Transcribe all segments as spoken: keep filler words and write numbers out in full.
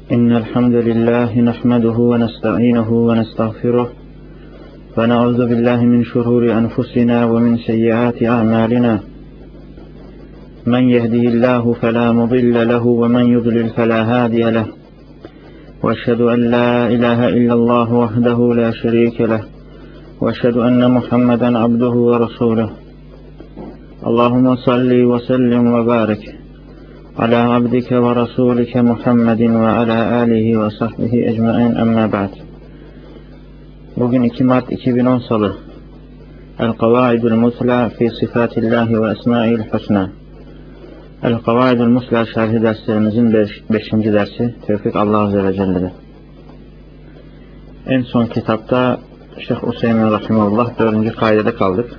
إن الحمد لله نحمده ونستعينه ونستغفره ونعوذ بالله من شرور أنفسنا ومن سيئات أعمالنا من يهده الله فلا مضل له ومن يضلل فلا هادي له وأشهد أن لا إله إلا الله وحده لا شريك له وأشهد أن محمدا عبده ورسوله اللهم صل وسلم وبارك على عبدك ورسولك محمد وعلى آله وصحبه ecmaîn amma ba'd. Bugün iki Mart iki bin on Salı. El-Kavaidul Musla fi Sifatillahi ve Esma'il Husna. El-Kavaidul Musla şerhi derslerimizin beşinci dersi. Tevfik Allah Azze ve Celle'de. En son kitapta Şeyh Hüseyin Rahimullah dördüncü kaidede kaldık.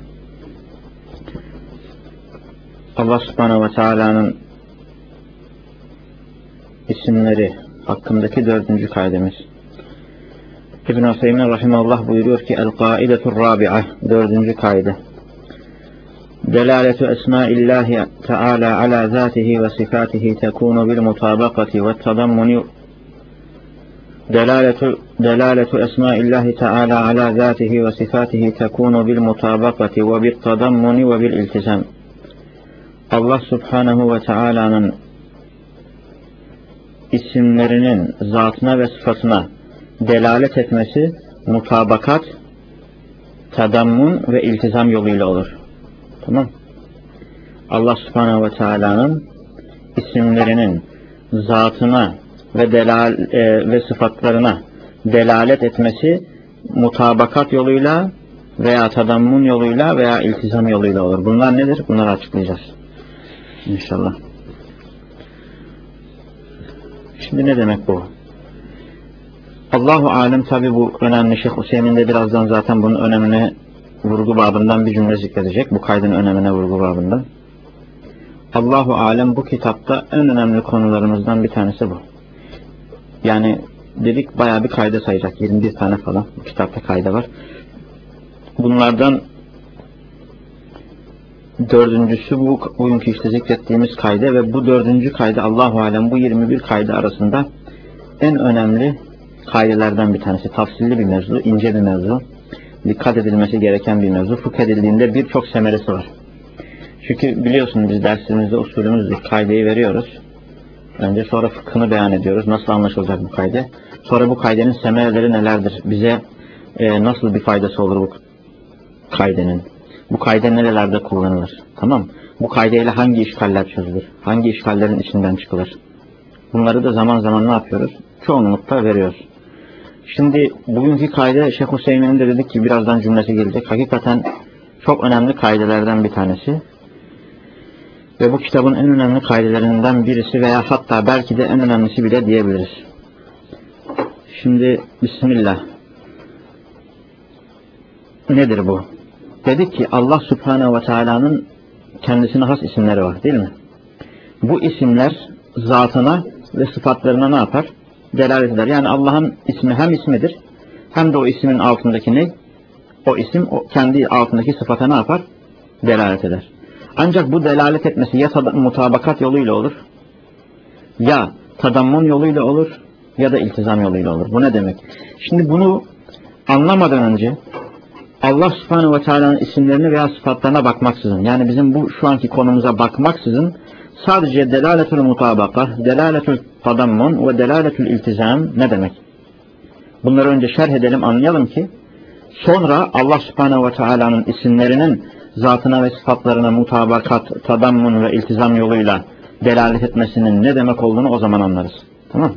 Allah Subhanahu ve Teala'nın isimleri hakkındaki dördüncü kaidemiz. İbn-i Hüseyin Rahimullah buyuruyor ki El-Kaidetur Rabi'a dördüncü kaide. Delaletu esmaillahi Teala ala zatihi ve sifatihi tekunu bil mutabakati ve tadammuni Delaletu delaletu esmaillahi Teala ala zatihi ve sifatihi tekunu bil mutabakati ve bil tadammuni ve bil iltizam. Allah Subhanahu ve Teala'nın isimlerinin zatına ve sıfatına delalet etmesi mutabakat, tadammun ve iltizam yoluyla olur. Tamam. Allah Subhanahu ve Teala'nın isimlerinin zatına ve delal e, ve sıfatlarına delalet etmesi mutabakat yoluyla veya tadammun yoluyla veya iltizam yoluyla olur. Bunlar nedir? Bunları açıklayacağız. İnşallah. Şimdi ne demek bu? Allahu alem, tabi bu önemli. Şeyh Hüseyin de birazdan zaten bunun önemine vurgu babından bir cümle zikredecek. Bu kaydın önemine vurgu babından. Allahu alem bu kitapta en önemli konularımızdan bir tanesi bu. Yani dedik bayağı bir kayda sayacak. yirmi bir tane falan bu kitapta kayda var. Bunlardan dördüncüsü bu bugünkü işte zikrettiğimiz kayda ve bu dördüncü kayda Allahu alem bu yirmi bir kayda arasında en önemli kaydelerden bir tanesi. Tafsilli bir mevzu, ince bir mevzu. Dikkat edilmesi gereken bir mevzu. Fıkh edildiğinde birçok semeresi var. Çünkü biliyorsunuz biz derslerimizde usulümüzdür. Kaydeyi veriyoruz. Önce sonra fıkhını beyan ediyoruz. Nasıl anlaşılacak bu kayde? Sonra bu kaydenin semereleri nelerdir? Bize e, nasıl bir faydası olur bu kaydenin? Bu kayde nerelerde kullanılır? Tamam. Bu kaydeyle hangi işgaller çözülür? Hangi işgallerin içinden çıkılır? Bunları da zaman zaman ne yapıyoruz? Çoğunlukla veriyoruz. Şimdi bugünkü kayde Şeyh Hüseyin'in de dedik ki birazdan cümlesi gelecek. Hakikaten çok önemli kaydelerden bir tanesi. Ve bu kitabın en önemli kaydelerinden birisi veya hatta belki de en önemlisi bile diyebiliriz. Şimdi Bismillah. Nedir bu? Dedik ki Allah Subhanahu ve Teala'nın kendisine has isimleri var, değil mi? Bu isimler zatına ve sıfatlarına ne yapar? Delalet eder. Yani Allah'ın ismi hem ismidir, hem de o ismin altındaki ne? O isim o kendi altındaki sıfata ne yapar? Delalet eder. Ancak bu delalet etmesi ya mutabakat yoluyla olur, ya tadammun yoluyla olur, ya da iltizam yoluyla olur. Bu ne demek? Şimdi bunu anlamadan önce Allah Subhanahu ve Teala'nın isimlerine veya sıfatlarına bakmaksızın, yani bizim bu şu anki konumuza bakmaksızın sadece delaletül mutabaka, delaletül tadammun ve delaletül iltizam ne demek? Bunları önce şerh edelim, anlayalım ki sonra Allah Subhanahu ve Teala'nın isimlerinin zatına ve sıfatlarına mutabakat, tadammun ve iltizam yoluyla delalet etmesinin ne demek olduğunu o zaman anlarız. Tamam?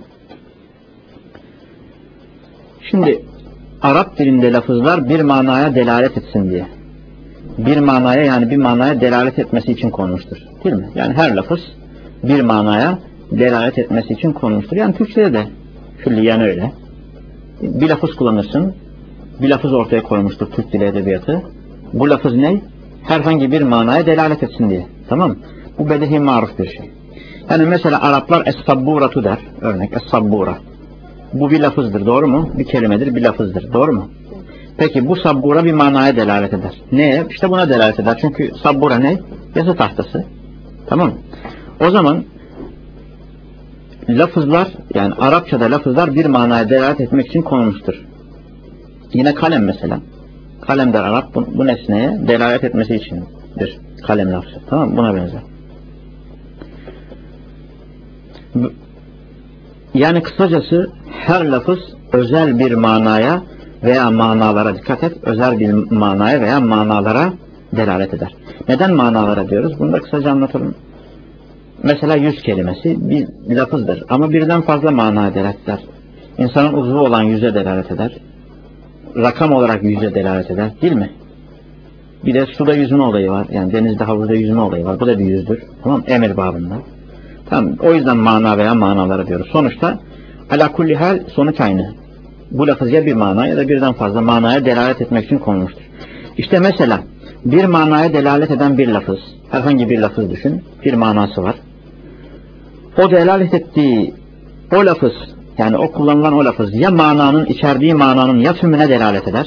Şimdi Arap dilinde lafızlar bir manaya delalet etsin diye. Bir manaya, yani bir manaya delalet etmesi için konmuştur. Değil mi? Yani her lafız bir manaya delalet etmesi için konmuştur. Yani Türkçe'de de külliyen öyle. Bir lafız kullanırsın. Bir lafız ortaya koymuştur Türk dili edebiyatı. Bu lafız ne? Herhangi bir manaya delalet etsin diye. Tamam. Bu bedehi maruf bir şey. Yani mesela Araplar es-sabburatu der. Örnek es-sabbura. Bu bir lafızdır, doğru mu? Bir kelimedir, bir lafızdır, doğru mu? Peki bu sabbura bir manaya delalet eder. Neye? İşte buna delalet eder. Çünkü sabbura ne? Yazı tahtası. Tamam. O zaman lafızlar, yani Arapçada lafızlar bir manaya delalet etmek için konulmuştur. Yine kalem mesela. Kalem der Arap, bu, bu nesneye delalet etmesi içindir. Kalem lafzı. Tamam mı? Buna benzer. Yani kısacası her lafız özel bir manaya veya manalara dikkat et, özel bir manaya veya manalara delalet eder. Neden manalara diyoruz? Bunu da kısaca anlatalım. Mesela yüz kelimesi bir lafızdır ama birden fazla manaya delalet eder. İnsanın uzvu olan yüze delalet eder. Rakam olarak yüze delalet eder, değil mi? Bir de suda yüzme olayı var. Yani denizde, havuzda yüzme olayı var. Bu da bir yüzdür. Tamam, emir babında. Tamam, o yüzden mana veya manalara diyoruz. Sonuçta ala kulli hal sonuç aynı. Bu lafız ya bir mana ya da birden fazla manaya delalet etmek için konulmuştur. İşte mesela bir manaya delalet eden bir lafız, herhangi bir lafız düşün, bir manası var. O delalet ettiği o lafız, yani o kullanılan o lafız ya mananın, içerdiği mananın ya tümüne delalet eder,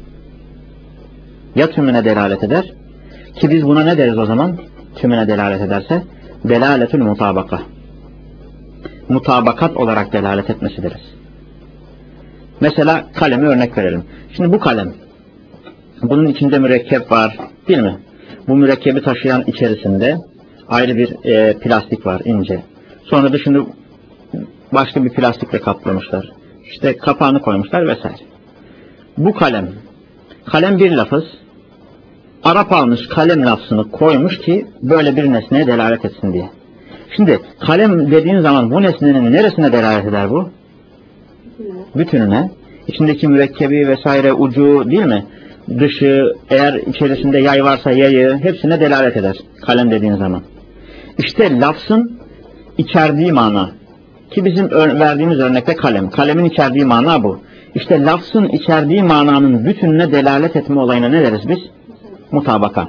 ya tümüne delalet eder ki biz buna ne deriz o zaman? Tümüne delalet ederse delaletül mutabaka. Mutabakat olarak delalet etmesi deriz. Mesela kalemi örnek verelim. Şimdi bu kalem, bunun içinde mürekkep var, değil mi? Bu mürekkebi taşıyan içerisinde ayrı bir e, plastik var, ince. Sonra dışını başka bir plastikle kaplamışlar. İşte kapağını koymuşlar vesaire. Bu kalem, kalem bir lafız. Arap almış kalem lafzını koymuş ki böyle bir nesneye delalet etsin diye. Şimdi kalem dediğin zaman bu nesnenin neresine delalet eder bu? Bütününe. İçindeki mürekkebi vesaire, ucu, değil mi? Dışı, eğer içerisinde yay varsa yayı, hepsine delalet eder kalem dediğin zaman. İşte lafzın içerdiği mana ki bizim verdiğimiz örnekte kalem. Kalemin içerdiği mana bu. İşte lafzın içerdiği mananın bütününe delalet etme olayına ne deriz biz? Mutabaka.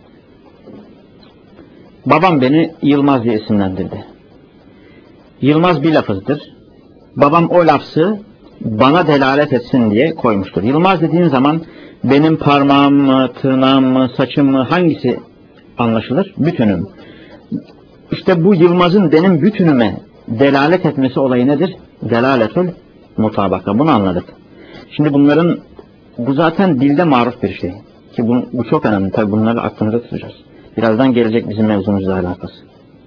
Babam beni Yılmaz diye isimlendirdi. Yılmaz bir lafızdır. Babam o lafzı bana delalet etsin diye koymuştur. Yılmaz dediğin zaman benim parmağım mı, tırnağım mı, saçım mı, hangisi anlaşılır? Bütünüm. İşte bu Yılmaz'ın benim bütünüme delalet etmesi olayı nedir? Delaletül mutabaka. Bunu anladık. Şimdi bunların, bu zaten dilde maruf bir şey. Ki bu, bu çok önemli. Tabi bunları aklımıza tutacağız. Birazdan gelecek bizim mevzumuzla alakası.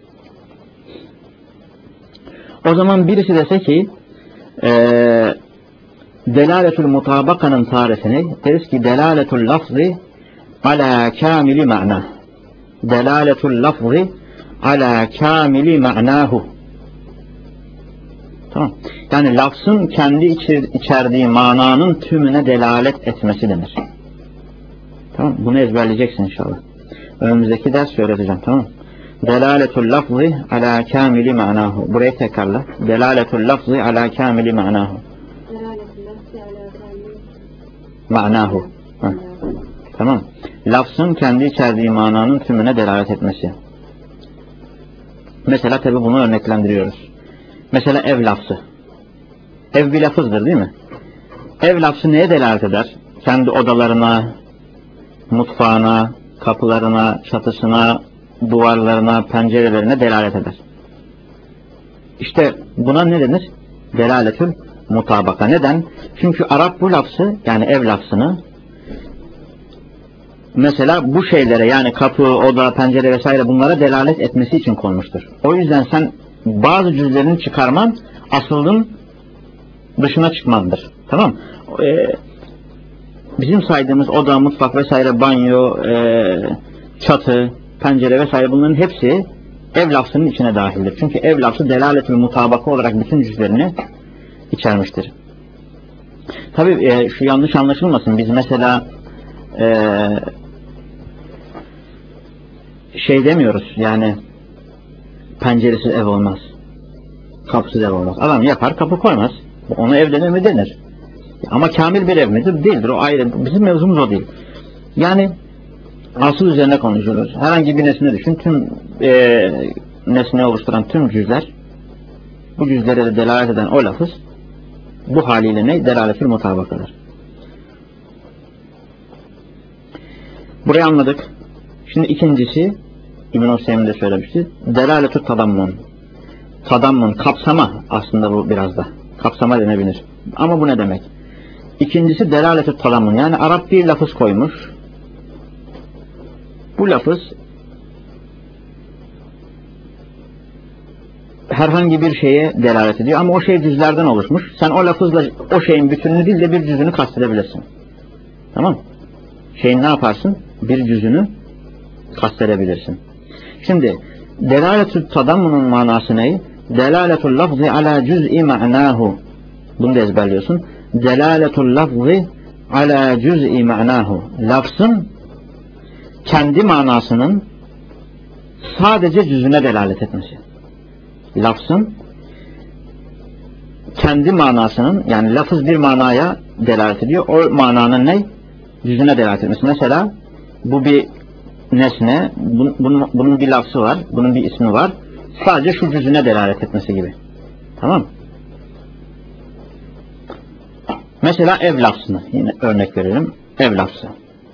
O zaman birisi dese ki ee, delaletül mutabakanın tarifini deriz ki delaletül lafzı ala kamili ma'na. Delaletül lafzı ala kamili ma'nahu. Tamam. Yani lafzın kendi içer, içerdiği mananın tümüne delalet etmesi denir. Tamam. Bunu ezberleyeceksin inşallah. Önümüzdeki ders öğreteceğim. Tamam. Delaletül lafzı ala kamili ma'nahu. Burayı tekrarla. Delaletül lafzı ala kamili ma'nahu. Ma'nahu. Ha. Tamam. Lafzın kendi içerdiği mananın tümüne delalet etmesi. Mesela tabi bunu örneklendiriyoruz. Mesela ev lafzı. Ev bir lafızdır, değil mi? Ev lafzı neye delalet eder? Kendi odalarına, mutfağına, kapılarına, çatısına, duvarlarına, pencerelerine delalet eder. İşte buna ne denir? Delaletül mutabaka. Neden? Çünkü Arap bu lafzı, yani ev lafzını mesela bu şeylere, yani kapı, oda, pencere vesaire bunlara delalet etmesi için konmuştur. O yüzden sen bazı cüzlerini çıkarman aslının dışına çıkmandır. Tamam. Ee, bizim saydığımız oda, mutfak vesaire, banyo, e, çatı, pencere vesaire bunların hepsi ev lafzının içine dahildir. Çünkü ev lafzı delaletül mutabaka olarak bütün cüzlerini içermiştir. Tabii e, şu yanlış anlaşılmasın. Biz mesela e, şey demiyoruz, yani penceresiz ev olmaz, kapısız ev olmaz. Adam yapar, kapı koymaz. Ona ev denir mi? Denir. Ama kamil bir ev midir? Değildir. O ayrı. Bizim mevzumuz o değil. Yani asıl üzerine konuşuyoruz. Herhangi bir nesne düşün. Tüm e, nesne oluşturan tüm cüzler, bu cüzlere de delalet eden o lafız bu haliyle ne? Delaletül mutabakadır. Burayı anladık. Şimdi ikincisi, İbn-i Hüseyin de söylemişti. Delaletü tadammun. tadammun, kapsama aslında bu biraz da. Kapsama denebilir. Ama bu ne demek? İkincisi delaletü tadammun. Yani Arap bir lafız koymuş. Bu lafız herhangi bir şeye delalet ediyor ama o şey cüzlerden oluşmuş. Sen o lafızla o şeyin bütününü değil de bir cüzünü kastedebilirsin. Tamam? Şeyin ne yaparsın? Bir cüzünü kastedebilirsin. Şimdi delaletü tadammunun manası ne? Delaletul lafzi ala cüz'i ma'nahu. Bunu da ezberliyorsun. Delaletul lafzi ala cüz'i ma'nahu. Lafzın kendi manasının sadece cüzüne delalet etmesi. Lafzın kendi manasının, yani lafız bir manaya delalet ediyor. O mananın ne? Cüzüne delalet etmesi. Mesela bu bir nesne, bunun, bunun bir lafzı var, bunun bir ismi var. Sadece şu cüzüne delalet etmesi gibi. Tamam. Mesela ev lafzını yine örnek verelim. Ev lafzı.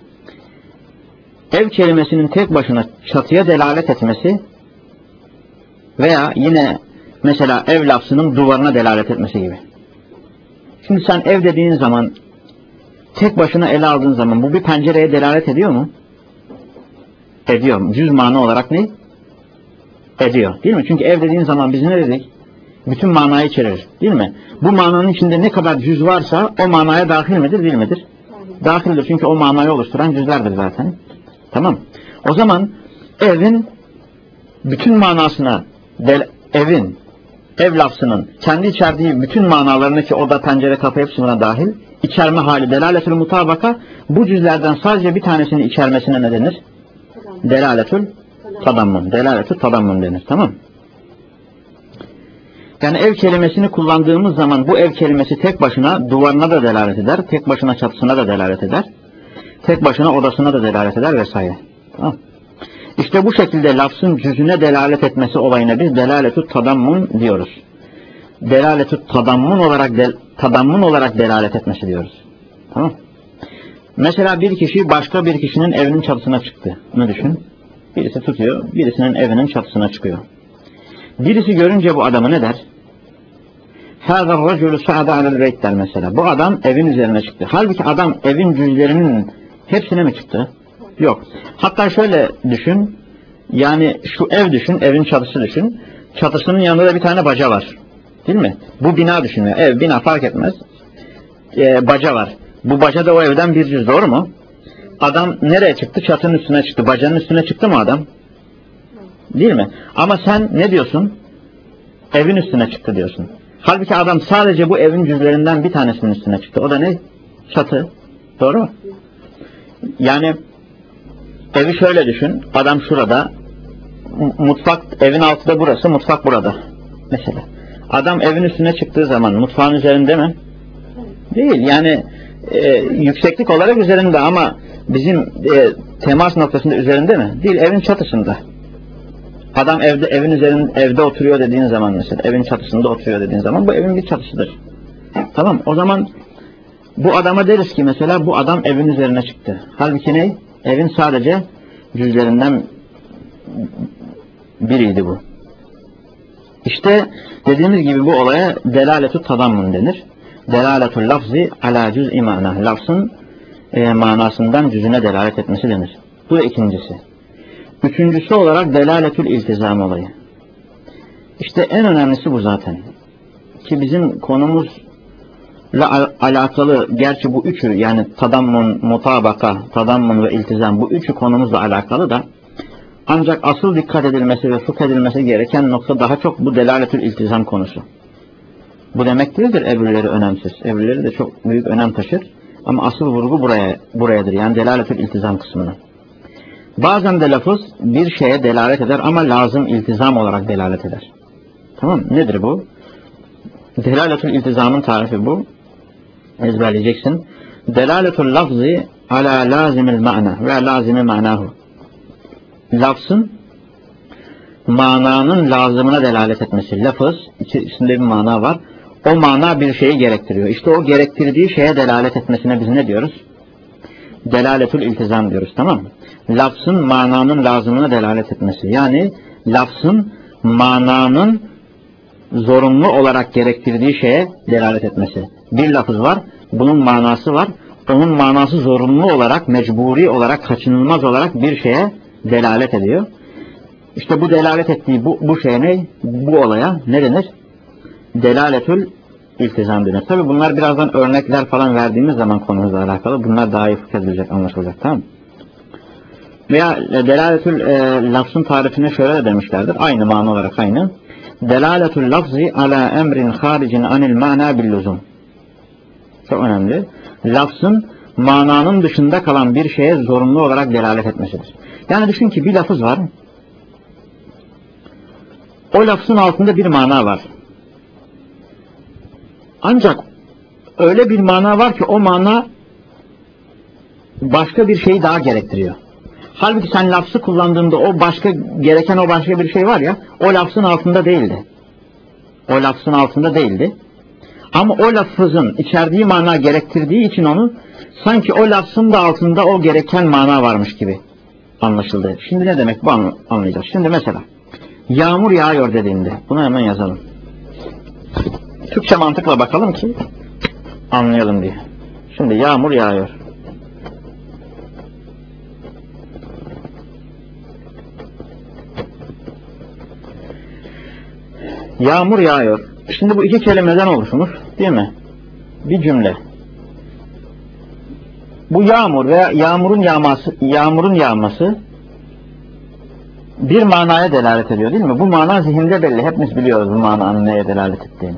Ev kelimesinin tek başına çatıya delalet etmesi veya yine mesela ev lafzının duvarına delalet etmesi gibi. Şimdi sen ev dediğin zaman, tek başına ele aldığın zaman bu bir pencereye delalet ediyor mu? Ediyor. Cüz mana olarak ne? Ediyor. Değil mi? Çünkü ev dediğin zaman biz ne dedik? Bütün manayı içerir. Değil mi? Bu mananın içinde ne kadar cüz varsa o manaya dahil midir, değil midir? Dahildir. Çünkü o manayı oluşturan cüzlerdir zaten. Tamam. O zaman evin bütün manasına, evin, ev lafzının kendi içerdiği bütün manalarını, ki o da pencere, kapı hepsi buna dahil, içerme hali delaletül mutabaka, bu cüzlerden sadece bir tanesini içermesine ne denir? Delaletül tadammun. Delaletül tadammun denir. Tamam. Yani ev kelimesini kullandığımız zaman bu ev kelimesi tek başına duvarına da delalet eder, tek başına çatısına da delalet eder, tek başına odasına da delalet eder vesaire. Tamam. İşte bu şekilde lafzın cüzüne delalet etmesi olayına biz delaletü tadammun diyoruz. Delaletü tadammun olarak de, tadammun olarak delalet etmesi diyoruz. Tamam. Mesela bir kişi başka bir kişinin evinin çatısına çıktı. Ne düşün? Birisi tutuyor, birisinin evinin çatısına çıkıyor. Birisi görünce bu adamı ne der? Hâzâ racülü sa'da alel beyt der mesela. Bu adam evin üzerine çıktı. Halbuki adam evin cüzlerinin hepsine mi çıktı? Yok. Hatta şöyle düşün. Yani şu ev düşün, evin çatısı düşün. Çatısının yanında da bir tane baca var. Değil mi? Bu bina düşünüyor. Ev, bina fark etmez. Ee, baca var. Bu baca da o evden bir cüz, doğru mu? Adam nereye çıktı? Çatının üstüne çıktı. Bacanın üstüne çıktı mı adam? Değil mi? Ama sen ne diyorsun? Evin üstüne çıktı diyorsun. Halbuki adam sadece bu evin cüzlerinden bir tanesinin üstüne çıktı. O da ne? Çatı. Doğru mu? Yani evi şöyle düşün. Adam şurada. Mutfak, evin altı da burası. Mutfak burada. Mesela. Adam evin üstüne çıktığı zaman mutfağın üzerinde mi? Değil. Yani e, yükseklik olarak üzerinde ama bizim e, temas noktasında üzerinde mi? Değil. Evin çatısında. Adam evde, evin üzerinde, evde oturuyor dediğin zaman mesela, evin çatısında oturuyor dediğin zaman bu evin bir çatısıdır. Tamam. O zaman bu adama deriz ki mesela bu adam evin üzerine çıktı. Halbuki ne? Evin sadece cüzlerinden biriydi bu. İşte dediğimiz gibi bu olaya delaletü tadammun denir. Delaletü lafzi ala cüz'i mana. Lafzın e, manasından cüzüne delalet etmesi denir. Bu da ikincisi. Üçüncüsü olarak delaletül iltizam olayı. İşte en önemlisi bu zaten. Ki bizim konumuzla al alakalı, gerçi bu üçü, yani tadammun, mutabaka, tadammun ve iltizam, bu üçü konumuzla alakalı da ancak asıl dikkat edilmesi ve fıkh edilmesi gereken nokta daha çok bu delaletül iltizam konusu. Bu demek değildir öbürleri önemsiz. Öbürleri de çok büyük önem taşır. Ama asıl vurgu buraya, burayadır. Yani delaletül iltizam kısmına. Bazen de lafız bir şeye delalet eder ama lazım iltizam olarak delalet eder. Tamam mı? Nedir bu? Delaletül iltizamın tarifi bu. Ezberleyeceksin. Delaletül lafzi ala lazimil ma'na ve lazimi ma'nahu. Lafzın mananın lazımına delalet etmesi. Lafız, içinde bir mana var. O mana bir şeyi gerektiriyor. İşte o gerektirdiği şeye delalet etmesine biz ne diyoruz? Delaletül iltizam diyoruz. Tamam mı? Lafzın mananın lazımına delalet etmesi. Yani lafzın mananın zorunlu olarak gerektirdiği şeye delalet etmesi. Bir lafız var, bunun manası var. Onun manası zorunlu olarak, mecburi olarak, kaçınılmaz olarak bir şeye delalet ediyor. İşte bu delalet ettiği bu, bu şeye ne? Bu olaya ne denir? Delaletül iltizam denir. Tabi bunlar birazdan örnekler falan verdiğimiz zaman konumuzla alakalı. Bunlar daha iyi fıkh edilecek, anlaşılacak, tamam mı? Veya delaletül e, lafzın tarifini şöyle de demişlerdir. Aynı mana olarak aynı. Delaletül lafzi ala emrin haricin anil mana billuzum. Çok önemli. Lafzın mananın dışında kalan bir şeye zorunlu olarak delalet etmesidir. Yani düşün ki bir lafız var. O lafzın altında bir mana var. Ancak öyle bir mana var ki o mana başka bir şeyi daha gerektiriyor. Halbuki sen lafzı kullandığında o başka gereken o başka bir şey var ya, o lafzın altında değildi. O lafzın altında değildi. Ama o lafızın içerdiği mana gerektirdiği için onu sanki o lafzın da altında o gereken mana varmış gibi anlaşıldı. Şimdi ne demek bu anlayacağız. Şimdi mesela yağmur yağıyor dediğinde bunu hemen yazalım. Türkçe mantıkla bakalım ki anlayalım diye. Şimdi yağmur yağıyor. Yağmur yağıyor. Şimdi bu iki kelimeden oluşmuş, değil mi? Bir cümle. Bu yağmur veya yağmurun yağması, yağmurun yağması bir manaya delalet ediyor, değil mi? Bu mana zihinde belli. Hepimiz biliyoruz bu mananın neye delalet ettiğini.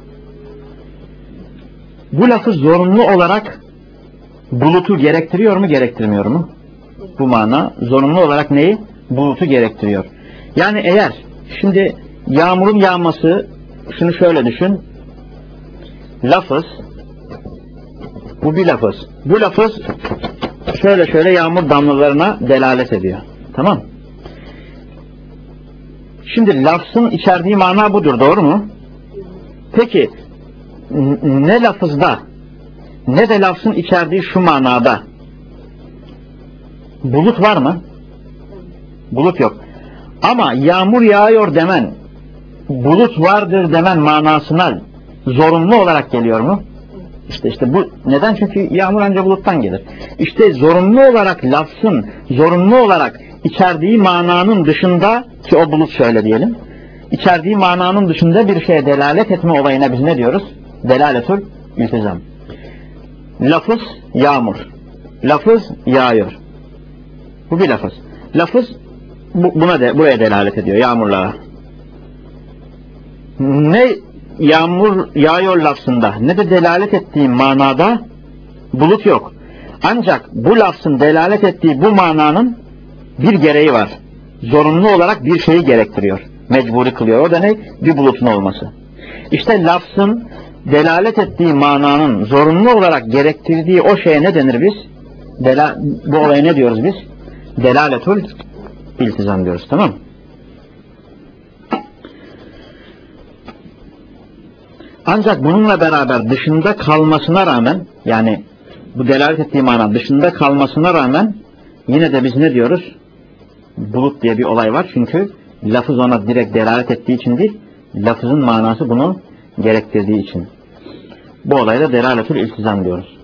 Bu lafı zorunlu olarak bulutu gerektiriyor mu, gerektirmiyor mu? Bu mana zorunlu olarak neyi? Bulutu gerektiriyor. Yani eğer şimdi yağmurun yağması, şunu şöyle düşün. Lafız, bu bir lafız. Bu lafız şöyle şöyle yağmur damlalarına delalet ediyor. Tamam. Şimdi lafzın içerdiği mana budur, doğru mu? Peki ne lafızda ne de lafzın içerdiği şu manada bulut var mı? Bulut yok. Ama yağmur yağıyor demen, bulut vardır demen manasına zorunlu olarak geliyor mu? İşte işte bu neden? Çünkü yağmur ancak buluttan gelir. İşte zorunlu olarak lafzın zorunlu olarak içerdiği mananın dışında, ki o bulut şöyle diyelim, içerdiği mananın dışında bir şeye delalet etme olayına biz ne diyoruz? Delaletül iltizam. Lafız yağmur. Lafız yağıyor. Bu bir lafız. Lafız bu, buna de, buraya delalet ediyor, yağmurlara. Ne yağmur yağıyor lafzında ne de delalet ettiği manada bulut yok. Ancak bu lafzın delalet ettiği bu mananın bir gereği var. Zorunlu olarak bir şeyi gerektiriyor. Mecburi kılıyor. O da ne? Bir bulutun olması. İşte lafzın delalet ettiği mananın zorunlu olarak gerektirdiği o şeye ne denir biz? Dela, bu olaya ne diyoruz biz? Delaletül iltizam diyoruz. Tamam mı? Ancak bununla beraber dışında kalmasına rağmen, yani bu delalet ettiği mana dışında kalmasına rağmen yine de biz ne diyoruz? Bulut diye bir olay var. Çünkü lafız ona direkt delalet ettiği için değil, lafızın manası bunu gerektirdiği için. Bu olayda delaletül iltizam diyoruz.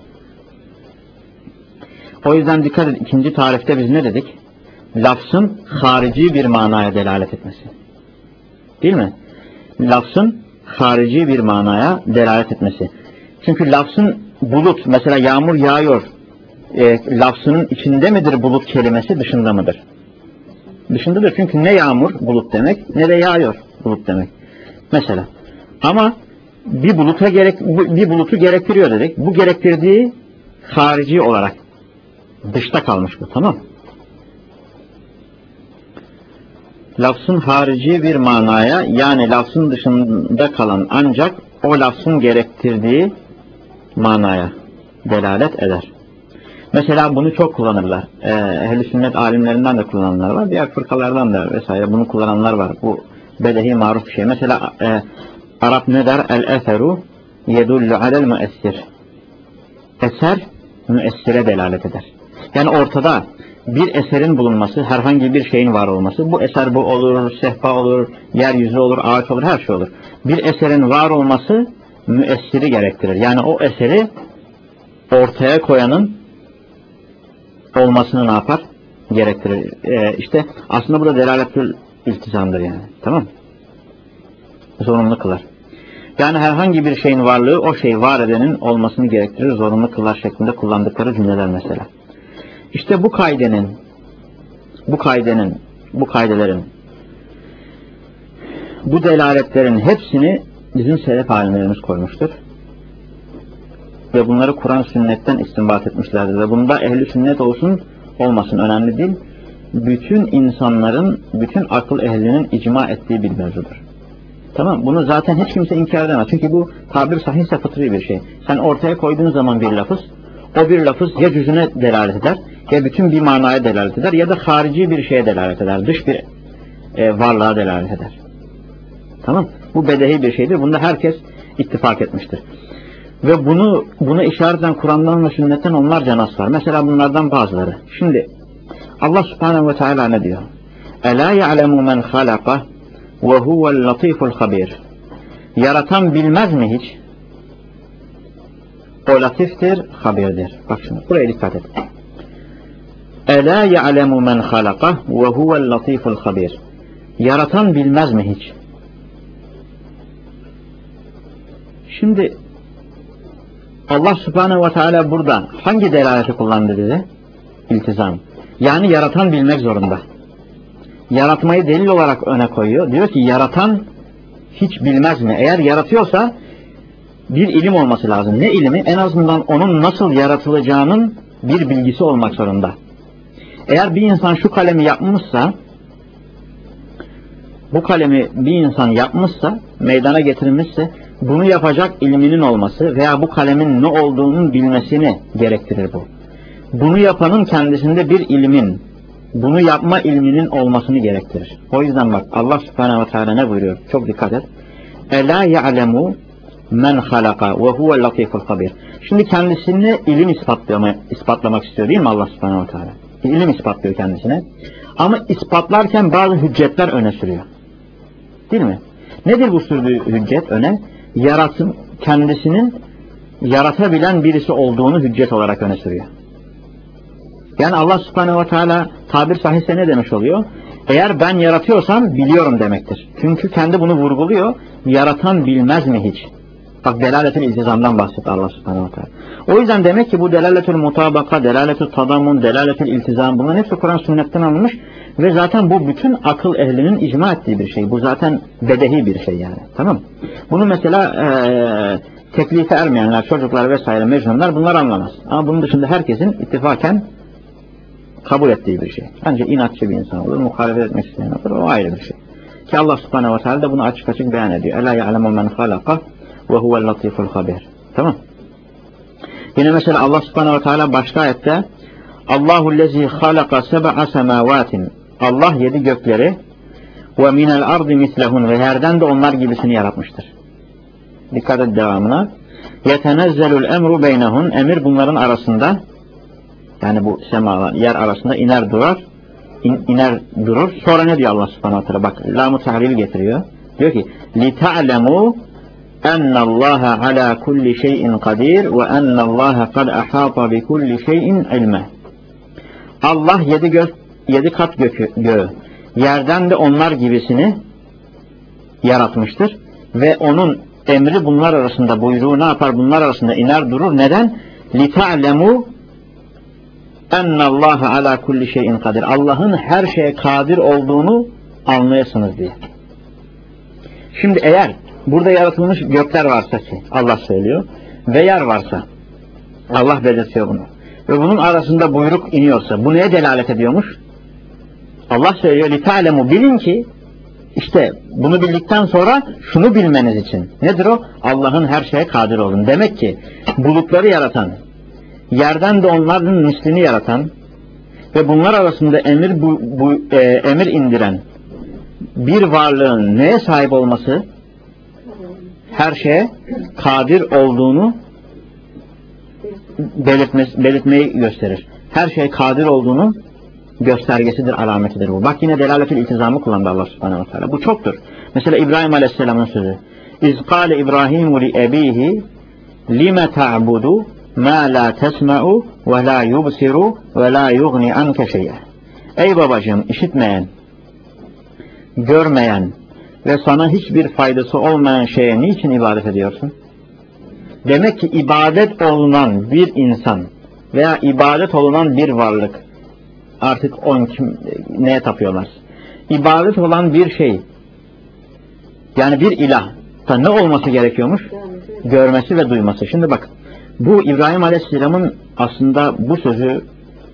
O yüzden dikkat edin, ikinci tarifte biz ne dedik? Lafzın harici bir manaya delalet etmesi. Değil mi? Lafzın harici bir manaya delalet etmesi. Çünkü lafzın bulut, mesela yağmur yağıyor, e, lafzının içinde midir bulut kelimesi, dışında mıdır? Dışındadır, çünkü ne yağmur bulut demek, ne de yağıyor bulut demek. Mesela. Ama bir buluta gerek, bir bulutu gerektiriyor dedik. Bu gerektirdiği harici olarak dışta kalmış bu, tamam? Lafzın harici bir manaya, yani lafzın dışında kalan ancak o lafzın gerektirdiği manaya delalet eder. Mesela bunu çok kullanırlar. Ee, Ehl-i sünnet alimlerinden de kullananlar var. Diğer fırkalardan da vesaire bunu kullananlar var. Bu bedehi maruf bir şey. Mesela e, Arap ne der? El-eseru yedullu alel müessir. Eser müessire delalet eder. Yani ortada bir eserin bulunması, herhangi bir şeyin var olması, bu eser bu olur, sehpa olur, yeryüzü olur, ağaç olur, her şey olur. Bir eserin var olması müessiri gerektirir. Yani o eseri ortaya koyanın olmasını ne yapar? Gerektirir. Ee, işte aslında bu da delaletül iltizamdır yani. Tamam mı? Zorunlu kılar. Yani herhangi bir şeyin varlığı o şeyi var edenin olmasını gerektirir. Zorunlu kılar şeklinde kullandıkları cümleler mesela. İşte bu kaidenin bu kaidenin bu kaidelerin bu delaletlerin hepsini bizim selef alimlerimiz koymuştur. Ve bunları Kur'an sünnetten istinbat etmişlerdir. Ve bunda ehli sünnet olsun olmasın önemli değil. Bütün insanların, bütün akıl ehlinin icma ettiği bir mevzudur. Tamam, bunu zaten hiç kimse inkar edemez. Çünkü bu tabir sahihse fıtri bir şey. Sen ortaya koyduğun zaman bir lafız, o bir lafız ya cüzüne delalet eder, ya bütün bir manaya delalet eder, ya da harici bir şeye delalet eder, dış bir e, varlığa delalet eder. Tamam, bu bedehi bir şeydir. Bunda herkes ittifak etmiştir. Ve bunu bunu işaret eden Kur'an'dan ve sünnetten onlarca nas var. Mesela bunlardan bazıları. Şimdi Allah Subhanahu ve Teala ne diyor? Ela ya'lemu men halaka ve huvel latiful habir. Yaratan bilmez mi hiç? O latiftir, habirdir. Bak şimdi buraya dikkat et. Ela ya'lemu men halaka ve huvel latiful habir. Yaratan bilmez mi hiç? Şimdi Allah Subhanahu ve Teala burada hangi delaleti kullandı bize? İltizam. Yani yaratan bilmek zorunda. Yaratmayı delil olarak öne koyuyor. Diyor ki yaratan hiç bilmez mi? Eğer yaratıyorsa bir ilim olması lazım. Ne ilmi? En azından onun nasıl yaratılacağının bir bilgisi olmak zorunda. Eğer bir insan şu kalemi yapmışsa, bu kalemi bir insan yapmışsa, meydana getirilmişse, bunu yapacak ilminin olması veya bu kalemin ne olduğunun bilmesini gerektirir bu. Bunu yapanın kendisinde bir ilmin, bunu yapma ilminin olmasını gerektirir. O yüzden bak Allah Subhanahu ve Teala ne buyuruyor? Çok dikkat et. Ela ya'lemu men halaka ve huvel latiful habir. Şimdi kendisine ilim ispatlama, ispatlamak istiyor değil mi Allah Subhanahu ve Teala? İlim ispatlıyor kendisine. Ama ispatlarken bazı hüccetler öne sürüyor. Değil mi? Nedir bu sürdüğü hüccet öne? Yaratım kendisinin yaratabilen birisi olduğunu hüccet olarak öne sürüyor. Yani Allah Subhanahu ve Teala tabir sahihse ne demiş oluyor? Eğer ben yaratıyorsam biliyorum demektir. Çünkü kendi bunu vurguluyor. Yaratan bilmez mi hiç? Bak delaletin iltizamdan bahsetti Allah Subhanahu ve Teala. O yüzden demek ki bu delaletül mutabaka, delaletül tadamun, delaletül iltizam bunların hepsi Kur'an sünnetten alınmış ve zaten bu bütün akıl ehlinin icma ettiği bir şey. Bu zaten bedehi bir şey yani. Tamam? Bunu mesela ee, teklife ermeyenler, çocuklar vesaire, mecnunlar bunlar anlamaz. Ama bunun dışında herkesin ittifaken kabul ettiği bir şey. Ancak inatçı bir insan olur, muhalefet etmek isteyen olur, o ayrı bir şey. Ki Allah Subhanahu ve Teala da bunu açık açık beyan ediyor. Ela ya'lemu men halaka ve huvel latiful habir. Tamam? Yine mesela Allah Subhanahu ve Teala başka ayette Allahu lezi halaka seb'a semavatin. Allah yedi gökleri ve minel ardı mislehun ve yerden de onlar gibisini yaratmıştır. Dikkat et devamına. Yetenezzelul emru beynehun. Emir bunların arasında, yani bu semalar yer arasında iner durar. In, iner durur. Sonra ne diyor Allah Subhanahu ve Teala? Bak lam-ı tahlil getiriyor. Diyor ki li ta'lemu ennallaha ala kulli şeyin kadir ve ennallaha kad ahata bi kulli şeyin ilme. Allah yedi gök, yedi kat gökü, göğü, yerden de onlar gibisini yaratmıştır ve onun emri bunlar arasında, buyruğu ne yapar? Bunlar arasında iner durur. Neden? Li ta'lemu ennallaha ala kulli şeyin kadir. Allah'ın her şeye kadir olduğunu anlayasınız diye. Şimdi eğer burada yaratılmış gökler varsa ki Allah söylüyor ve yer varsa Allah belirtiyor bunu ve bunun arasında buyruk iniyorsa bu neye delalet ediyormuş? Allah söylüyor li ta'lemu, bilin ki işte bunu bildikten sonra şunu bilmeniz için. Nedir o? Allah'ın her şeye kadir olduğunu. Demek ki bulutları yaratan, yerden de onların mislini yaratan ve bunlar arasında emir bu, bu e, emir indiren bir varlığın neye sahip olması, her şeye kadir olduğunu belirtmesi, belirtmeyi gösterir. Her şeye kadir olduğunu göstergesidir, alametidir bu. Bak yine delaletül iltizamı kullandı Allah subhanehu ve teala. Bu çoktur. Mesela İbrahim aleyhisselamın sözü. İz kâle İbrahimu li ebihi lime ta'budu ma la tesma'u ve la yubsiru ve la yugni anke şey'e. Ey babacığım, işitmeyen, görmeyen ve sana hiçbir faydası olmayan şeye niçin ibadet ediyorsun? Demek ki ibadet olunan bir insan veya ibadet olunan bir varlık, artık on kim, neye tapıyorlar? İbadet olan bir şey, yani bir ilah da ne olması gerekiyormuş? Görmesi ve duyması. Şimdi bak, bu İbrahim Aleyhisselam'ın aslında bu sözü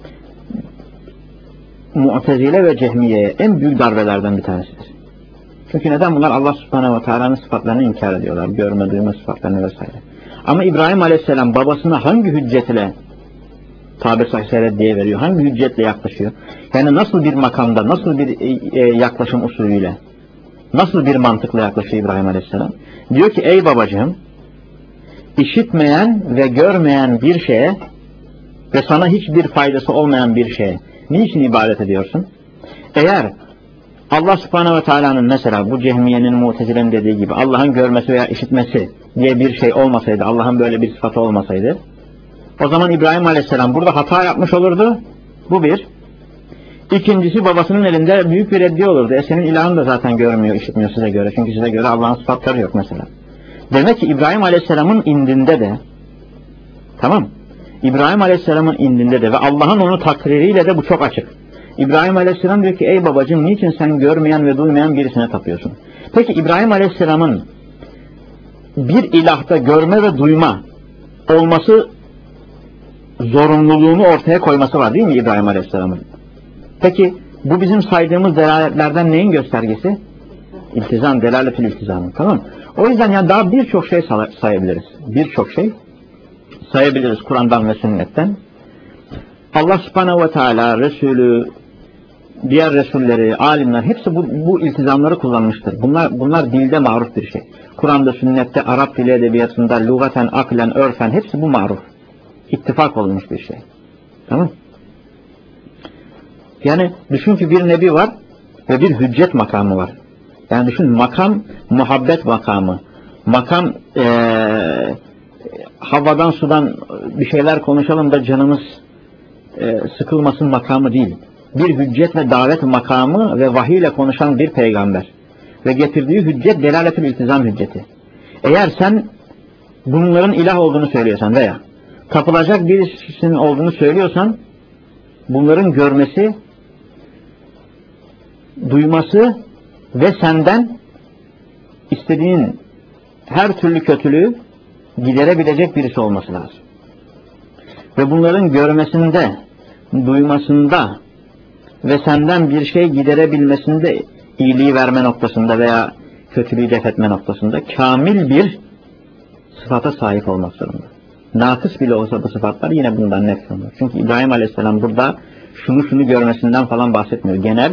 Mu'tezile ve Cehmiye'ye en büyük darbelerden bir tanesidir. Çünkü neden? Bunlar Allah Subhanahu ve Teala'nın sıfatlarını inkar ediyorlar. Görme, duyma sıfatlarını vesaire. Ama İbrahim Aleyhisselam babasına hangi hüccetle tabir sahihse diye veriyor? Hangi hüccetle yaklaşıyor? Yani nasıl bir makamda, nasıl bir e, yaklaşım usulüyle, nasıl bir mantıkla yaklaşıyor İbrahim Aleyhisselam? Diyor ki ey babacığım, işitmeyen ve görmeyen bir şeye ve sana hiçbir faydası olmayan bir şeye niçin ibadet ediyorsun? Eğer Allah Subhanahu ve Teala'nın mesela bu Cehmiye'nin, Mu'tezile'nin dediği gibi Allah'ın görmesi veya işitmesi diye bir şey olmasaydı, Allah'ın böyle bir sıfatı olmasaydı, o zaman İbrahim Aleyhisselam burada hata yapmış olurdu. Bu bir. İkincisi, babasının elinde büyük bir reddiye olurdu. E senin ilahın da zaten görmüyor, işitmiyor size göre. Çünkü size göre Allah'ın sıfatları yok mesela. Demek ki İbrahim Aleyhisselam'ın indinde de, tamam, İbrahim Aleyhisselam'ın indinde de ve Allah'ın onu takririyle de bu çok açık. İbrahim Aleyhisselam diyor ki ey babacığım, niçin sen görmeyen ve duymayan birisine tapıyorsun? Peki İbrahim Aleyhisselam'ın bir ilahta görme ve duyma olması zorunluluğunu ortaya koyması var değil mi İbrahim Aleyhisselam'ın? Peki bu bizim saydığımız delaletlerden neyin göstergesi? İltizam, delaletül iltizamı. Tamam. O yüzden yani daha birçok şey sayabiliriz. Birçok şey sayabiliriz Kur'an'dan ve sünnetten. Allah Subhanahu ve Teala, Resulü, diğer Resulleri, alimler hepsi bu, bu iltizamları kullanmıştır. Bunlar, bunlar dilde maruf bir şey. Kur'an'da, sünnette, Arap dili edebiyatında, lugaten, aklen, örfen hepsi bu maruf. İttifak olmuş bir şey. Tamam. Yani düşün ki bir nebi var ve bir hüccet makamı var. Yani düşün, makam muhabbet makamı. Makam ee, havadan sudan bir şeyler konuşalım da canımız e, sıkılmasın makamı değil. Bir hüccet ve davet makamı ve vahiy ile konuşan bir peygamber. Ve getirdiği hüccet delaletül iltizam hücceti. Eğer sen bunların ilah olduğunu söylüyorsan veya tapılacak birisinin olduğunu söylüyorsan, bunların görmesi, duyması ve senden istediğin her türlü kötülüğü giderebilecek birisi olması lazım. Ve bunların görmesinde, duymasında ve senden bir şey giderebilmesinde, iyiliği verme noktasında veya kötülüğü def etme noktasında kamil bir sıfata sahip olmak zorunda. Nakıs bile olsa bu sıfatlar yine bundan net olur. Çünkü İbrahim Aleyhisselam burada şunu şunu görmesinden falan bahsetmiyor. Genel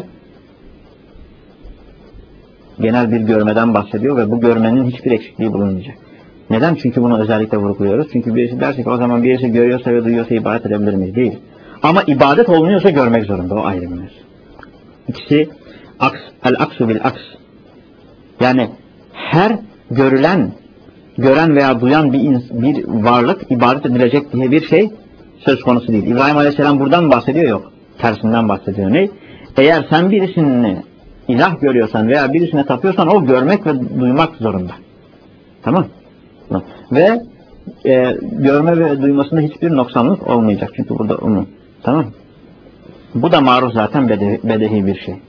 genel bir görmeden bahsediyor ve bu görmenin hiçbir eksikliği bulunmayacak. Neden? Çünkü bunu özellikle vurguluyoruz. Çünkü birisi derse ki o zaman birisi görüyorsa ve duyuyorsa ibadet edebilir miyiz? Değil. Ama ibadet olmuyorsa görmek zorunda. O ayrı bir mevzu. İkisi aks, el aksu bil aks. Yani her görülen, gören veya duyan bir, bir varlık ibadet edilecek diye bir şey söz konusu değil. İbrahim Aleyhisselam buradan bahsediyor, yok. Tersinden bahsediyor. Ne? Eğer sen birisini ilah görüyorsan veya birisine tapıyorsan o görmek ve duymak zorunda. Tamam. Ve e, görme ve duymasında hiçbir noksanlık olmayacak. Çünkü burada umum. Tamam. Bu da maruf zaten bedehi, bedehi bir şey.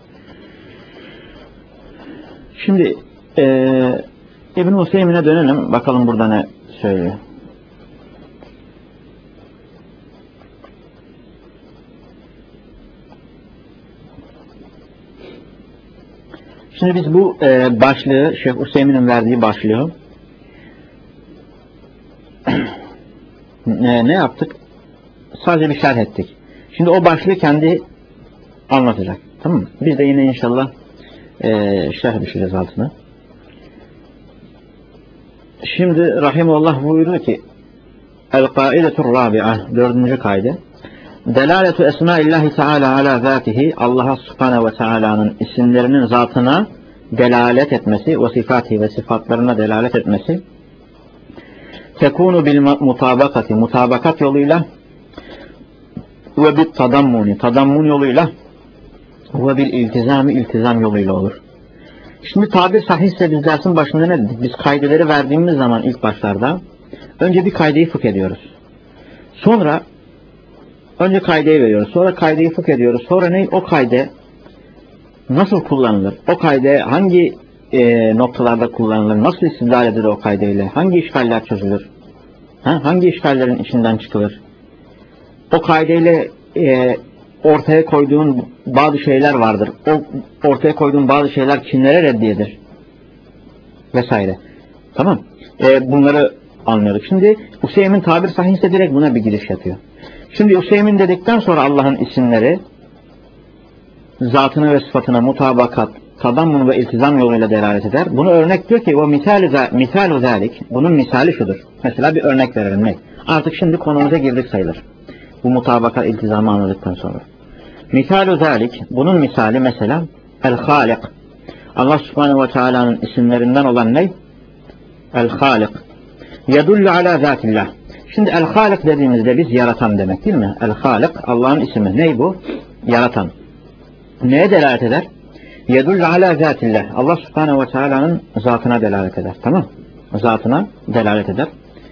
Şimdi e, İbn-i Hüseyin'e dönelim. Bakalım burada ne söylüyor. Şimdi biz bu e, başlığı, Şeyh Hüseyin'in verdiği başlığı ne, ne yaptık? Sadece bir şerh ettik. Şimdi o başlığı kendi anlatacak. Tamam mı? Biz de yine inşallah e, şerh düşeceğiz altına. Şimdi Rahimullah buyuruyor ki El-Kaidetur Rabi'a, dördüncü kaide. Delaletu esmaillahi teala ala zatihi, Allah'a subhanehu ve teala'nın isimlerinin zatına delalet etmesi, ve sıfatı ve sıfatlarına delalet etmesi, tekunu bil mutabakati, mutabakat yoluyla, ve bit tadammuni, tadammun yoluyla, ve bil iltizami, iltizam yoluyla olur. Şimdi tabir sahihse biz dersin başında ne dedik? Biz kaideleri verdiğimiz zaman ilk başlarda önce bir kaideyi fıkh ediyoruz. Sonra önce kaideyi veriyoruz. Sonra kaideyi fıkh ediyoruz. Sonra ne? O kaide nasıl kullanılır? O kaide hangi e, noktalarda kullanılır? Nasıl istidlal edilir o kaideyle? Hangi işgaller çözülür? Ha? Hangi işgallerin içinden çıkılır? O kaideyle e, ortaya koyduğun bazı şeyler vardır. O ortaya koyduğun bazı şeyler kimlere reddiyedir? Vesaire. Tamam. E, bunları anlıyorduk. Şimdi Hüseyin tabir sahihse direkt buna bir giriş yapıyor. Şimdi Hüseyin dedikten sonra Allah'ın isimleri zatına ve sıfatına mutabakat, tadammun ve iltizam yoluyla delalet eder. Bunu örnek diyor ki o misal-u zalik, bunun misali şudur. Mesela bir örnek verelim. Ne? Artık şimdi konumuza girdik sayılır. Bu mutabakat iltizamı anladıktan sonra. Misal-u zalik, bunun misali mesela El-Halik. Allah subhanehu ve teala'nın isimlerinden olan ne? El-Halik. Yedullu ala zatillah. Şimdi El-Halik dediğimizde biz yaratan demek değil mi? El-Halik Allah'ın ismi. Ney bu? Yaratan. Neye delalet eder? Yedullu ala zatillah. Allah subhanehu ve teala'nın zatına delalet eder. Tamam? Zatına delalet eder.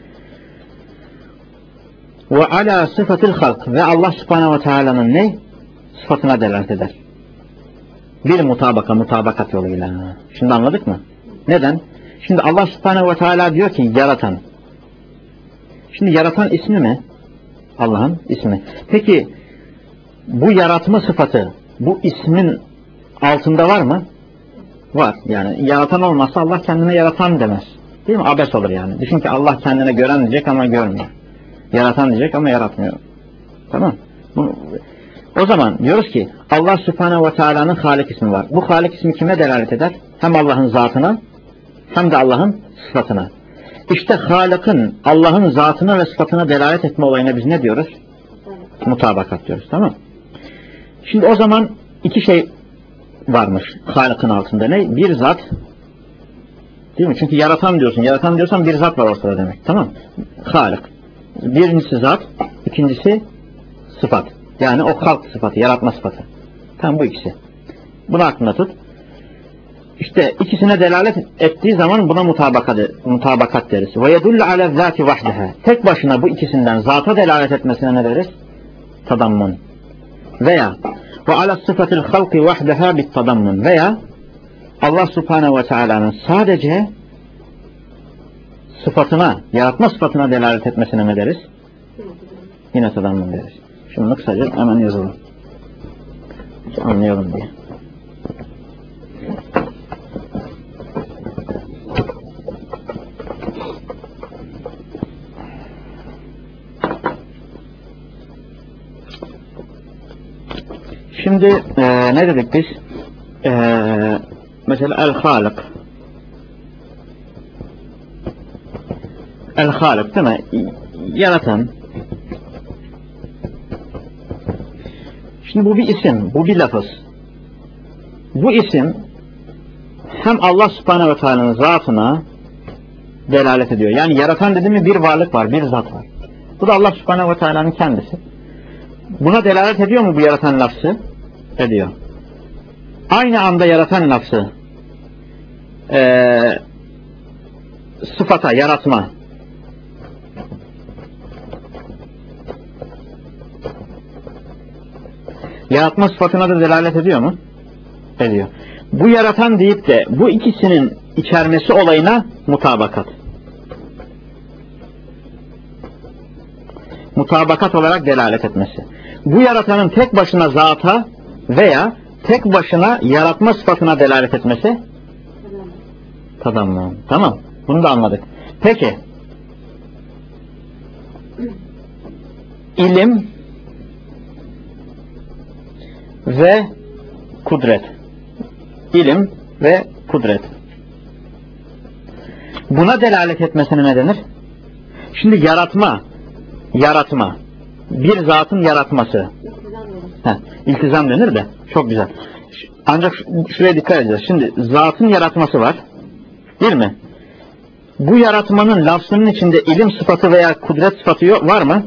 Ve ala sıfatil halk. Ve Allah subhanehu ve teala'nın ne? Sıfatına delalet eder. Bir mutabaka, mutabakat yoluyla. Şimdi anladık mı? Neden? Şimdi Allah subhanehu ve teala diyor ki yaratan. Şimdi yaratan ismi mi? Allah'ın ismi. Peki bu yaratma sıfatı bu ismin altında var mı? Var. Yani yaratan olmazsa Allah kendine yaratan demez. Değil mi? Abes olur yani. Düşün ki Allah kendine gören diyecek ama görmüyor. Yaratan diyecek ama yaratmıyor. Tamam. Bunu, o zaman diyoruz ki Allah Subhanahu ve Teala'nın Halik ismi var. Bu Halik ismi kime delalet eder? Hem Allah'ın zatına hem de Allah'ın sıfatına. İşte Halik'in Allah'ın zatına ve sıfatına delalet etme olayına biz ne diyoruz? Mutabakat diyoruz. Tamam. Şimdi o zaman iki şey varmış Halik'in altında. Ne? Bir zat, değil mi? Çünkü yaratan diyorsun. Yaratan diyorsan bir zat var ortada demek. Tamam. Halik. Birincisi zat, ikincisi sıfat. Yani o halk sıfatı, yaratma sıfatı. Tamam, bu ikisi. Bunu aklında tut. İşte ikisine delalet ettiği zaman buna mutabakat, mutabakat deriz. Ve yedullu ala zati vahdeha. Tek başına bu ikisinden zata delalet etmesine ne deriz? Tadammun. Veya ve ala sıfatil halki vahdeha bit tadammun. Veya Allah Subhanahu ve Teala'nın sadece sıfatına, yaratma sıfatına delalet etmesine ne deriz? Yine tadammun deriz. Şunu kısaca hemen yazalım. Anlayalım diye. Şimdi e, ne dedik biz? E, mesela El-Halik. El-Halik değil mi? Yaratan. Şimdi bu bir isim, bu bir lafız. Bu isim hem Allah Subhanahu ve Teala'nın zatına delalet ediyor. Yani yaratan dediğimiz bir varlık var, bir zat var. Bu da Allah Subhanahu ve Teala'nın kendisi. Buna delalet ediyor mu bu yaratan lafzı? Ediyor. Aynı anda yaratan lafzı ee, sıfata, yaratma, yaratma sıfatına da delalet ediyor mu? Ediyor. Bu yaratan deyip de bu ikisinin içermesi olayına mutabakat. Mutabakat olarak delalet etmesi. Bu yaratanın tek başına zata veya tek başına yaratma sıfatına delalet etmesi tadammun. Tamam. Bunu da anladık. Peki ilim ve kudret. İlim ve kudret. Buna delalet etmesine ne denir? Şimdi yaratma, yaratma. bir zatın yaratması. Heh, iltizam denir de. Çok güzel. Ancak şuraya dikkat edeceğiz. Şimdi zatın yaratması var. Değil mi? Bu yaratmanın lafzının içinde ilim sıfatı veya kudret sıfatı yok, var mı?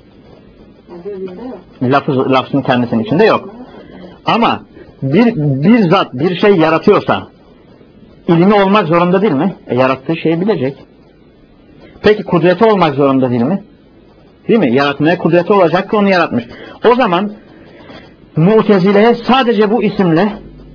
Lafız, lafzının kendisinin içinde yok. Ama bir, bir zat bir şey yaratıyorsa ilmi olmak zorunda değil mi? E, yarattığı şeyi bilecek. Peki kudreti olmak zorunda değil mi? Değil mi? Yaratmaya kudreti olacak ki onu yaratmış. O zaman Mu'tezile'ye sadece bu isimle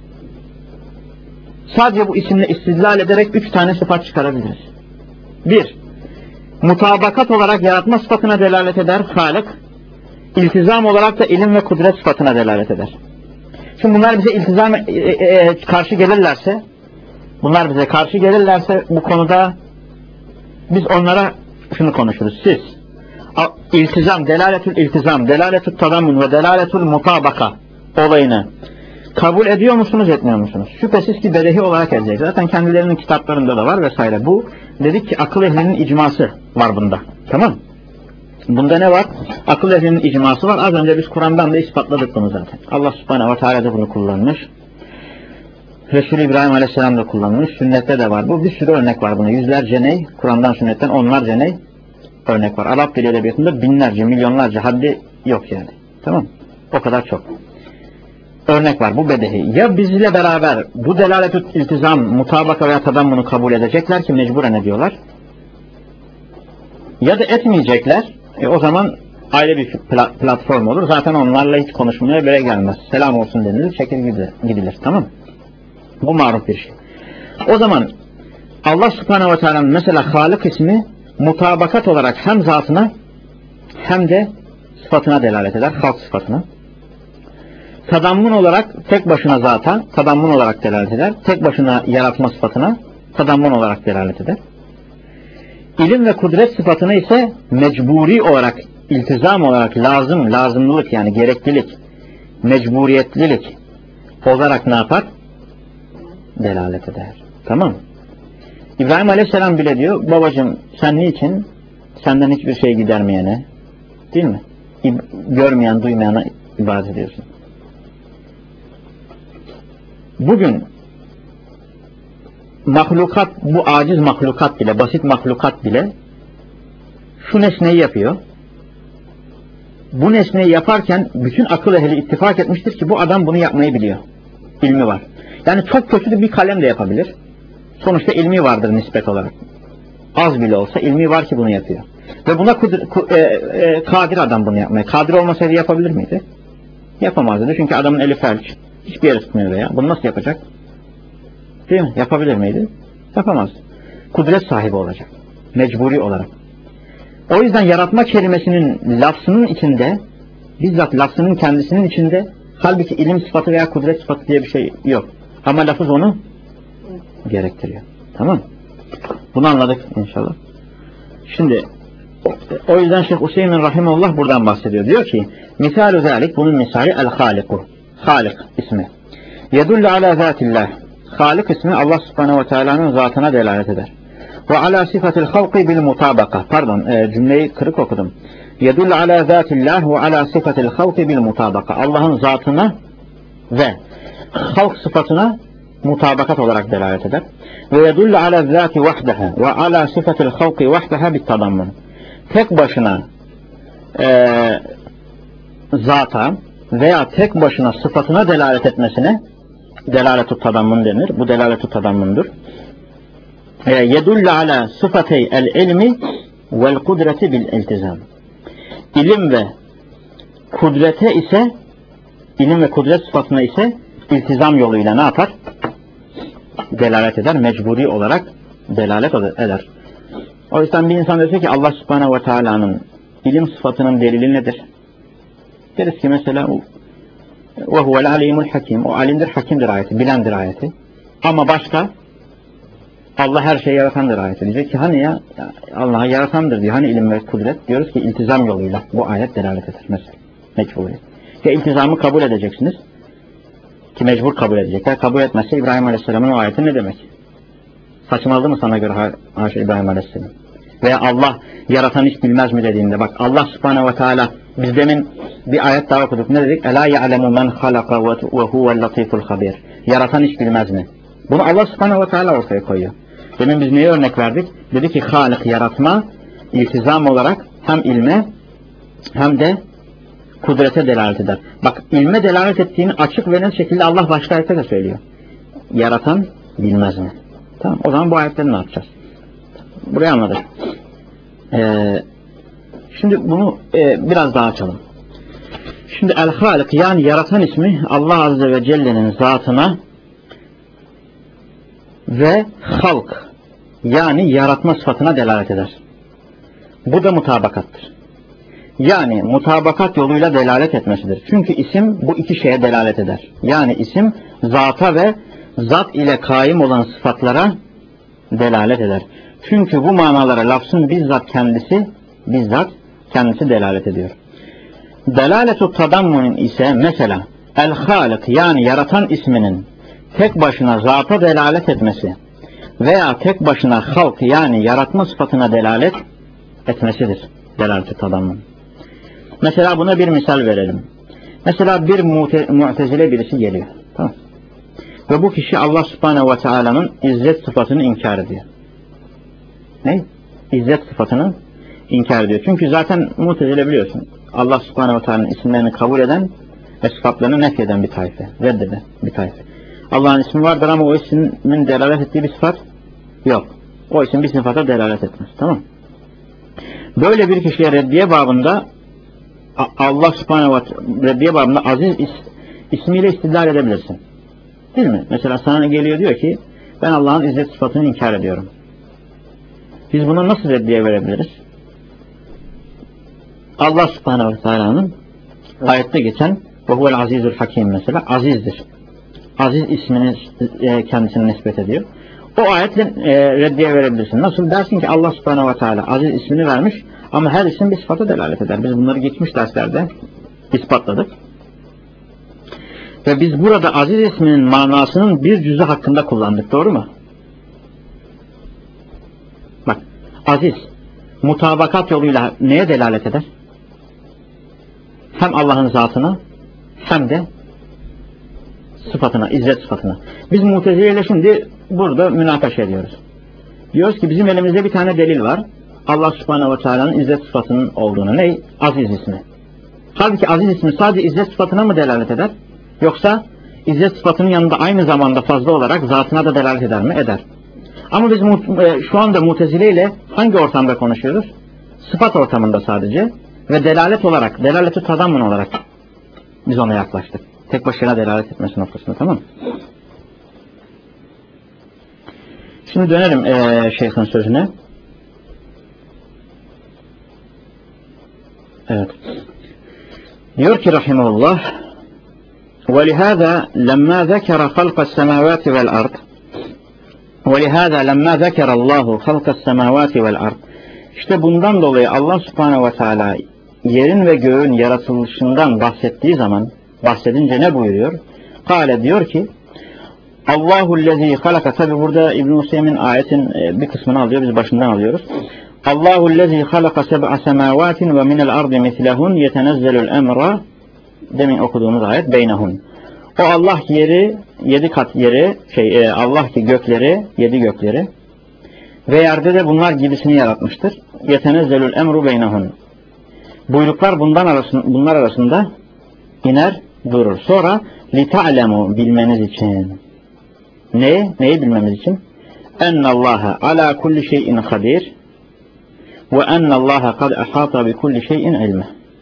sadece bu isimle istidlal ederek üç tane sıfat çıkarabiliriz. Bir, mutabakat olarak yaratma sıfatına delalet eder, Halik. İltizam olarak da ilim ve kudret sıfatına delalet eder. Şimdi bunlar bize iltizam e, e, karşı gelirlerse bunlar bize karşı gelirlerse bu konuda biz onlara şunu konuşuruz. Siz iltizam, delaletül iltizam, delaletül tadammun ve delaletül mutabaka olayını kabul ediyor musunuz, etmiyor musunuz? Şüphesiz ki bedehi olarak edecek. Zaten kendilerinin kitaplarında da var vesaire. Bu dedik ki akıl ehlinin icması var bunda. Tamam. Bunda ne var? Akıl ehlinin icması var. Az önce biz Kur'an'dan da ispatladık bunu zaten. Allah subhanehu ve teala da bunu kullanmış. Resul-i İbrahim aleyhisselam da kullanmış. Sünnette de var. Bu bir sürü örnek var buna. Yüzlerce ney? Kur'an'dan, sünnetten onlarca ney? Örnek var. Arap dili edebiyatında binlerce, milyonlarca, haddi yok yani. Tamam. O kadar çok. Örnek var. Bu bedehi. Ya bizle beraber bu delalet-ü iltizam, mutabaka veya tadammunu kabul edecekler ki mecburen ediyorlar. Ya da etmeyecekler. E o zaman ayrı bir platform olur. Zaten onlarla hiç konuşmaya bile gelmez. Selam olsun denilir, çekil gidilir. Tamam. Bu maruf bir şey. O zaman Allah subhanehu ve teala'nın mesela Halik ismi mutabakat olarak hem zatına hem de sıfatına delalet eder. Halk sıfatına. Tadammun olarak tek başına zata, tadammun olarak delalet eder. Tek başına yaratma sıfatına tadammun olarak delalet eder. İlim ve kudret sıfatını ise mecburi olarak, iltizam olarak, lazım, lazımlılık yani gereklilik, mecburiyetlilik olarak ne yapar? Delalet eder. Tamam mı? İbrahim Aleyhisselam bile diyor, babacığım sen niçin senden hiçbir şey gidermeyene, değil mi? Görmeyen, duymayana ibadet ediyorsun. Bugün mahlukat, bu aciz mahlukat bile, basit mahlukat bile şu nesneyi yapıyor. Bu nesneyi yaparken bütün akıl ehli ittifak etmiştir ki bu adam bunu yapmayı biliyor. İlmi var. Yani çok kötü bir kalem de yapabilir. Sonuçta ilmi vardır nispet olarak. Az bile olsa ilmi var ki bunu yapıyor. Ve buna kudur, ku, e, e, kadir adam bunu yapmaya. Kadir olmasaydı yapabilir miydi? Yapamazdı. Çünkü adamın eli felç. Hiçbir yere tutmuyor ya. Bunu nasıl yapacak? Değil mi? Yapabilir miydi? Yapamaz. Kudret sahibi olacak. Mecburi olarak. O yüzden yaratma kelimesinin lafzının içinde, bizzat lafzının kendisinin içinde, halbuki ilim sıfatı veya kudret sıfatı diye bir şey yok. Ama lafız onu gerektiriyor. Tamam. Bunu anladık inşallah. Şimdi o yüzden Şeyh Hüseyin Rahimullah buradan bahsediyor. Diyor ki misal-ü zalik, bunun misali el-Haliku. Halik ismi. Yedullu ala zatillah. Halik ismi Allah subhanehu ve teala'nın zatına delalet eder. Ve ala sifatil halqi bil mutabaka. Pardon e, cümleyi kırık okudum. Yedullu ala zatillah ve ala sifatil halqi bil mutabaka. Allah'ın zatına ve halk sıfatına mutabakat olarak delalet eder. Ve yedullu ala zati vahdeha ve ala sifatil halqi vahdeha bit tadammun. Tek başına e, zata veya tek başına sıfatına delalet etmesine delalet-ü tadammun denir. Bu delalet-ü tadammundur. Yedullu ala sıfatey el ilmi vel kudreti bil iltizam. İlim ve kudrete ise, ilim ve kudret sıfatına ise iltizam yoluyla ne yapar? Delalet eder. Mecburi olarak delalet eder. O yüzden bir insan dese ki Allah subhanehu ve teala'nın ilim sıfatının delili nedir? Deriz ki mesela ve huvel alimul hakim. O alimdir, hakimdir ayeti, bilendir ayeti. Ama başka Allah her şeyi yaratandır ayeti. Diyecek ki hani ya Allah'ı yaratandır diyor. Hani ilim ve kudret? Diyoruz ki iltizam yoluyla bu ayet delalet eder mesela. Mecburiyet. Ya iltizamı kabul edeceksiniz ki mecbur kabul edecekler. Kabul etmezse İbrahim Aleyhisselam'ın o ayeti ne demek? Saçmaladı mı sana göre haşa İbrahim Aleyhisselam? Veya Allah yaratan hiç bilmez mi dediğinde, bak Allah subhanehu ve teala, biz demin bir ayet daha okuduk, ne dedik? Ela ya'lemu men halaka ve huvel latiful habir. Yaratan hiç bilmez mi? Bunu Allah subhanehu ve teala ortaya koyuyor. Demin biz neye örnek verdik? Dedi ki halik, yaratma, iltizam olarak hem ilme hem de kudrete delalet eder. Bak, ilme delalet ettiğini açık ve net şekilde Allah başka ayette de söylüyor. Yaratan bilmez mi? Tamam, o zaman bu ayetleri ne yapacağız? Burayı anladık. Ee, şimdi bunu e, biraz daha açalım. Şimdi El-Halik, yani yaratan ismi Allah Azze ve Celle'nin zatına ve halk, yani yaratma sıfatına delalet eder. Bu da mutabakattır. Yani mutabakat yoluyla delalet etmesidir. Çünkü isim bu iki şeye delalet eder. Yani isim zata ve zat ile kaim olan sıfatlara delalet eder. Çünkü bu manalara lafzın bizzat kendisi, bizzat kendisi delalet ediyor. Delaletu tadammunin ise mesela El-Halik, yani yaratan isminin tek başına zata delalet etmesi veya tek başına halk, yani yaratma sıfatına delalet etmesidir. Delaletu tadammun. Mesela buna bir misal verelim. Mesela bir mute, mu'tezile birisi geliyor. Tamam. Ve bu kişi Allah subhanehu ve teala'nın izzet sıfatını inkar ediyor. Ne? İzzet sıfatını inkar ediyor. Çünkü zaten mu'tezile biliyorsun, Allah subhanehu ve teala'nın isimlerini kabul eden ve sıfatlarını nefyeden bir taife. Reddeden bir taife. Allah'ın ismi vardır ama o ismin delalet ettiği bir sıfat yok. O isim bir sıfata delalet etmez. Tamam. Böyle bir kişiye reddiye babında Allah subhanehu ve teala reddiye babında aziz is, ismiyle istidlal edebilirsin. Değil mi? Mesela sana geliyor, diyor ki ben Allah'ın izzet sıfatını inkar ediyorum. Biz buna nasıl reddiye verebiliriz? Allah subhanehu ve teala'nın ayette geçen ve huvel azizul hakim mesela, azizdir. Aziz ismini e, kendisine nispet ediyor. O ayetle e, reddiye verebilirsin. Nasıl? Dersin ki Allah subhanehu ve teala aziz ismini vermiş ama her isim bir sıfata delalet eder. Biz bunları geçmiş derslerde ispatladık. Ve biz burada aziz isminin manasının bir cüzü hakkında kullandık. Doğru mu? Bak, aziz mutabakat yoluyla neye delalet eder? Hem Allah'ın zatına hem de sıfatına, izzet sıfatına. Biz Mu'tezile ile şimdi burada münakaşa ediyoruz. Diyoruz ki bizim elimizde bir tane delil var. Allah subhanehu ve teala'nın izzet sıfatının olduğunu. Ne? Aziz ismi. Halbuki aziz ismi sadece izzet sıfatına mı delalet eder? Yoksa izzet sıfatının yanında aynı zamanda fazla olarak zatına da delalet eder mi? Eder. Ama biz şu anda Mu'tezile ile hangi ortamda konuşuyoruz? Sıfat ortamında sadece ve delalet olarak, delaleti tadammun olarak biz ona yaklaştık. Tek başına delalet etmesi noktasında, tamam mı? Şimdi dönelim ee, şeyhin sözüne. Evet. Diyor ki rahimahullah وَلِهَذَا لَمَّا ذَكَرَ خَلْقَ السَّمَاوَاتِ وَالْأَرْضِ وَلِهَذَا لَمَّا ذَكَرَ اللّٰهُ خَلْقَ السَّمَاوَاتِ وَالْأَرْضِ İşte bundan dolayı Allah subhanehu ve teala yerin ve göğün yaratılışından bahsettiği zaman, bahsedince ne buyuruyor? Kale, diyor ki Allahu'llezî halaka, tabi burada İbn-i Hüseyin ayetin bir kısmını alıyor, biz başından alıyoruz. Allahu'llezî halaka seb'a semâvâtin ve minel ardı mislehun yetenezzelul emra, demin okuduğumuz ayet, beynehun. O Allah yeri, yedi kat yeri, şey Allah ki gökleri, yedi gökleri ve yerde de bunlar gibisini yaratmıştır. Yetenezzelul emru beynehun. Buyruklar bundan arasında, bunlar arasında iner durur. Sonra lita'lemu, bilmeniz için. Ne? Neyi bilmemiz için? Ennallaha ala kulli şeyin kadir ve ennallaha kad ahata bi kulli şeyin ilme.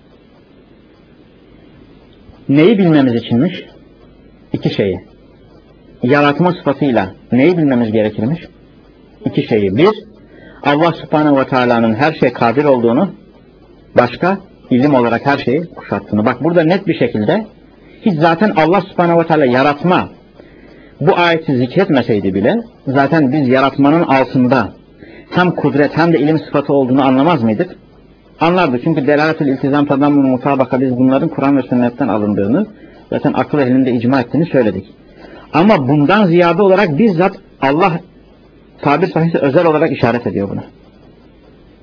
Neyi bilmemiz içinmiş? İki şeyi. Yaratma sıfatıyla neyi bilmemiz gerekirmiş? İki şeyi. Bir, Allah subhanehu ve teala'nın her şeye kadir olduğunu, başka ilim olarak her şeyi kuşattığını. Bak burada net bir şekilde hiç zaten Allah subhanehu ve teala yaratma bu ayeti zikretmeseydi bile zaten biz yaratmanın altında hem kudret hem de ilim sıfatı olduğunu anlamaz mıydık? Anlardık. Çünkü delaletül iltizam tadammun mutabaka, biz bunların Kur'an ve sünnetten alındığını, zaten akıl ehlinin de icma ettiğini söyledik. Ama bundan ziyade olarak bizzat Allah tabir sahihse özel olarak işaret ediyor buna.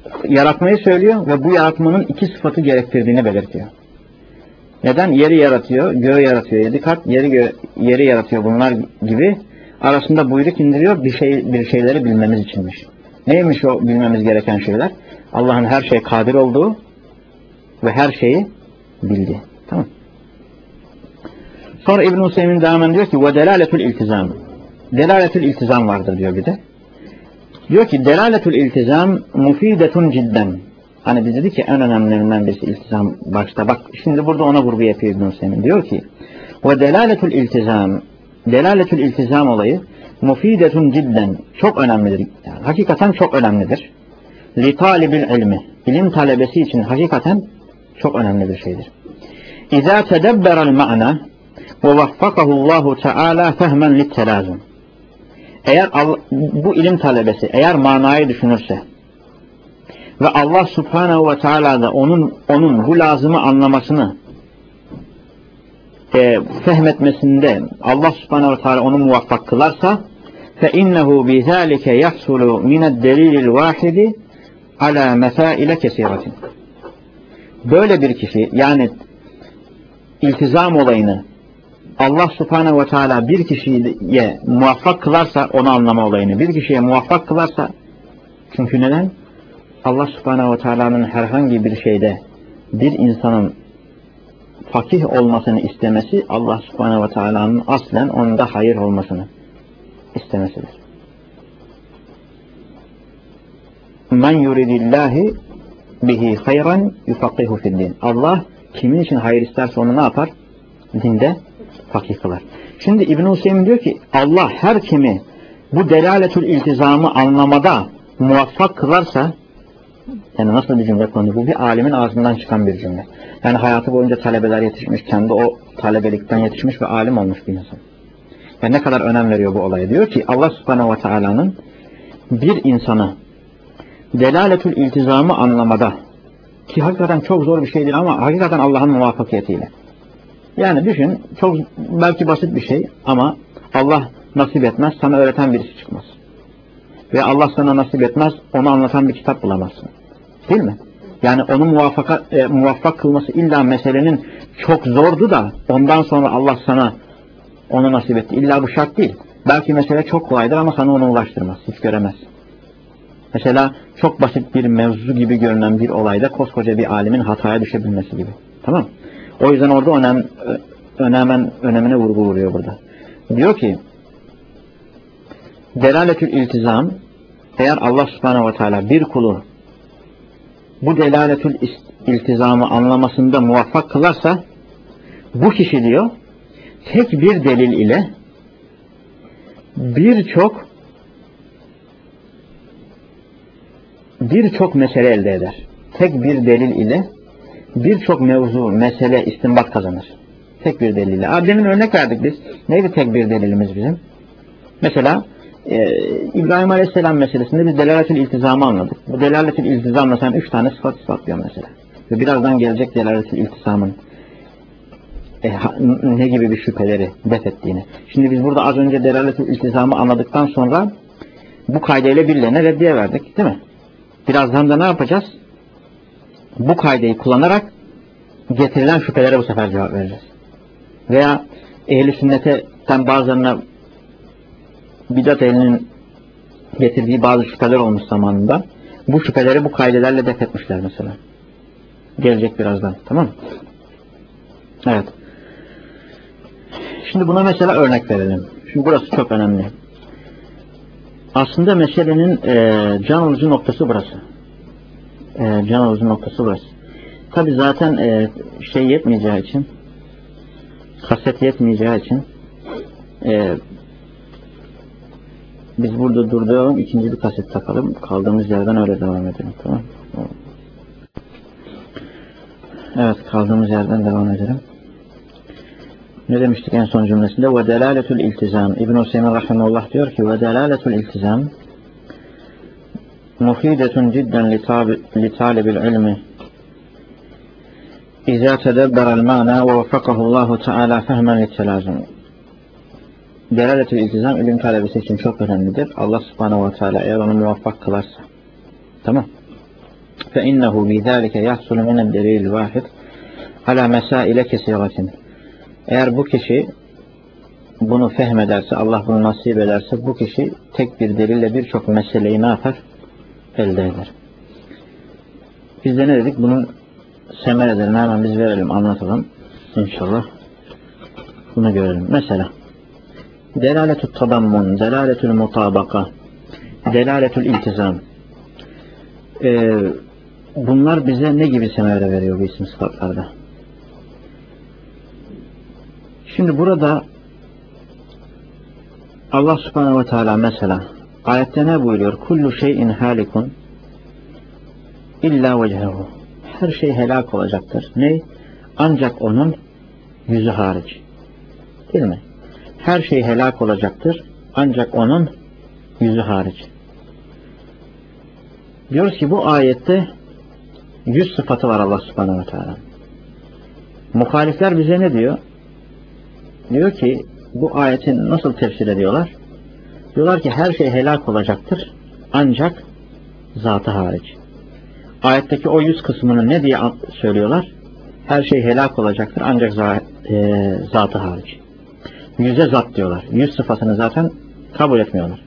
yaratmayı söylüyor ve bu yaratmanın iki sıfatı gerektirdiğini belirtiyor. Neden? Yeri yaratıyor, göğü yaratıyor. Yedi kat yeri, gö yeri yaratıyor bunlar gibi. Arasında buyruk indiriyor bir şey bir şeyleri bilmemiz içinmiş. Neymiş o bilmemiz gereken şeyler? Allah'ın her şeye kadir olduğu ve her şeyi bildiği. Tamam. Sonra İbn-i Hüseyin devam diyor ki ve delaletul iltizam. Delaletul iltizam vardır diyor bir de. Diyor ki delaletul iltizam mufidetun cidden. Hani biz dedik ki en önemlilerinden birisi iltizam başta. Bak şimdi burada ona vurgu yapıyor İbn-i Hüseyin. Diyor ki ve delaletul iltizam. Delaletul iltizam olayı mufidetun cidden. Çok önemlidir. Yani, hakikaten çok önemlidir. Li talibil ilmi. İlim talebesi için hakikaten çok önemli bir şeydir. İzâ tedebberel ma'na ve vaffakahu Allahu Teala fehmen littelazum. Eğer bu ilim talebesi eğer manayı düşünürse ve Allah Subhanahu ve Teala da onun onun bu lazımı anlamasını e, fehmetmesinde Allah Subhanahu ve Teala onu muvaffak kılarsa fe innehu bizalike yahsulu mined delilil vahidi ala mesaile kesiratin. Böyle bir kişi yani iltizam olayını Allah Subhanahu ve Teala bir kişiye muvaffak kılarsa onu anlama olayını bir kişiye muvaffak kılarsa çünkü neden? Allah Subhanahu ve Teala'nın herhangi bir şeyde bir insanın fakih olmasını istemesi Allah Subhanahu ve Teala'nın aslen onda hayır olmasını istemesidir. Men yuridillahi bihi hayran yufakihu fiddin. Allah kimin için hayır isterse onu ne yapar? Dinde fakih kılar. Şimdi İbn-i Hüseyin diyor ki Allah her kimi bu delaletül iltizamı anlamada muvaffak kılarsa yani nasıl bir cümle konu bu? Bir alimin ağzından çıkan bir cümle. Yani hayatı boyunca talebeler yetişmiş, kendi o talebelikten yetişmiş ve alim olmuş bir insan. Yani ne kadar önem veriyor bu olaya. Diyor ki Allah Subhanahu ve Teala'nın bir insanı delaletül iltizamı anlamada ki hakikaten çok zor bir şeydir ama hakikaten Allah'ın muvaffakiyetiyle. Yani düşün çok belki basit bir şey ama Allah nasip etmez sana öğreten birisi çıkmaz. Ve Allah sana nasip etmez onu anlatan bir kitap bulamazsın. Değil mi? Yani onu muvaffak, e, muvaffak kılması illa meselenin çok zordu da ondan sonra Allah sana onu nasip etti. İlla bu şart değil. Belki mesele çok kolaydır ama sana onu ulaştırmaz. Hiç göremez. Mesela çok basit bir mevzu gibi görünen bir olayda koskoca bir alimin hataya düşebilmesi gibi. Tamam. O yüzden orada önem, önemen, önemine vurgu vuruyor burada. Diyor ki delaletül iltizam eğer Allah Subhanahu ve Teala bir kulu bu delaletül iltizamı anlamasında muvaffak kılarsa bu kişi diyor tek bir delil ile birçok birçok mesele elde eder. Tek bir delil ile birçok mevzu, mesele, istinbat kazanır. Tek bir delil ile. Demin örnek verdik biz. Neydi tek bir delilimiz bizim? Mesela e, İbrahim Aleyhisselam meselesinde biz delaletül iltizamı anladık. Bu delaletül iltizamla sen üç tane sıfat ispatlıyor mesela. Ve birazdan gelecek delaletül iltizamın e, ne gibi bir şüpheleri def ettiğini. Şimdi biz burada az önce delaletül iltizamı anladıktan sonra bu kaydıyla birilerine reddiye verdik. Değil mi? Birazdan da ne yapacağız? Bu kaydeyi kullanarak getirilen şüphelere bu sefer cevap vereceğiz. Veya ehl-i sünnetten bazılarına bidat ehlinin getirdiği bazı şüpheler olmuş zamanında bu şüpheleri bu kaydelerle def etmişler mesela. Gelecek birazdan. Tamam mı? Evet. Şimdi buna mesela örnek verelim. Şimdi burası çok önemli. Aslında meselenin e, can alıcı noktası burası. E, can alıcı noktası burası. Tabi zaten e, şey yetmeyeceği için, kaset yetmeyeceği için e, biz burada durduğum ikinci bir kaset takalım. Kaldığımız yerden öyle devam edelim. Tamam. Evet, kaldığımız yerden devam edelim. Ne demiştik en son cümlesinde? Ve delaletul iltizam. İbn-i Hüseyin rahimahullah diyor ki ve delaletul iltizam mufidetun cidden li talibil ilmi İzâ tedebberel ma'na ve veffakahu Allahu Teala fehmen littelazum. Delaletül iltizam ilim talebesi için çok önemlidir. Allah Subhanahu ve Teala eğer onu muvaffak kılarsa. Tamam. فَاِنَّهُ بِذَٰلِكَ يَحْصُلُ مِنَ الدَّلِيلِ الْوَاحِدِ عَلَى مَسَائِلَ كَثِيرَةٍ. Eğer bu kişi bunu fehmederse, Allah bunu nasip ederse, bu kişi tek bir delille birçok meseleyi ne yapar? Elde eder. Biz de ne dedik? Bunun semerelerini hemen biz verelim, anlatalım. İnşallah bunu görelim. Mesela delaletü tadammun, delaletül mutabaka, delaletül iltizam. Ee, bunlar bize ne gibi semere veriyor bu isim sıfatlarda? Şimdi burada Allah subhanehu ve teala mesela ayette ne buyuruyor? Kullu şeyin halikun illa vechehu. Her şey helak olacaktır. Ne? Ancak onun yüzü hariç. Değil mi? Her şey helak olacaktır. Ancak onun yüzü hariç. Diyoruz ki bu ayette yüz sıfatı var Allah subhanehu ve teala. Muhalifler bize ne diyor? Diyor ki bu ayetin nasıl tefsir ediyorlar? Diyorlar ki her şey helak olacaktır. Ancak zatı hariç. Ayetteki o yüz kısmını ne diye söylüyorlar? Her şey helak olacaktır ancak zatı hariç. Yüze zat diyorlar. Yüz sıfatını zaten kabul etmiyorlar.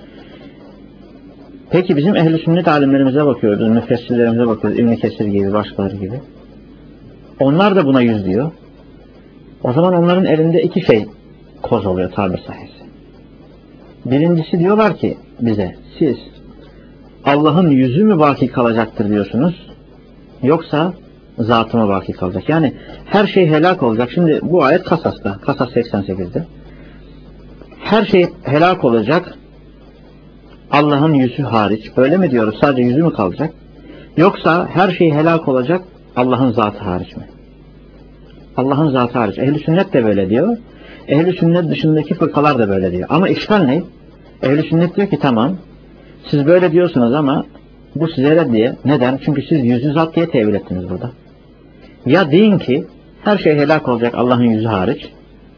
Peki bizim ehl-i sünnet alimlerimize bakıyoruz, müfessirlerimize bakıyoruz, İbn-i Kesir gibi, başkaları gibi. Onlar da buna yüz diyor. O zaman onların elinde iki şey koz oluyor tabir sahisi. Birincisi diyorlar ki bize, siz Allah'ın yüzü mü baki kalacaktır diyorsunuz, yoksa zatı mı baki kalacak? Yani her şey helak olacak. Şimdi bu ayet Kasas'ta, Kasas seksen sekiz'de. Her şey helak olacak, Allah'ın yüzü hariç. Öyle mi diyoruz? Sadece yüzü mü kalacak? Yoksa her şey helak olacak, Allah'ın zatı hariç mi? Allah'ın zatı hariç. Ehl-i sünnet de böyle diyor. Ehl-i sünnet dışındaki fırkalar da böyle diyor. Ama işgal ne? Ehl-i sünnet diyor ki tamam, siz böyle diyorsunuz ama bu size reddiye. Neden? Çünkü siz yüzü zat diye tevil ettiniz burada. Ya deyin ki her şey helak olacak Allah'ın yüzü hariç.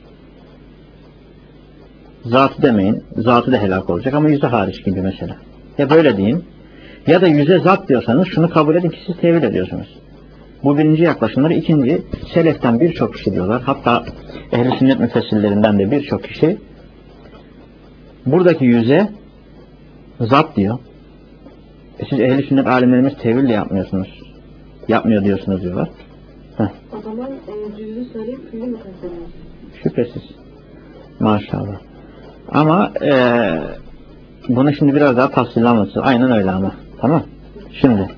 Zatı demeyin. Zatı da helak olacak ama yüzü hariç gibi mesela. Ya böyle deyin. Ya da yüze zat diyorsanız şunu kabul edin ki siz tevil ediyorsunuz. Bu birinci yaklaşımları. İkinci, seleften birçok kişi diyorlar. Hatta ehl-i sünnet müfessirlerinden de birçok kişi buradaki yüze zat diyor. E siz ehl-i sünnet alimlerimiz tevil de yapmıyorsunuz. Yapmıyor diyorsunuz diyorlar. Heh. O zaman e, cüzü söyleyip külli mi kastediyorsunuz? Şüphesiz. Maşallah. Ama e, bunu şimdi biraz daha tafsil anlatacağız. Aynen öyle ama. Tamam. Şimdi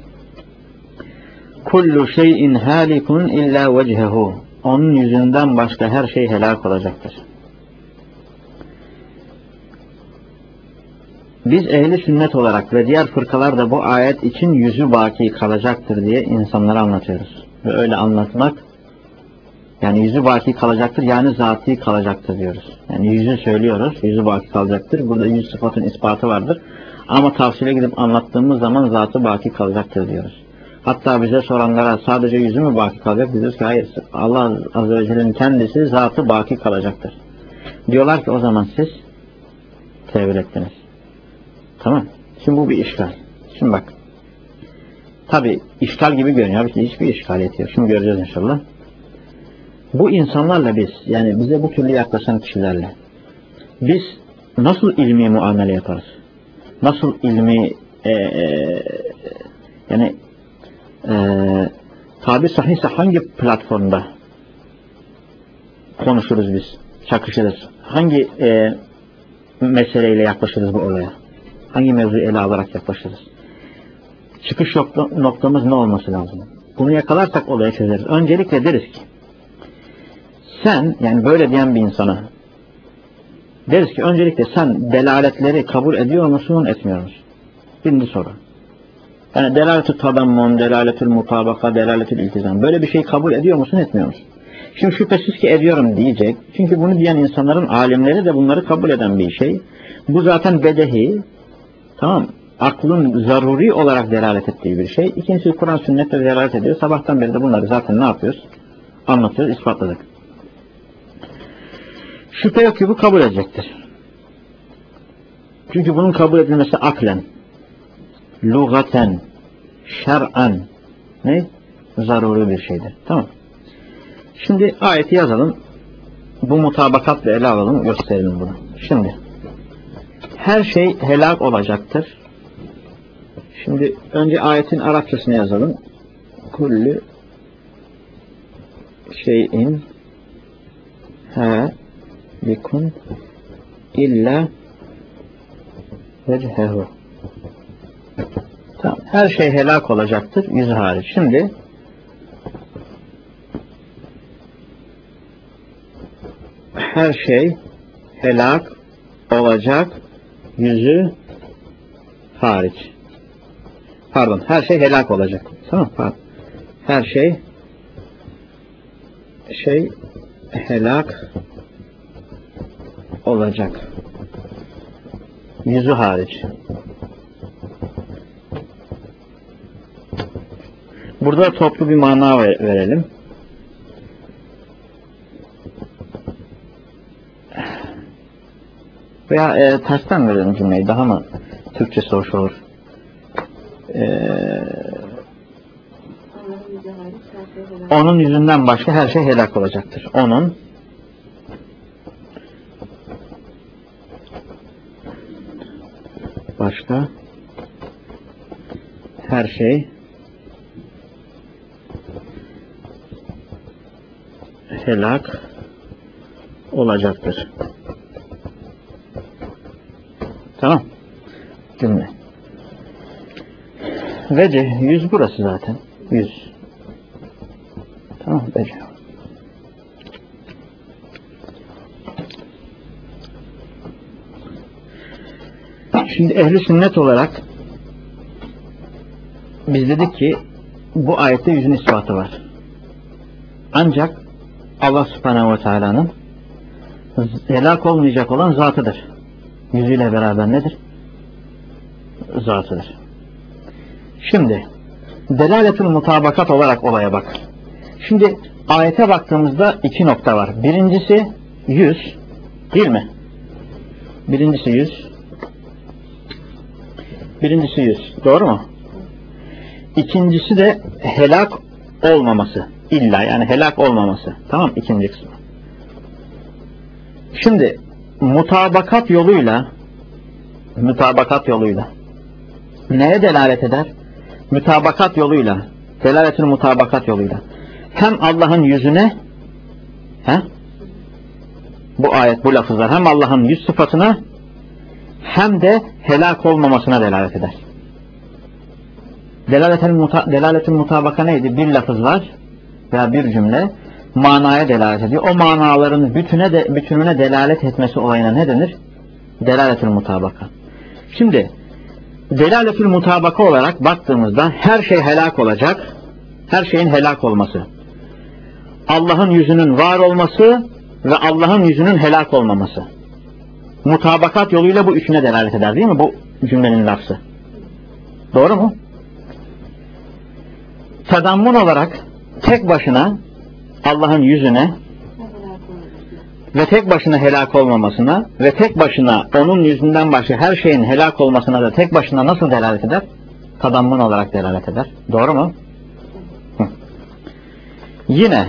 kullu şeyin halikun illa vecehu. Onun yüzünden başka her şey helak olacaktır. Biz ehli sünnet olarak ve diğer fırkalar da bu ayet için yüzü baki kalacaktır diye insanlara anlatıyoruz. Ve öyle anlatmak, yani yüzü baki kalacaktır, yani zatî kalacaktır diyoruz. Yani yüzü söylüyoruz, yüzü baki kalacaktır. Burada yüz sıfatın ispatı vardır. Ama tavsile gidip anlattığımız zaman zatı baki kalacaktır diyoruz. Hatta bize soranlara sadece yüzü mü baki kalacak? Diyoruz ki hayır, Allah Azze ve Celle'nin kendisi zatı baki kalacaktır. Diyorlar ki o zaman siz tevil ettiniz. Tamam. Şimdi bu bir işgal. Şimdi bak. Tabi işgal gibi görünüyor. Hiçbir işgaliyeti yok. Şimdi göreceğiz inşallah. Bu insanlarla biz, yani bize bu türlü yaklaşan kişilerle biz nasıl ilmi muamele yaparız? Nasıl ilmi e, e, yani e, tabi sahihse hangi platformda konuşuruz biz? Çakışırız. Hangi e, meseleyle yaklaşırız bu olaya? Hangi mevzuyu ele alarak yaklaşırız? Çıkış noktamız ne olması lazım? Bunu yakalarsak olayı çözeriz. Öncelikle deriz ki sen, yani böyle diyen bir insana deriz ki öncelikle sen delaletleri kabul ediyor musun, etmiyor musun? Birinci soru. Yani delaletü tadammun, delaletül mutabaka, delaletül iltizam. Böyle bir şey kabul ediyor musun, etmiyor musun? Şimdi şüphesiz ki ediyorum diyecek. Çünkü bunu diyen insanların alimleri de bunları kabul eden bir şey. Bu zaten bedehi. Tamam. Aklın zaruri olarak delalet ettiği bir şey. İkincisi Kur'an sünnette delalet ediyor. Sabahtan beri de bunları zaten ne yapıyoruz? Anlatıyoruz, ispatladık. Şüphe yok ki bu kabul edecektir. Çünkü bunun kabul edilmesi aklen, lugaten, şer'an ne? Zaruri bir şeydir. Tamam. Şimdi ayeti yazalım. Bu mutabakatla ele alalım, gösterelim bunu. Şimdi her şey helak olacaktır. Şimdi önce ayetin Arapçasını yazalım. Kullu şeyin halikun illa vecehehu. Tamam. Her şey helak olacaktır, yüzü hariç. Şimdi her şey helak olacak, yüzü hariç. Pardon, her şey helak olacak. Tamam, pardon. Her şey şey helak olacak, yüzü hariç. Burada toplu bir mana verelim. Veya e, tersten verelim cümleyi. Daha mı Türkçesi hoş olur? Ee, onun yüzünden başka her şey helak olacaktır. Onun başka her şey helak olacaktır. Tamam. Cümle. Vece, yüz burası zaten. Yüz. Tamam, vece. Şimdi ehli sünnet olarak biz dedik ki bu ayette yüzün ispatı var. Ancak Allah Subhanahu ve Teala'nın helak olmayacak olan zatıdır. Yüzüyle beraber nedir? Zatıdır. Şimdi delaletül mutabakat olarak olaya bak. Şimdi ayete baktığımızda iki nokta var. Birincisi yüz, değil mi? Birincisi yüz. Birincisi yüz. Doğru mu? İkincisi de helak olmaması. İlla yani helak olmaması. Tamam, ikinci kısmı. Şimdi mutabakat yoluyla mutabakat yoluyla neye delalet eder? Mutabakat yoluyla, delaletül mutabakat yoluyla hem Allah'ın yüzüne, he? Bu ayet, bu lafızlar hem Allah'ın yüz sıfatına hem de helak olmamasına delalet eder. Delaletül muta, delaletül mutabaka neydi? Bir lafız var veya bir cümle manaya delalet ediyor. O manaların bütüne de, bütününe delalet etmesi olayına ne denir? Delaletül mutabaka. Şimdi delaletül mutabaka olarak baktığımızda her şey helak olacak, her şeyin helak olması, Allah'ın yüzünün var olması ve Allah'ın yüzünün helak olmaması. Mutabakat yoluyla bu üçüne delalet eder, değil mi bu cümlenin lafzı? Doğru mu? Tadammun olarak tek başına Allah'ın yüzüne ve tek başına helak olmamasına ve tek başına onun yüzünden başka her şeyin helak olmasına da tek başına nasıl delalet eder? Tadammun olarak delalet eder. Doğru mu? Hı. Yine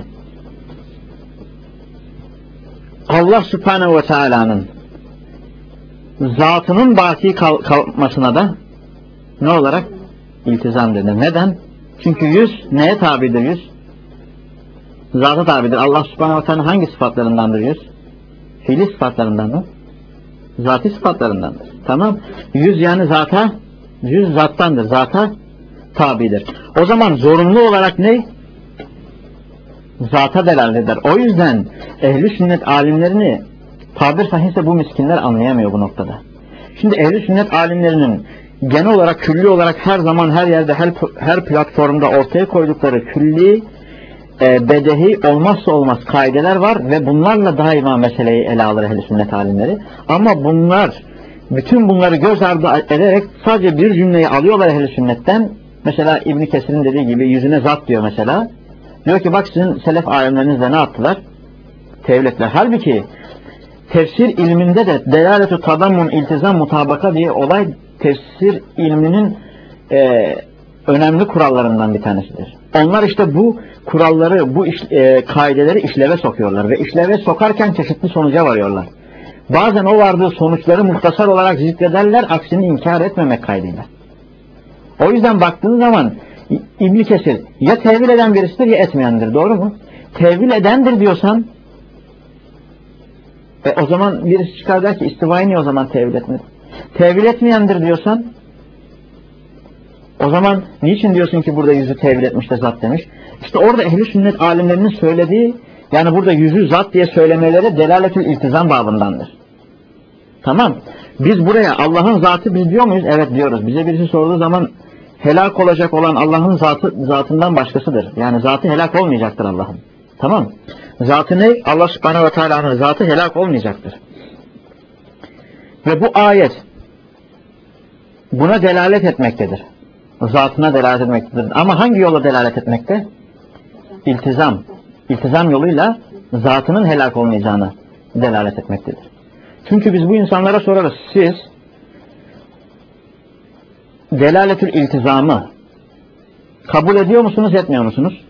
Allah Subhanahu ve Teala'nın zatının baki kal kalmasına da ne olarak? İltizam denir. Neden? Çünkü yüz neye tabidir yüz? Zata tabidir. Allah Subhanahu ve Teala hangi sıfatlarındandır yüz? Fiili sıfatlarındandır. Zati sıfatlarındandır. Tamam. Yüz yani zata, yüz zattandır. Zata tabidir. O zaman zorunlu olarak ne? Zata delalet eder. O yüzden ehl-i sünnet alimlerini tabir sahihse bu miskinler anlayamıyor bu noktada. Şimdi ehl-i sünnet alimlerinin genel olarak, külli olarak her zaman, her yerde, her, her platformda ortaya koydukları külli, e, bedehi, olmazsa olmaz kaideler var ve bunlarla daima meseleyi ele alır ehl-i sünnet alimleri. Ama bunlar, bütün bunları göz ardı ederek sadece bir cümleyi alıyorlar ehl-i sünnetten. Mesela İbn-i Kesir'in dediği gibi yüzüne zat diyor mesela. Diyor ki bak sizin selef alimleriniz de ne yaptılar? Tevil ettiler. Halbuki tefsir ilminde de delalet-ü tadammun, iltizam, mutabaka diye olay tefsir ilminin e, önemli kurallarından bir tanesidir. Onlar işte bu kuralları, bu iş, e, kaideleri işleve sokuyorlar ve işleve sokarken çeşitli sonuca varıyorlar. Bazen o vardığı sonuçları muhtasar olarak zikrederler, aksini inkar etmemek kaydıyla. O yüzden baktığınız zaman İbn Kesir ya tevil eden birisidir ya etmeyendir, doğru mu? Tevil edendir diyorsan e, o zaman birisi çıkar der ki istivayı niye o zaman tevil etmedi? Tevil etmeyendir diyorsan o zaman niçin diyorsun ki burada yüzü tevil etmiş de zat demiş? İşte orada ehli sünnet alimlerinin söylediği, yani burada yüzü zat diye söylemeleri delaletül iltizam babındandır. Tamam. Biz buraya Allah'ın zatı biz diyor muyuz? Evet diyoruz. Bize birisi sorduğu zaman helak olacak olan Allah'ın zatı zatından başkasıdır. Yani zatı helak olmayacaktır Allah'ın. Tamam. Zatı ne? Allah subhanehu ve teala'nın zatı helak olmayacaktır. Ve bu ayet buna delalet etmektedir. Zatına delalet etmektedir. Ama hangi yola delalet etmekte? İltizam. İltizam yoluyla zatının helak olmayacağına delalet etmektedir. Çünkü biz bu insanlara sorarız. Siz delaletül iltizamı kabul ediyor musunuz, etmiyor musunuz?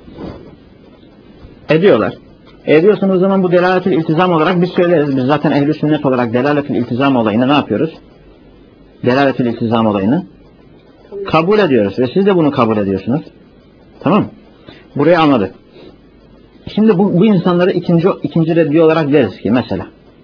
Ediyorlar. Ediyorsunuz, o zaman bu delaletül iltizam olarak biz söyleriz. Biz zaten ehl-i sünnet olarak delaletül iltizam olayını ne yapıyoruz? Delaletül iltizam olayını kabul ediyoruz ve siz de bunu kabul ediyorsunuz. Tamam. Burayı anladık. Şimdi bu, bu insanları ikinci, ikinci reddi olarak deriz ki mesela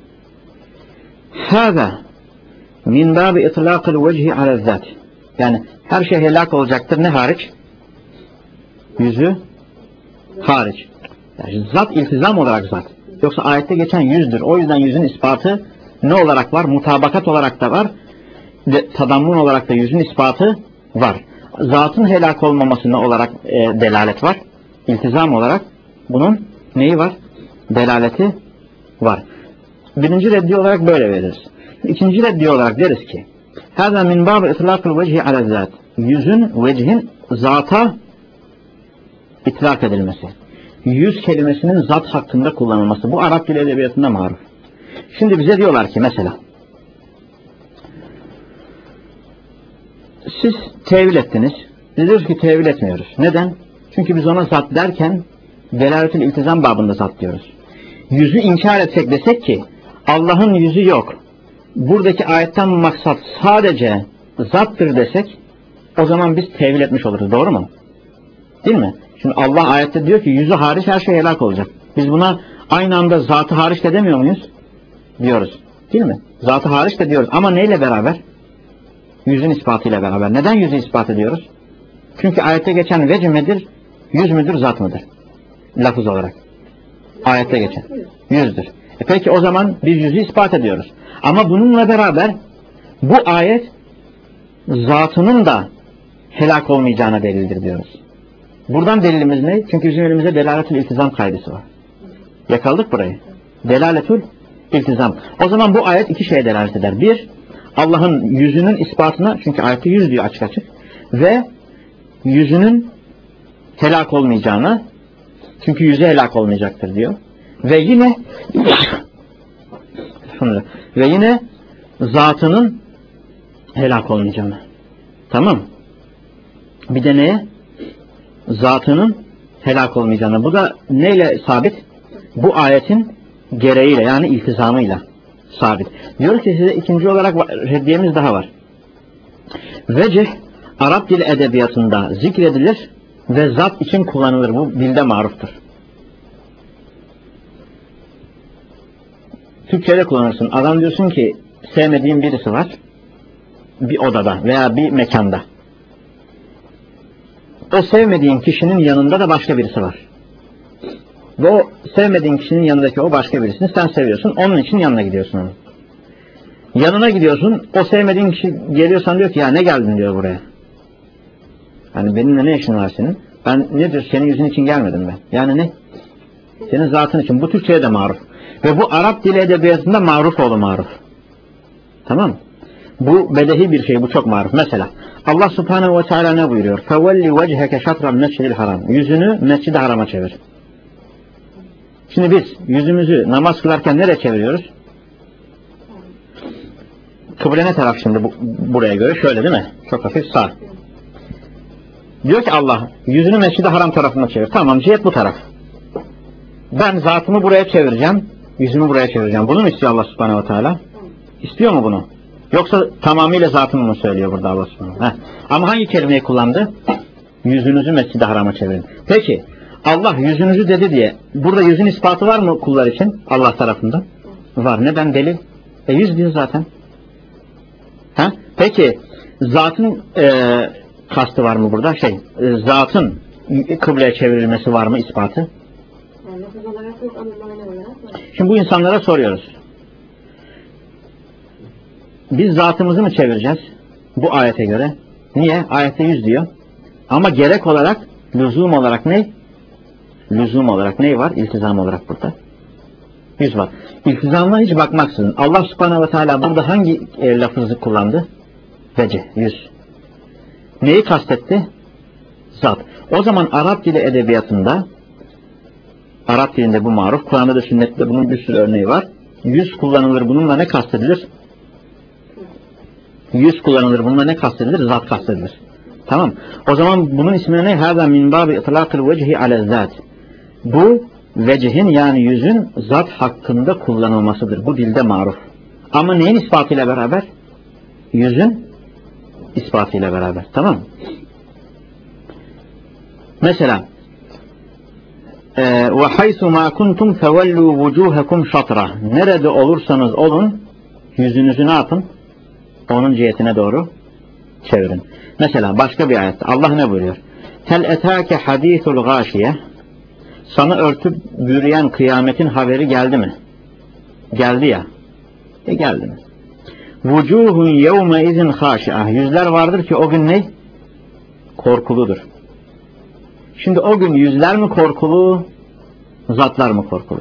hâzâ min bâbi itlâkıl vecihi alezzât, yani her şey helak olacaktır ne hariç? Yüzü hariç. Yani zat iltizam olarak zat. Yoksa ayette geçen yüzdür. O yüzden yüzün ispatı ne olarak var? Mutabakat olarak da var. De, tadammun olarak da yüzün ispatı var. Zatın helak olmaması ne olarak e, delalet var? İltizam olarak bunun neyi var? Delaleti var. Birinci reddi olarak böyle veririz. İkinci reddi olarak deriz ki hâzâ min bâbi itlâkıl vecihi alezzât, yüzün, vecihin zata itlak edilmesi. Yüz kelimesinin zat hakkında kullanılması. Bu Arap dili edebiyatında maruf. Şimdi bize diyorlar ki mesela siz tevil ettiniz. Biz diyoruz ki tevil etmiyoruz. Neden? Çünkü biz ona zat derken delaletül iltizam babında zat diyoruz. Yüzü inkar etsek, desek ki Allah'ın yüzü yok, buradaki ayetten maksat sadece zattır desek, o zaman biz tevil etmiş oluruz. Doğru mu? Değil mi? Şimdi Allah ayette diyor ki yüzü hariç her şey helak olacak. Biz buna aynı anda zatı hariç de demiyor muyuz? Diyoruz. Değil mi? Zatı hariç de diyoruz. Ama neyle beraber? Yüzün ispatıyla beraber. Neden yüzü ispat ediyoruz? Çünkü ayette geçen vecih midir, yüz müdür, zat mıdır? Lafız olarak. Ayette geçen. Yüzdür. E peki o zaman biz yüzü ispat ediyoruz. Ama bununla beraber bu ayet zatının da helak olmayacağına delildir diyoruz. Buradan delilimiz ne? Çünkü bizim elimizde delaletül iltizam kaydesi var. Yakaladık burayı. Delaletül iltizam. O zaman bu ayet iki şeye delalet eder. Bir, Allah'ın yüzünün ispatına, çünkü ayette yüz diyor açık açık, ve yüzünün helak olmayacağına, çünkü yüzü helak olmayacaktır diyor. Ve yine ve yine zatının helak olmayacağına. Tamam. Bir de neye? Zatının helak olmayacağına. Bu da neyle sabit? Bu ayetin gereğiyle, yani iltizamıyla sabit. Diyor ki size ikinci olarak reddiyemiz daha var. Vecih Arap dili edebiyatında zikredilir ve zat için kullanılır. Bu dilde maruftur. Türkçe'de kullanırsın. Adam diyorsun ki sevmediğin birisi var bir odada veya bir mekanda. O sevmediğin kişinin yanında da başka birisi var. Ve o sevmediğin kişinin yanındaki o başka birisini sen seviyorsun. Onun için yanına gidiyorsun onun. Yanına gidiyorsun. O sevmediğin kişi geliyorsan diyor ki ya ne geldin diyor buraya. Hani benimle ne işin var senin? Ben nedir? Senin yüzün için gelmedim ben. Yani ne? Senin zatın için. Bu Türkçe'ye de maruf. Ve bu Arap dili edebiyatında maruf oğlu maruf. Tamam. Bu bedehi bir şey. Bu çok maruf. Mesela Allah Subhanahu ve Teala ne buyuruyor? فَوَلِّ وَجْهَكَ شَطْرَ الْمَسْجِدِ الْحَرَامِ. Yüzünü Mescid-i Haram'a çevir. Şimdi biz yüzümüzü namaz kılarken nereye çeviriyoruz? Kıble ne taraf şimdi bu, buraya göre? Şöyle değil mi? Çok hafif sağ. Diyor ki Allah, yüzünü Mescid-i Haram tarafına çevir. Tamam, cihet bu taraf. Ben zatımı buraya çevireceğim, yüzümü buraya çevireceğim. Bunu mu istiyor Allah subhanehu ve teala? İstiyor mu bunu? Yoksa tamamıyla zatımı mı söylüyor burada Allah subhanehu? Heh. Ama hangi kelimeyi kullandı? Yüzünüzü Mescid-i Haram'a çevirin. Peki, Allah yüzünüzü dedi diye, burada yüzün ispatı var mı kullar için Allah tarafından? Var. Neden delil? E yüz diyor zaten. Ha? Peki, zatın e, kastı var mı burada? Şey, e, zatın kıbleye çevrilmesi var mı ispatı? Yani lafız olarak yok ama mane olarak var. Şimdi bu insanlara soruyoruz. Biz zatımızı mı çevireceğiz? Bu ayete göre. Niye? Ayette yüz diyor. Ama gerek olarak, lüzum olarak ne? Lüzum olarak ne var? İltizam olarak burada. Yüz var. İltizamına hiç bakmaksızın. Allah subhanehu ve teala burada hangi e, lafızı kullandı? Vece, yüz. Neyi kastetti? Zat. O zaman Arap dili edebiyatında, Arap dilinde bu maruf, Kur'an'da da sünnette bunun bir sürü örneği var. Yüz kullanılır, bununla ne kastedilir? Yüz kullanılır, bununla ne kastedilir? Zat kastedilir. Tamam. O zaman bunun ismine ne? Hâzâ min bâbi itlâkıl vecihi ale zât. Bu vecihin yani yüzün zat hakkında kullanılmasıdır. Bu dilde maruf. Ama neyin ispatıyla beraber? Yüzün ispatıyla beraber. Tamam mı? Mesela ve haythu ma kuntum fevellu vucuhakum şatra. Nerede olursanız olun yüzünüzü ne yapın? Onun cihetine doğru çevirin. Mesela başka bir ayette Allah ne buyuruyor? Hel etâke hadîthul gâşiye. Sana örtüp bürüyen kıyametin haberi geldi mi? Geldi ya. E geldi mi? Vucuhun yevme izin hâşi'ah. Yüzler vardır ki o gün ne? Korkuludur. Şimdi o gün yüzler mi korkulu, zatlar mı korkulu?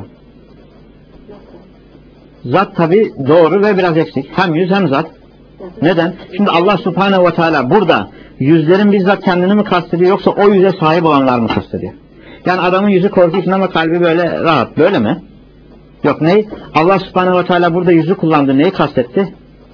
Zat tabi doğru ve biraz eksik. Hem yüz hem zat. Neden? Şimdi Allah subhanehu ve teala burada yüzlerin bizzat kendini mi kastediyor yoksa o yüze sahip olanlar mı kastediyor? Yani adamın yüzü korku için ama kalbi böyle rahat. Böyle mi? Yok ne? Allah subhanehu ve teala burada yüzü kullandı. Neyi kastetti?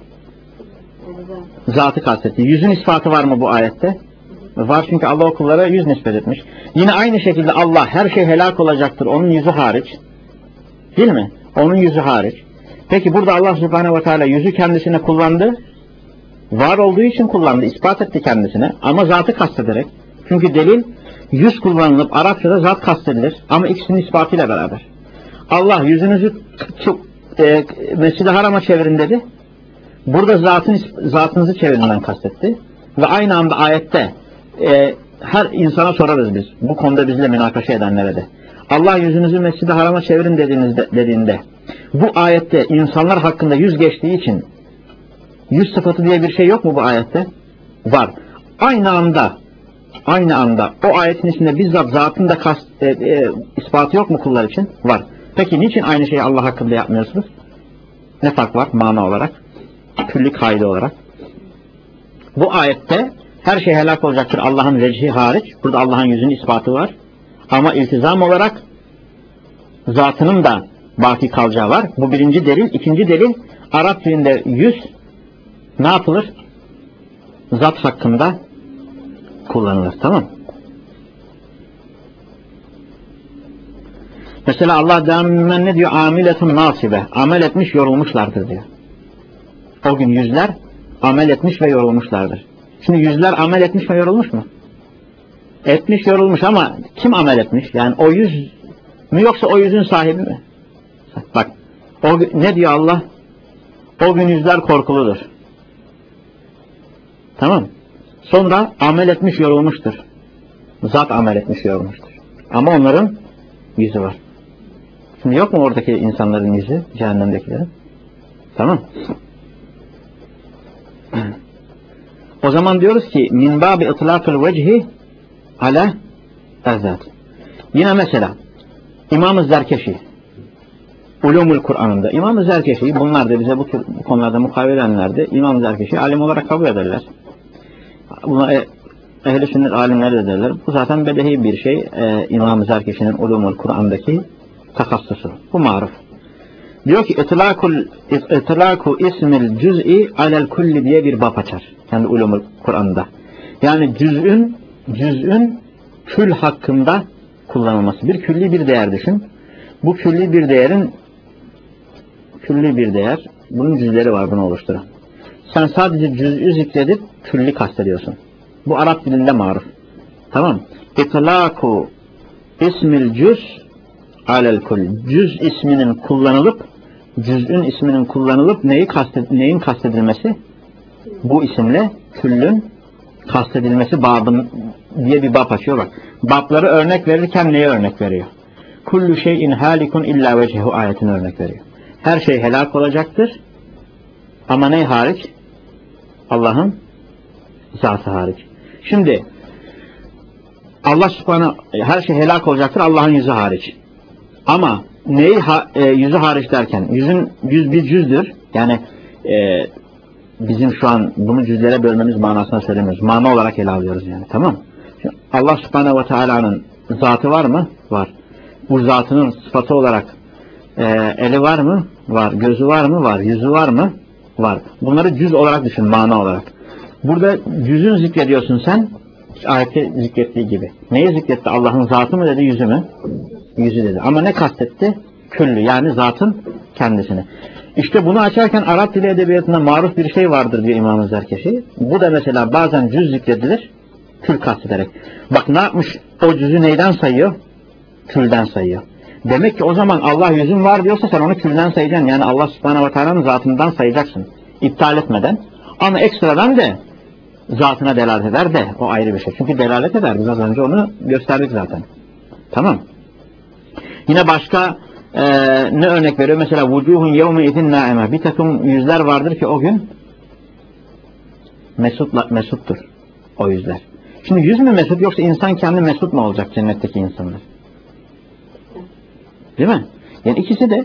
Zatı kastetti. Yüzün ispatı var mı bu ayette? Var, çünkü Allah o kullara yüz nispet etmiş. Yine aynı şekilde Allah her şey helak olacaktır. Onun yüzü hariç. Değil mi? Onun yüzü hariç. Peki burada Allah subhanehu ve teala yüzü kendisine kullandı. Var olduğu için kullandı. İspat etti kendisine. Ama zatı kastederek. Çünkü delil yüz kullanılıp Arapçada zat kastedilir. Ama ikisinin ispatıyla beraber. Allah yüzünüzü çok e, Mescid-i Haram'a çevirin dedi. Burada zatın, zatınızı çevirinden kastetti. Ve aynı anda ayette e, her insana sorarız biz. Bu konuda bizle münakaşa edenlere de. Allah yüzünüzü Mescid-i Haram'a çevirin dediğinizde, dediğinde bu ayette insanlar hakkında yüz geçtiği için yüz sıfatı diye bir şey yok mu bu ayette? Var. Aynı anda aynı anda o ayetin içinde bizzat zatın da kast, e, e, ispatı yok mu kullar için? Var. Peki niçin aynı şeyi Allah hakkında yapmıyorsunuz? Ne fark var mana olarak? Külli kaide olarak. Bu ayette her şey helak olacaktır Allah'ın vecihi hariç. Burada Allah'ın yüzünün ispatı var. Ama iltizam olarak zatının da baki kalacağı var. Bu birinci delil. İkinci delil Arap dilinde yüz ne yapılır? Zat hakkında kullanılır. Tamam. Mesela Allah devamlı ne diyor? Amiletun nasibe. Amel etmiş, yorulmuşlardır diyor. O gün yüzler amel etmiş ve yorulmuşlardır. Şimdi yüzler amel etmiş ve yorulmuş mu? Etmiş, yorulmuş ama kim amel etmiş? Yani o yüz mü yoksa o yüzün sahibi mi? Bak, o, ne diyor Allah? O gün yüzler korkuludur. Tamam. Sonra amel etmiş, yorulmuştur. Zat amel etmiş, yorulmuştur. Ama onların yüzü var. Şimdi yok mu oradaki insanların yüzü? Cehennemdekilerin. Tamam. O zaman diyoruz ki min babi itlaqul vecihi ala azat. Yine mesela İmam-ı Zerkeşi Ulumul Kur'an'ında İmam-ı Zerkeşi, bunlar da bize bu, tür, bu konularda mukavele edenlerdi. İmam-ı Zerkeşi alim olarak kabul ederler. Buna e, ehl-i sünnet alimleri de derler. Bu zaten bedehi bir şey. E, İmam-ı Zerkeşi'nin Ulumul Kur'an'daki takassusu. Bu maruf. Diyor ki itlakul itlaku ismil cüz'i alel kulli diye bir bab açar. Yani Ulumul Kur'an'da. Yani cüz'ün cüz'ün kül hakkında kullanılması. Bir külli bir değer düşün. Bu külli bir değerin külli bir değer, bunun cüzleri var bunu oluşturan. Sen sadece cüz'ü zikredip külli kastediyorsun. Bu Arap dilinde maruf. Tamam. İtlâku ismil cüz alel kul. Cüz isminin kullanılıp, cüz'ün isminin kullanılıp neyi kasted, neyin kastedilmesi? Bu isimle küllün kastedilmesi babın diye bir bab açıyor bak. Babları örnek verirken neye örnek veriyor? Kullu şeyin halikun illa vecehu ayetini örnek veriyor. Her şey helak olacaktır. Ama ne hariç? Allah'ın zatı hariç. Şimdi Allah subhanahu her şey helak olacaktır Allah'ın yüzü hariç. Ama neyi ha, e, yüzü hariç derken yüzün yüz bir cüzdür. Yani e, bizim şu an bunu cüzlere bölmemiz manasına söylemiyoruz. Mana olarak ele alıyoruz yani. Tamam. Şimdi Allah subhanahu ve teala'nın zatı var mı? Var. Bu zatının sıfatı olarak e, eli var mı? Var. Gözü var mı? Var. Yüzü var mı? Var. Bunları cüz olarak düşün, mana olarak. Burada cüzün zikrediyorsun sen, ayette zikrettiği gibi. Neyi zikretti? Allah'ın zatı mı dedi, yüzü mü? Yüzü dedi. Ama ne kastetti? Küllü, yani zatın kendisini. İşte bunu açarken Arap dili edebiyatında maruf bir şey vardır diyor İmam-ı Zerkeşi. Bu da mesela bazen cüz zikredilir, kül kastederek. Bak ne yapmış? O cüzü neyden sayıyor? Külden sayıyor. Demek ki o zaman Allah yüzün var diyorsa sen onu külden sayacaksın. Yani Allah subhanahu ve teala'nın zatından sayacaksın. İptal etmeden. Ama ekstradan de zatına delalet eder de o ayrı bir şey. Çünkü delalet eder. Biz az önce onu gösterdik zaten. Tamam. Yine başka e, ne örnek veriyor? Mesela vucuhun yevme idin naime. Bir takım yüzler vardır ki o gün mesutla, mesuttur. O yüzler. Şimdi yüz mü mesut yoksa insan kendi mesut mu olacak cennetteki insanlar? Değil mi? Yani ikisi de.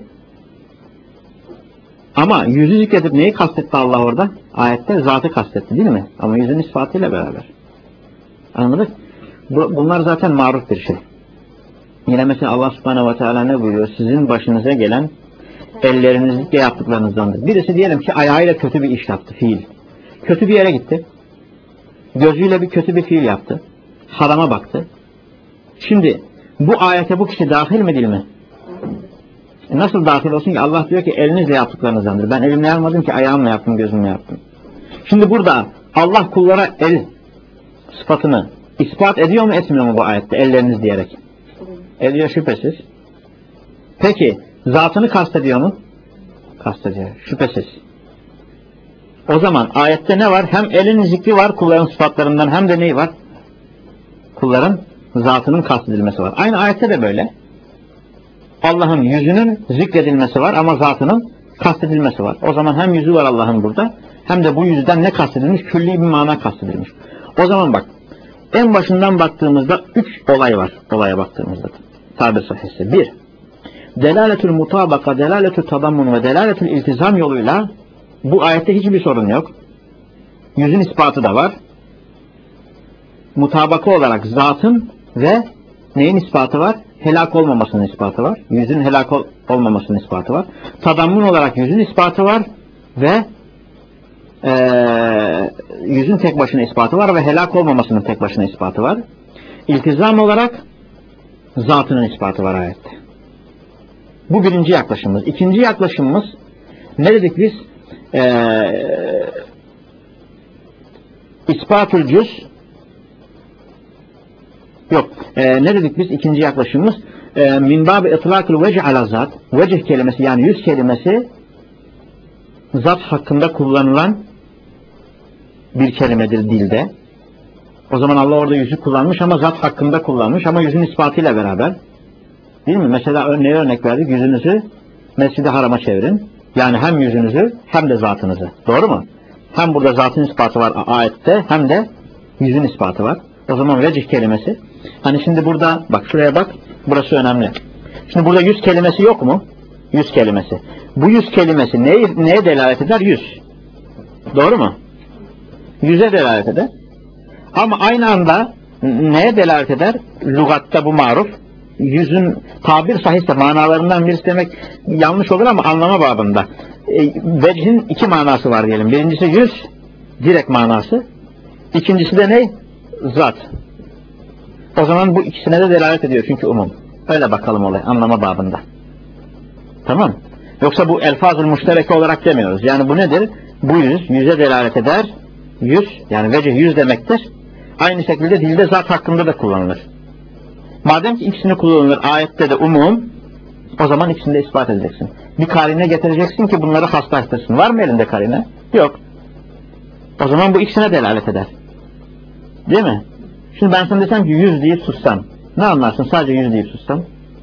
Ama yüzü zikredip neyi kastetti Allah orada? Ayette zatı kastetti değil mi? Ama yüzün ispatıyla beraber. Anladık? Bunlar zaten maruf bir şey. Yine mesela Allah subhanehu ve teala ne buyuruyor? Sizin başınıza gelen ellerinizle yaptıklarınızdandır. Birisi diyelim ki ayağıyla kötü bir iş yaptı, fiil. Kötü bir yere gitti. Gözüyle bir kötü bir fiil yaptı. Harama baktı. Şimdi bu ayete bu kişi dahil mi değil mi? Nasıl dahil olsun ki? Allah diyor ki elinizle yaptıklarınızdandır. Ben elimle yapmadım ki, ayağımla yaptım, gözümle yaptım. Şimdi burada Allah kullara el sıfatını ispat ediyor mu etmiyor mu bu ayette? Elleriniz diyerek. Ediyor şüphesiz. Peki zatını kastediyor mu? Kastediyor. Şüphesiz. O zaman ayette ne var? Hem elin zikri var kulların sıfatlarından, hem de neyi var? Kulların zatının kastedilmesi var. Aynı ayette de böyle. Allah'ın yüzünün zikredilmesi var ama zatının kastedilmesi var. O zaman hem yüzü var Allah'ın burada, hem de bu yüzden ne kastedilmiş? Külli bir mana kastedilmiş. O zaman bak, en başından baktığımızda üç olay var. Olaya baktığımızda. Tabir sahihse. Bir, delaletül mutabaka, delaletül tadammun ve delaletül iltizam yoluyla bu ayette hiçbir sorun yok. Yüzün ispatı da var. Mutabaka olarak zatın ve neyin ispatı var? Helak olmamasının ispatı var. Yüzün helak ol olmamasının ispatı var. Tadammun olarak yüzün ispatı var ve ee, yüzün tek başına ispatı var ve helak olmamasının tek başına ispatı var. İltizam olarak zatının ispatı var ayette. Bu birinci yaklaşımımız. İkinci yaklaşımımız ne dedik biz? Ee, İspatül cüz yok. Ee, ne dedik biz? İkinci yaklaşımımız ee, min bâbi itlâkül vecih ala zat. Vecih kelimesi yani yüz kelimesi zat hakkında kullanılan bir kelimedir dilde. O zaman Allah orada yüzü kullanmış ama zat hakkında kullanmış ama yüzün ispatıyla beraber. Değil mi? Mesela örneğe örnek verdik. Yüzünüzü Mescid-i Haram'a çevirin. Yani hem yüzünüzü hem de zatınızı. Doğru mu? Hem burada zatın ispatı var ayette hem de yüzün ispatı var. O zaman vecih kelimesi. Hani şimdi burada bak şuraya bak. Burası önemli. Şimdi burada yüz kelimesi yok mu? Yüz kelimesi. Bu yüz kelimesi neye, neye delalet eder? Yüz. Doğru mu? Yüze delalet eder. Ama aynı anda neye delalet eder? Lügatta bu maruf. Yüzün tabir sahihse manalarından birisi demek yanlış olur ama anlama babında. E, vecihin iki manası var diyelim. Birincisi yüz, direkt manası. İkincisi de ne? Zat. O zaman bu ikisine de delalet ediyor çünkü umum. Öyle bakalım olay anlama babında. Tamam. Yoksa bu elfaz-ül müştereke olarak demiyoruz. Yani bu nedir? Bu yüz, yüze delalet eder. Yüz, yani vecih yüz demektir. Aynı şekilde dilde zat hakkında da kullanılır. Madem ki ikisini kullanılır, ayette de umum, o zaman ikisini de ispat edeceksin. Bir karine getireceksin ki bunları haslaştırsın. Var mı elinde karine? Yok. O zaman bu ikisine delalet eder. Değil mi? Şimdi ben sana desem ki yüz deyip sussam. Ne anlarsın? Sadece yüz deyip sussam.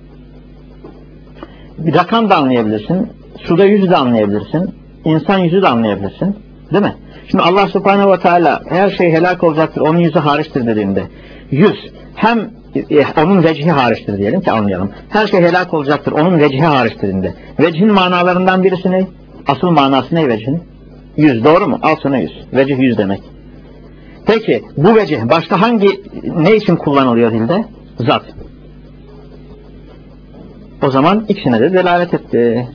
Bir rakam da anlayabilirsin. Suda yüzü de anlayabilirsin. İnsan yüzü de anlayabilirsin. Değil mi? Şimdi Allah Subhanahu ve Teala her şey helak olacaktır, onun yüzü hariçtir dediğinde yüz hem e, onun vecihi hariçtir diyelim ki anlayalım. Her şey helak olacaktır, onun vecihi hariçtir dediğinde. Vecihin manalarından birisi ne? Asıl manası ne vecihin? Yüz, doğru mu? Al sana yüz. Vecih yüz demek. Peki bu vecih başka hangi, ne için kullanılıyor dilde? Zat. O zaman ikisine de delalet etti.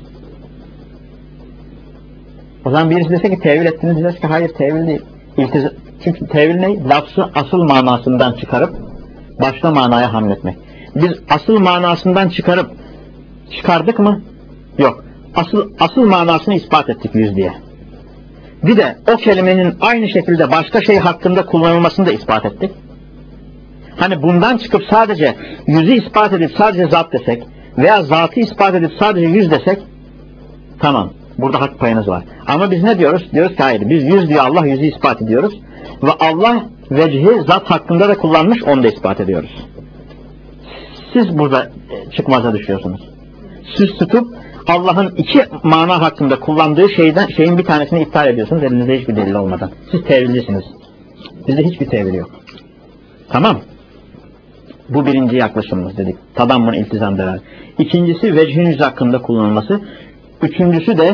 O zaman birisi dese ki tevil ettiniz, diyeceğiz ki hayır tevil değil. İltiz Çünkü tevil ne? Lafzı asıl manasından çıkarıp başka manaya hamletmek. Biz asıl manasından çıkarıp çıkardık mı? Yok. Asıl, asıl manasını ispat ettik yüz diye. Bir de o kelimenin aynı şekilde başka şey hakkında kullanılmasını da ispat ettik. Hani bundan çıkıp sadece yüzü ispat edip sadece zat desek veya zatı ispat edip sadece yüz desek tamam. Burada hak payınız var. Ama biz ne diyoruz? Diyoruz ki hayır. Biz yüz diyor Allah yüzü ispat ediyoruz. Ve Allah vecihi zat hakkında da kullanmış, onu da ispat ediyoruz. Siz burada çıkmaza düşüyorsunuz. Siz tutup Allah'ın iki mana hakkında kullandığı şeyden şeyin bir tanesini iptal ediyorsunuz elinizde hiçbir delil olmadan. Siz tevillisiniz. Bizde hiçbir tevil yok. Tamam. Bu birinci yaklaşımımız dedik. Tadammun iltizam delalet. İkincisi vecihin yüzü hakkında kullanılması. Üçüncüsü de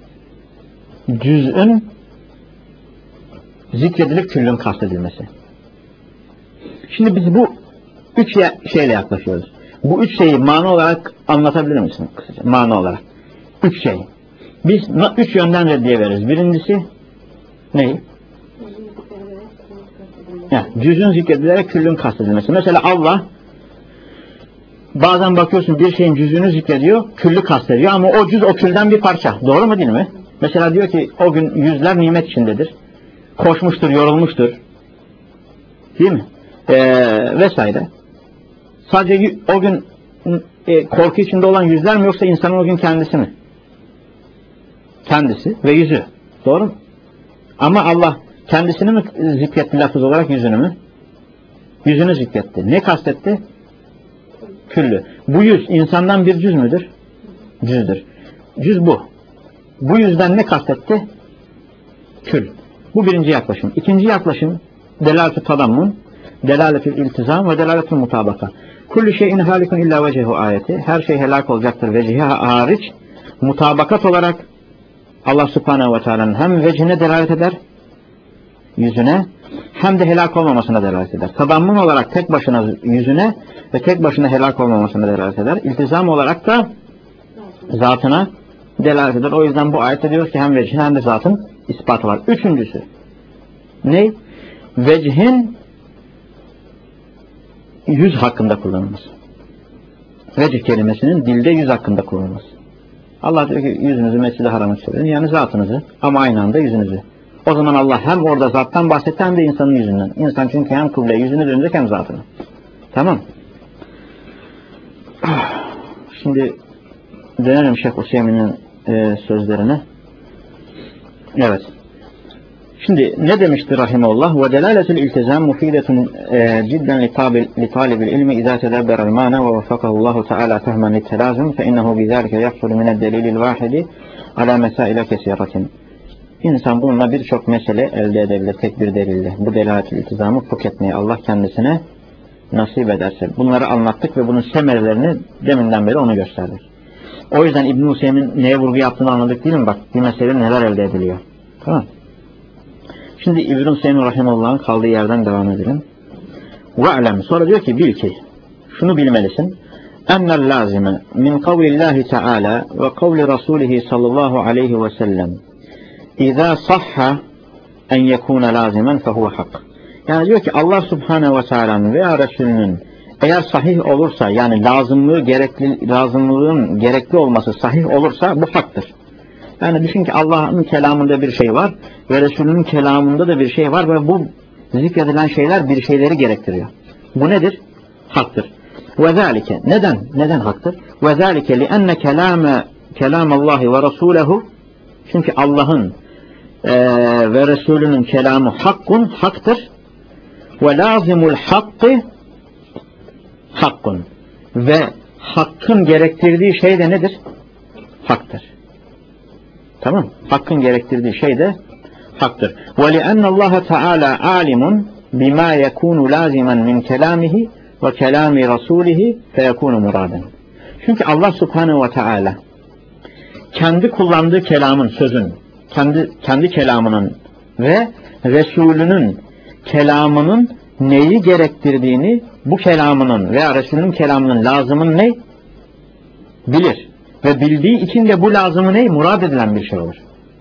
cüz'ün zikredilip küllün kastedilmesi. Şimdi biz bu üç şeyle yaklaşıyoruz. Bu üç şeyi mana olarak anlatabilir misin kısaca? Mana olarak. Üç şey. Biz üç yönden reddiye veririz. Birincisi ne? Yani, cüz'ün zikredilerek küllün kastedilmesi. Mesela Allah bazen bakıyorsun bir şeyin cüz'ünü zikrediyor, küllü kastediyor ama o cüz o külden bir parça. Doğru mu değil mi? Mesela diyor ki o gün yüzler nimet içindedir. Koşmuştur, yorulmuştur. Değil mi? Ee, vesaire. Sadece o gün e, korku içinde olan yüzler mi yoksa insanın o gün kendisi mi? Kendisi ve yüzü. Doğru mu? Ama Allah kendisini mi zikretti lafız olarak yüzünü mü? Yüzünü zikretti. Ne kastetti? Küllü. Bu yüz insandan bir cüz müdür? Cüzdür. Cüz bu. Bu yüzden ne kastetti? Kül. Bu birinci yaklaşım. İkinci yaklaşım delalet-ü tadammun, delalet-ü iltizam ve delalet-ü mutabaka. Kullu şeyin halikun illa vecehu ayeti. Her şey helak olacaktır vecihi hariç. Mutabakat olarak Allah Subhanahu ve Teala'nın hem vecihine delalet eder, yüzüne, hem de helak olmamasına delalet eder. Tadammun olarak tek başına yüzüne ve tek başına helak olmamasına delalet eder. İltizam olarak da zatına delalet eder. O yüzden bu ayette diyoruz ki hem vecihin hem de zatın ispatı var. Üçüncüsü ne? Vecihin yüz hakkında kullanılması. Vecih kelimesinin dilde yüz hakkında kullanılması. Allah diyor ki yüzünüzü mescid-i harama çevirin. Yani zatınızı ama aynı anda yüzünüzü. O zaman Allah hem orada zattan bahsetti hem de insanın yüzünden. İnsan çünkü hem kıbleye yüzünü dönecek hem zatını. Tamam. Şimdi dönelim Şeyh Useymin'in e, sözlerine. Evet. Şimdi ne demişti rahimehullah? Ve delaletul iltizam mufidetun cidden li talibil ilmi izâ tedebberel mâna ve veffakahullahu teâlâ fehmen littelâzum fe innehu bizâlike yahsulu mined delilil vâhidi alâ mesâile kesiratin. İnsan bununla birçok mesele elde edebilir tek bir delille. Bu delalet-ül iltizamı fıkh etmeyi Allah kendisine nasip ederse. Bunları anlattık ve bunun semerelerini deminden beri onu gösterdik. O yüzden İbn-i Hüseyin'in neye vurgu yaptığını anladık değil mi? Bak bir mesele neler elde ediliyor. Tamam. Şimdi İbn-i Hüseyin rahimahullah'ın kaldığı yerden devam edelim. Ve'lem. Sonra diyor ki bil ki şunu bilmelisin. Ennel lazime min kavlillahi teala ve kavli rasulihi sallallahu aleyhi ve sellem İzâ sahha en yekûne lâzimen fehuve hak. Yani diyor ki Allah Subhanahu ve Teala'nın veya Resulünün eğer sahih olursa, yani lazımlığı gerekli, lazımlığın gerekli olması sahih olursa bu haktır. Yani düşün ki Allah'ın kelamında bir şey var ve Resulünün kelamında da bir şey var ve bu zikredilen şeyler bir şeyleri gerektiriyor. Bu nedir? Haktır. Ve zâlike. Neden? Neden haktır? Ve zâlike li'enne kelâme kelâmallâhi ve rasûlehu, çünkü Allah'ın e, ve Resulünün kelamı hakkun, haktır. Ve lazimul hakkı hakkun. Ve hakkın gerektirdiği şey de nedir? Haktır. Tamam. Hakkın gerektirdiği şey de haktır. Ve li'enne Allah Teala alimun bima yekunu lazimen min kelamihi ve kelami rasulihi feyekunu muraden. Çünkü Allah Subhanahu ve Teala kendi kullandığı kelamın, sözün, kendi kendi kelamının ve Resulünün kelamının neyi gerektirdiğini, bu kelamının veya Resulünün kelamının lazımın ne? Bilir. Ve bildiği için de bu lazımı ne? Murad edilen bir şey olur.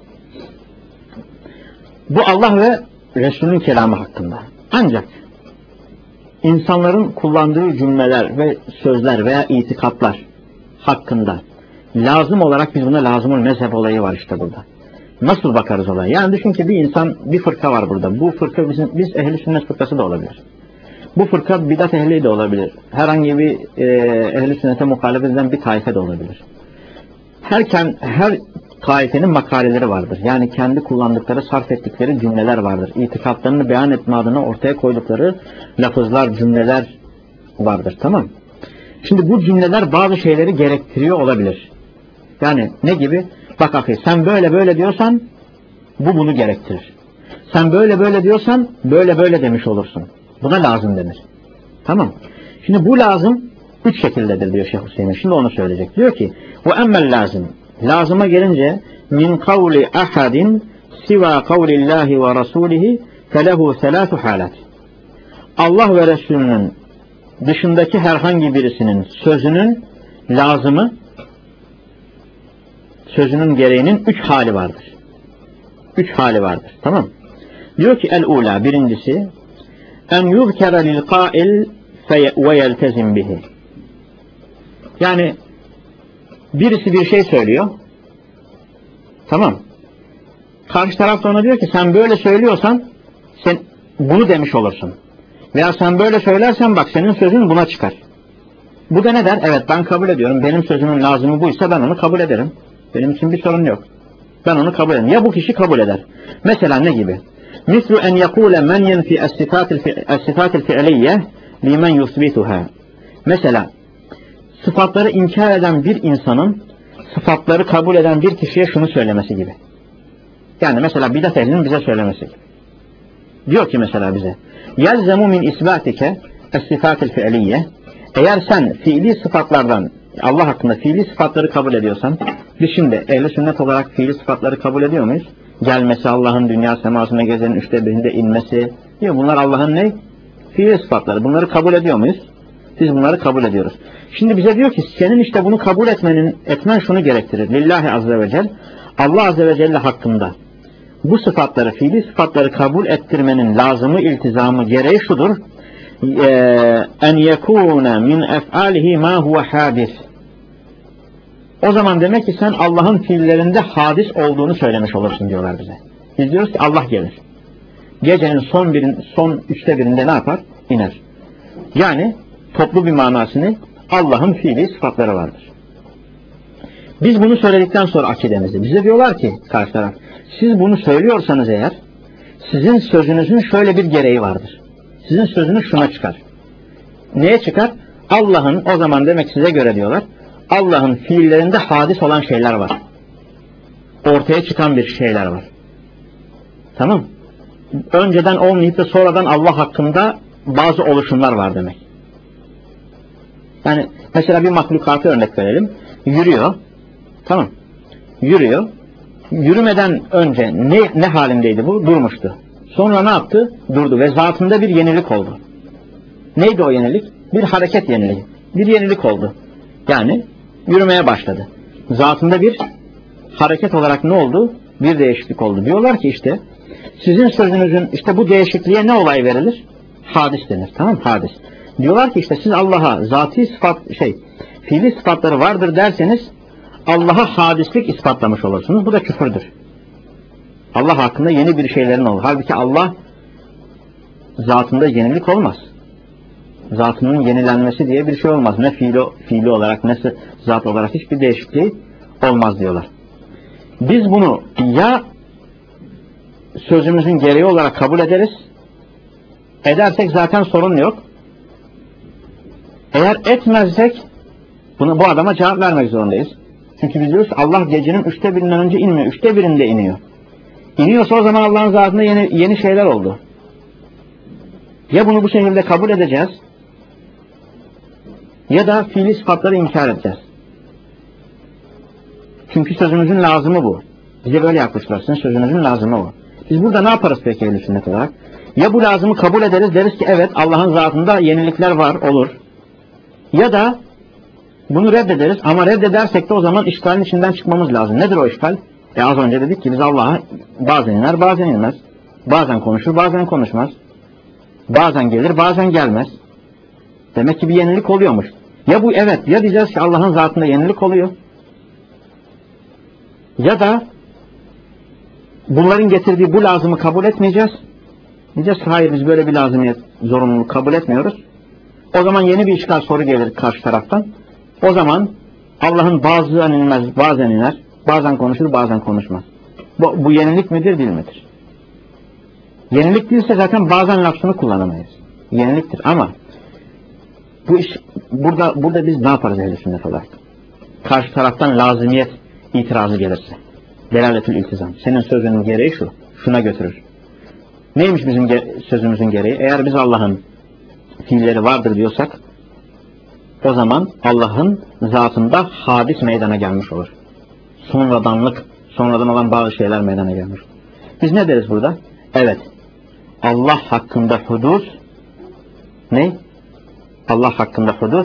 Bu Allah ve Resulünün kelamı hakkında. Ancak insanların kullandığı cümleler ve sözler veya itikatlar hakkında lazım olarak biz buna lazımul mezhep olayı var işte burada. Nasıl bakarız olaya? Yani düşün ki bir insan, bir fırka var burada. Bu fırka bizim, biz ehli sünnet fırkası da olabilir. Bu fırka bidat ehli de olabilir. Herhangi bir e, ehli sünnete muhalefet eden bir taife de olabilir. Herken, her taifenin makaleleri vardır. Yani kendi kullandıkları, sarf ettikleri cümleler vardır. İtikatlarını beyan etme adına ortaya koydukları lafızlar, cümleler vardır. Tamam. Şimdi bu cümleler bazı şeyleri gerektiriyor olabilir. Yani ne gibi? Bak ahi, sen böyle böyle diyorsan bu bunu gerektirir. Sen böyle böyle diyorsan böyle böyle demiş olursun. Buna lazım denir. Tamam. Şimdi bu lazım üç şekildedir diyor Şeyh Hüseyin. Şimdi onu söyleyecek. Diyor ki ve emmel lazım. Lazıma gelince min kavli ahadin siva kavlillahi ve rasulihi felehu selâtu halat. Allah ve Resulünün dışındaki herhangi birisinin sözünün lazımı, sözünün gereğinin üç hali vardır. Üç hali vardır. Tamam. Diyor ki el-ula, birincisi en yuzkera lil qail ve yeltezim bihi. Yani birisi bir şey söylüyor. Tamam. Karşı taraf da ona diyor ki sen böyle söylüyorsan sen bunu demiş olursun. Veya sen böyle söylersen bak senin sözün buna çıkar. Bu da ne der? Evet, ben kabul ediyorum. Benim sözümün lazımı buysa ben onu kabul ederim. Benim için bir sorun yok. Ben onu kabul ederim. Ya bu kişi kabul eder. Mesela ne gibi? Mislu en yekule men yenfi es-sifatil fi'liyye limen yusbituha. Mesela sıfatları inkar eden bir insanın sıfatları kabul eden bir kişiye şunu söylemesi gibi. Yani mesela bidat ehlinin bize söylemesi gibi. Diyor ki mesela bize yelzemu min isbatike es-sifatil fi'liyye. Eğer sen fiili sıfatlardan, Allah hakkında fiili sıfatları kabul ediyorsan, biz şimdi ehl-i sünnet olarak fiili sıfatları kabul ediyor muyuz? Gelmesi, Allah'ın dünya semasına gezenin üçte birinde inmesi, diyor bunlar Allah'ın ne? Fiili sıfatları. Bunları kabul ediyor muyuz? Biz bunları kabul ediyoruz. Şimdi bize diyor ki senin işte bunu kabul etmenin, etmen şunu gerektirir. Lillahi azze ve celle, Allah azze ve celle hakkında bu sıfatları, fiili sıfatları kabul ettirmenin lazımı, iltizamı, gereği şudur. En yekûne min ef'alihi ma huve hadis. O zaman demek ki sen Allah'ın fiillerinde hadis olduğunu söylemiş olursun diyorlar bize. Biz diyoruz ki Allah gelir. Gecenin son birin, son üçte birinde ne yapar? İner. Yani toplu bir manasını Allah'ın fiili sıfatları vardır. Biz bunu söyledikten sonra akidemizde bize diyorlar ki karşı taraf, siz bunu söylüyorsanız eğer sizin sözünüzün şöyle bir gereği vardır. Sizin sözünüz şuna çıkar. Neye çıkar? Allah'ın, o zaman demek size göre diyorlar, Allah'ın fiillerinde hadis olan şeyler var. Ortaya çıkan bir şeyler var. Tamam. Önceden olmayıp da sonradan Allah hakkında bazı oluşumlar var demek. Yani mesela bir mahlukatı örnek verelim. Yürüyor. Tamam. Yürüyor. Yürümeden önce ne, ne halindeydi bu? Durmuştu. Sonra ne yaptı? Durdu ve zatında bir yenilik oldu. Neydi o yenilik? Bir hareket yeniliği. Bir yenilik oldu. Yani yürümeye başladı. Zatında bir hareket olarak ne oldu? Bir değişiklik oldu. Diyorlar ki işte sizin sözünüzün işte bu değişikliğe ne olay verilir? hadis denir. Tamam mı? Hadis. Diyorlar ki işte siz Allah'a zati sıfat şey fiili sıfatları vardır derseniz Allah'a hadislik ispatlamış olursunuz. Bu da küfürdür. Allah hakkında yeni bir şeylerin olur. Halbuki Allah zatında yenilik olmaz. Zatının yenilenmesi diye bir şey olmaz. Ne fiili, fiili olarak ne zat olarak hiçbir değişikliği olmaz diyorlar. Biz bunu ya sözümüzün gereği olarak kabul ederiz. Edersek zaten sorun yok. Eğer etmezsek bunu, bu adama cevap vermek zorundayız. Çünkü biz diyoruz Allah gecenin üçte birinden önce inmiyor. Üçte birinde iniyor. İniyorsa o zaman Allah'ın zatında yeni, yeni şeyler oldu. Ya bunu bu şekilde kabul edeceğiz ya da fiili sıfatları inkar edeceğiz. Çünkü sözümüzün lazımı bu. Bize böyle yaklaştılar. Sizin sözünüzün lazımı bu. Biz burada ne yaparız peki ehl-i sünnet olarak? Ya bu lazımı kabul ederiz, deriz ki evet Allah'ın zatında yenilikler var, olur. Ya da bunu reddederiz ama reddedersek de o zaman işgalin içinden çıkmamız lazım. Nedir o işgal? E az önce dedik ki biz Allah'a bazen iner, bazen inmez. Bazen konuşur, bazen konuşmaz. Bazen gelir, bazen gelmez. Demek ki bir yenilik oluyormuş. Ya bu evet, ya diyeceğiz ki Allah'ın zatında yenilik oluyor. Ya da bunların getirdiği bu lazımı kabul etmeyeceğiz. Diyeceğiz ki hayır biz böyle bir lazımiyet, zorunluluk kabul etmiyoruz. O zaman yeni bir işgal soru gelir karşı taraftan. O zaman Allah'ın bazen inmez, bazen iner, bazen konuşur, bazen konuşmaz. Bu, bu yenilik midir, değil midir? Yenilik değilse zaten bazen lafını kullanamayız. Yeniliktir ama bu iş burada burada biz ne yaparız ehl-i sünnet olarak? Karşı taraftan lazımiyet itirazı gelirse. Delaletül iltizam. Senin sözünün gereği şu. Şuna götürür. Neymiş bizim ge sözümüzün gereği? Eğer biz Allah'ın fiilleri vardır diyorsak o zaman Allah'ın zatında hadis meydana gelmiş olur. Sonradanlık, sonradan olan bazı şeyler meydana gelmiş olur. Biz ne deriz burada? Evet. Allah hakkında hudus ne? Allah hakkında hudus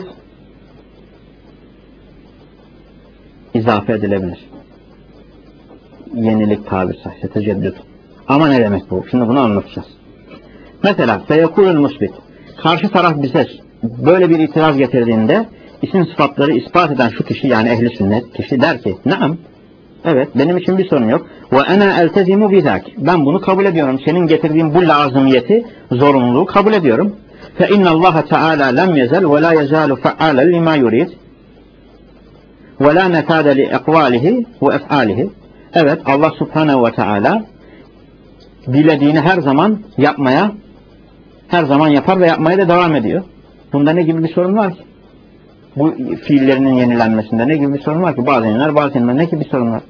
izafe edilebilir. Yenilik tabir sahte, teceddüt. Ama ne demek bu? Şimdi bunu anlatacağız. Mesela feyekulul musbit. Karşı taraf bize böyle bir itiraz getirdiğinde isim sıfatları ispat eden şu kişi, yani ehli sünnet kişi der ki naam, evet benim için bir sorun yok. Ve ana eltezimu bizak. Ben bunu kabul ediyorum. Senin getirdiğin bu lazımiyeti, zorunluluğu kabul ediyorum. Fe innallaha teala lem yezel ve la yezalu fe'alen lima yurid. Ve la nefade li ekvalihi ve ef'alihi. Evet, Allah subhanehu ve teala dilediğini her zaman yapmaya, her zaman yapar ve yapmaya da devam ediyor. Bunda ne gibi bir sorun var ki? Bu fiillerinin yenilenmesinde ne gibi bir sorun var ki? Bazen iner, bazen inmez. Ne gibi bir sorun var?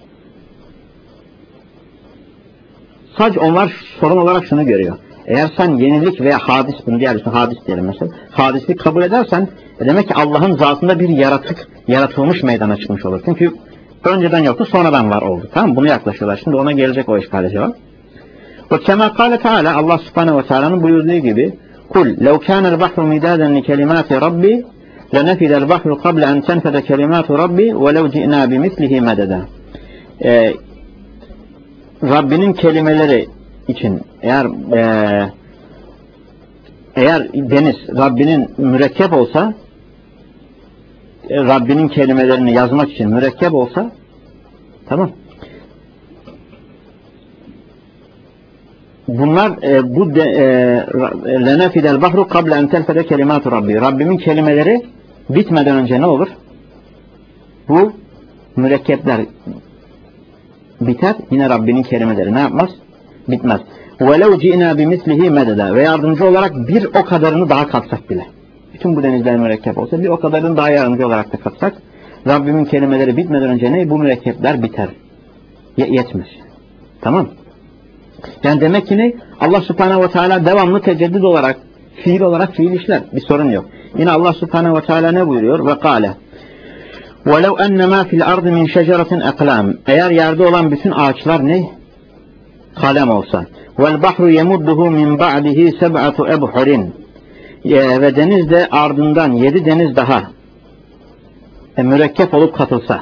Sadece onlar sorun olarak şunu görüyor. Eğer sen yenilik veya hadis, bunu diğer üstüne hadis diyelim mesela, hadislik kabul edersen e demek ki Allah'ın zatında bir yaratık, yaratılmış meydana çıkmış olur. Çünkü önceden yoktu, sonradan var oldu. Tamam mı? Bunu yaklaşıyorlar. Şimdi ona gelecek o işgale cevap. Ve kema kâle teâlâ, Allah subhanehu ve teâlâ'nın buyurduğu gibi kul lev kânel bahru midâden li kelimâti rabbi lenefidel bahru kable en tenfede kelimâtu rabbi ve lev ci'nâ bimislihi mededa. Ee, Rabbinin kelimeleri için eğer e, eğer deniz Rabbinin mürekkep olsa, e, Rabbinin kelimelerini yazmak için mürekkep olsa, tamam, bunlar e, bu lenefidel bahru kable en tenfede kelimatu rabbi. Rabbimin kelimeleri bitmeden önce ne olur? Bu mürekkepler biter. Yine Rabbinin kelimeleri ne yapmaz? Bitmez. وَلَوْ جِئْنَا بِمِثْلِهِ مَدَدًا. Ve yardımcı olarak bir o kadarını daha katsak bile. Bütün bu denizler mürekkep olsa bir o kadarını daha yardımcı olarak da katsak, Rabbimin kelimeleri bitmeden önce ne? Bu mürekkepler biter. Ye yetmez. Tamam. Yani demek ki ne? Allah subhanehu ve teala devamlı teceddüd olarak, fiil olarak fiil işler. Bir sorun yok. Yine Allah subhanehu ve teala ne buyuruyor? Ve kâle وَلَوْ اَنَّمَا فِي الْاَرْضِ مِنْ شَجَرَةٍ اَقْلَامٍ. Eğer yerde olan bütün ağaçlar ne? Kalem olsa. وَالْبَحْرُ يَمُدُّهُ مِنْ بَعْدِهِ سَبْعَةُ اَبْحُرٍ. Ve deniz de ardından yedi deniz daha e, mürekkep olup katılsa.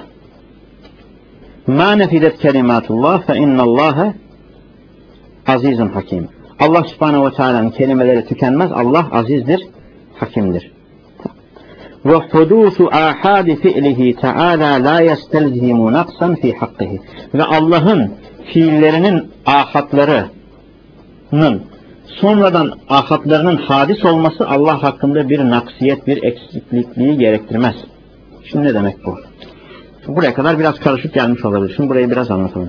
مَا نَفِدَتْ كَلِمَاتُ اللّٰهِ فَاِنَّ اللّٰهَ azizun hakim. Allah subhanehu ve teala'nın kelimeleri tükenmez. Allah azizdir, hakimdir. Ve hudusu ahadi fi'lihi teala la yestelzimu naqsan fi hakkihi. Ve Allah'ın fiillerinin ahatlarının sonradan ahatlarının hadis olması Allah hakkında bir naksiyet, bir eksiklikliği gerektirmez. Şimdi ne demek bu? Buraya kadar biraz karışık gelmiş olabilir. Şimdi burayı biraz anlatalım.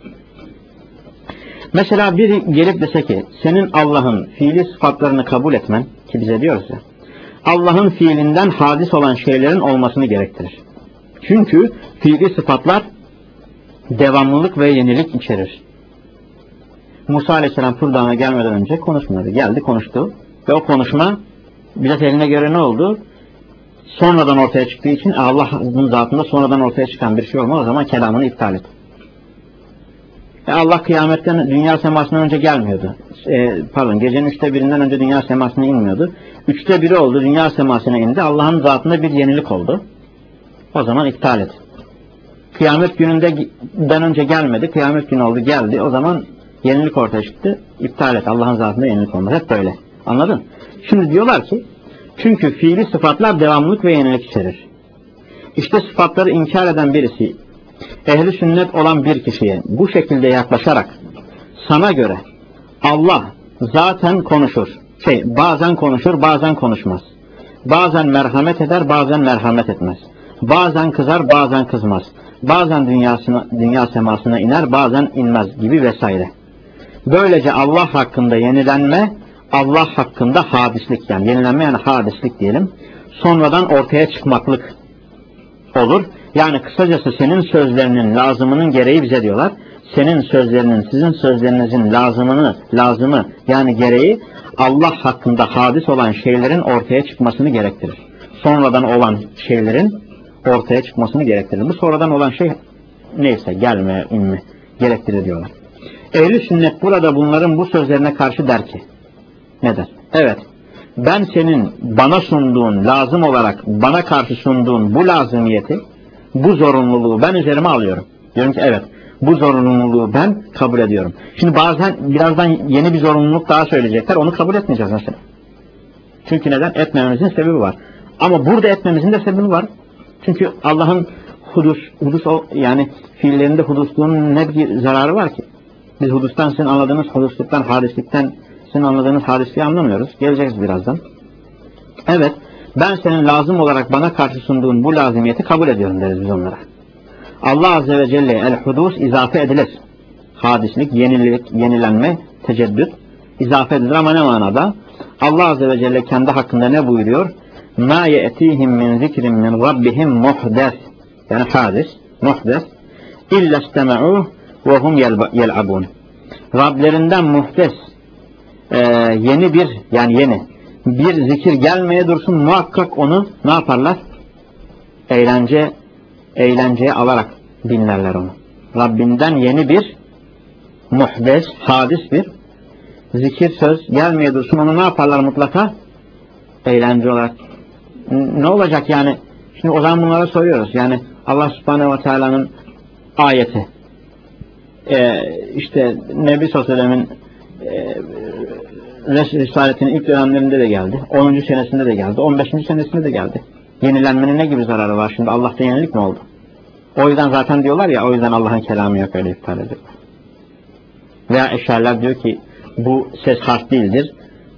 Mesela biri gelip dese ki senin Allah'ın fiili sıfatlarını kabul etmen, ki bize diyoruz ya, Allah'ın fiilinden hadis olan şeylerin olmasını gerektirir. Çünkü fiili sıfatlar devamlılık ve yenilik içerir. Musa Aleyhisselam Tur Dağı'na gelmeden önce konuşmadı. Geldi, konuştu. Ve o konuşma bizzat eline göre ne oldu? Sonradan ortaya çıktığı için Allah'ın zatında sonradan ortaya çıkan bir şey olmaz. O zaman kelamını iptal et. E Allah kıyametten dünya semasından önce gelmiyordu. E, pardon, gecenin üçte birinden önce dünya semasına inmiyordu. Üçte biri oldu, dünya semasına indi. Allah'ın zatında bir yenilik oldu. O zaman iptal et. Kıyamet gününden önce gelmedi. Kıyamet günü oldu, geldi. O zaman yenilik ortaya çıktı. İptal et. Allah'ın zatında yenilik olmaz. Hep böyle. Anladın? Şimdi diyorlar ki çünkü fiili sıfatlar devamlılık ve yenilik içerir. İşte sıfatları inkar eden birisi ehli sünnet olan bir kişiye bu şekilde yaklaşarak sana göre Allah zaten konuşur. Şey, bazen konuşur, bazen konuşmaz. Bazen merhamet eder, bazen merhamet etmez. Bazen kızar, bazen kızmaz. Bazen dünyasına, dünya semasına iner, bazen inmez gibi vesaire. Böylece Allah hakkında yenilenme, Allah hakkında hadislik, yani yenilenme yani hadislik diyelim, sonradan ortaya çıkmaklık olur. Yani kısacası senin sözlerinin lazımının gereği bize diyorlar. Senin sözlerinin, sizin sözlerinizin lazımını, lazımı yani gereği Allah hakkında hadis olan şeylerin ortaya çıkmasını gerektirir. Sonradan olan şeylerin ortaya çıkmasını gerektirir. Bu sonradan olan şey neyse, gelme, inme gerektirir diyorlar. Ehl-i sünnet burada bunların bu sözlerine karşı der ki, ne der? Evet, ben senin bana sunduğun, lazım olarak bana karşı sunduğun bu lazımiyeti, bu zorunluluğu ben üzerime alıyorum. Diyorum ki evet, bu zorunluluğu ben kabul ediyorum. Şimdi bazen birazdan yeni bir zorunluluk daha söyleyecekler, onu kabul etmeyeceğiz mesela. Çünkü neden? Etmememizin sebebi var. Ama burada etmemizin de sebebi var. Çünkü Allah'ın hudus, hudus yani fiillerinde hudusluğunun ne bir zararı var ki? Biz hudustan, sizin anladığınız hudusluktan, hadislikten, sizin anladığınız hadisliği anlamıyoruz. Geleceğiz birazdan. Evet, ben senin lazım olarak bana karşı sunduğun bu lazımiyeti kabul ediyorum deriz biz onlara. Allah Azze ve Celle el-hudus izafe edilir. Hadislik, yenilik, yenilenme, teceddüt izafe edilir ama ne manada? Allah Azze ve Celle kendi hakkında ne buyuruyor? مَا يَأْتِيهِمْ مِنْ ذِكْرٍ مِنْ رَبِّهِمْ مُحْدَث yani hadis, muhdes اِلَّا اسْتَمَعُوهُ وَهُمْ يَلْعَبُونَ Rablerinden muhdes e, yeni bir yani yeni bir zikir gelmeye dursun muhakkak onu ne yaparlar? Eğlence eğlenceye alarak dinlerler onu. Rabbinden yeni bir muhdes, hadis bir zikir söz gelmeye dursun onu ne yaparlar mutlaka? Eğlence olarak. Ne olacak yani? Şimdi o zaman bunlara soruyoruz. Yani Allah Subhanahu ve Teala'nın ayeti e, işte Nebi Sallallahu Aleyhi ve Sellem'in e, Risaletinin ilk dönemlerinde de geldi. onuncu senesinde de geldi. on beşinci senesinde de geldi. Yenilenmenin ne gibi zararı var? Şimdi Allah'ta yenilik mi oldu? O yüzden zaten diyorlar ya, o yüzden Allah'ın kelamı yok, öyle iptal ediyorlar. Veya eşarlar diyor ki bu ses harf değildir.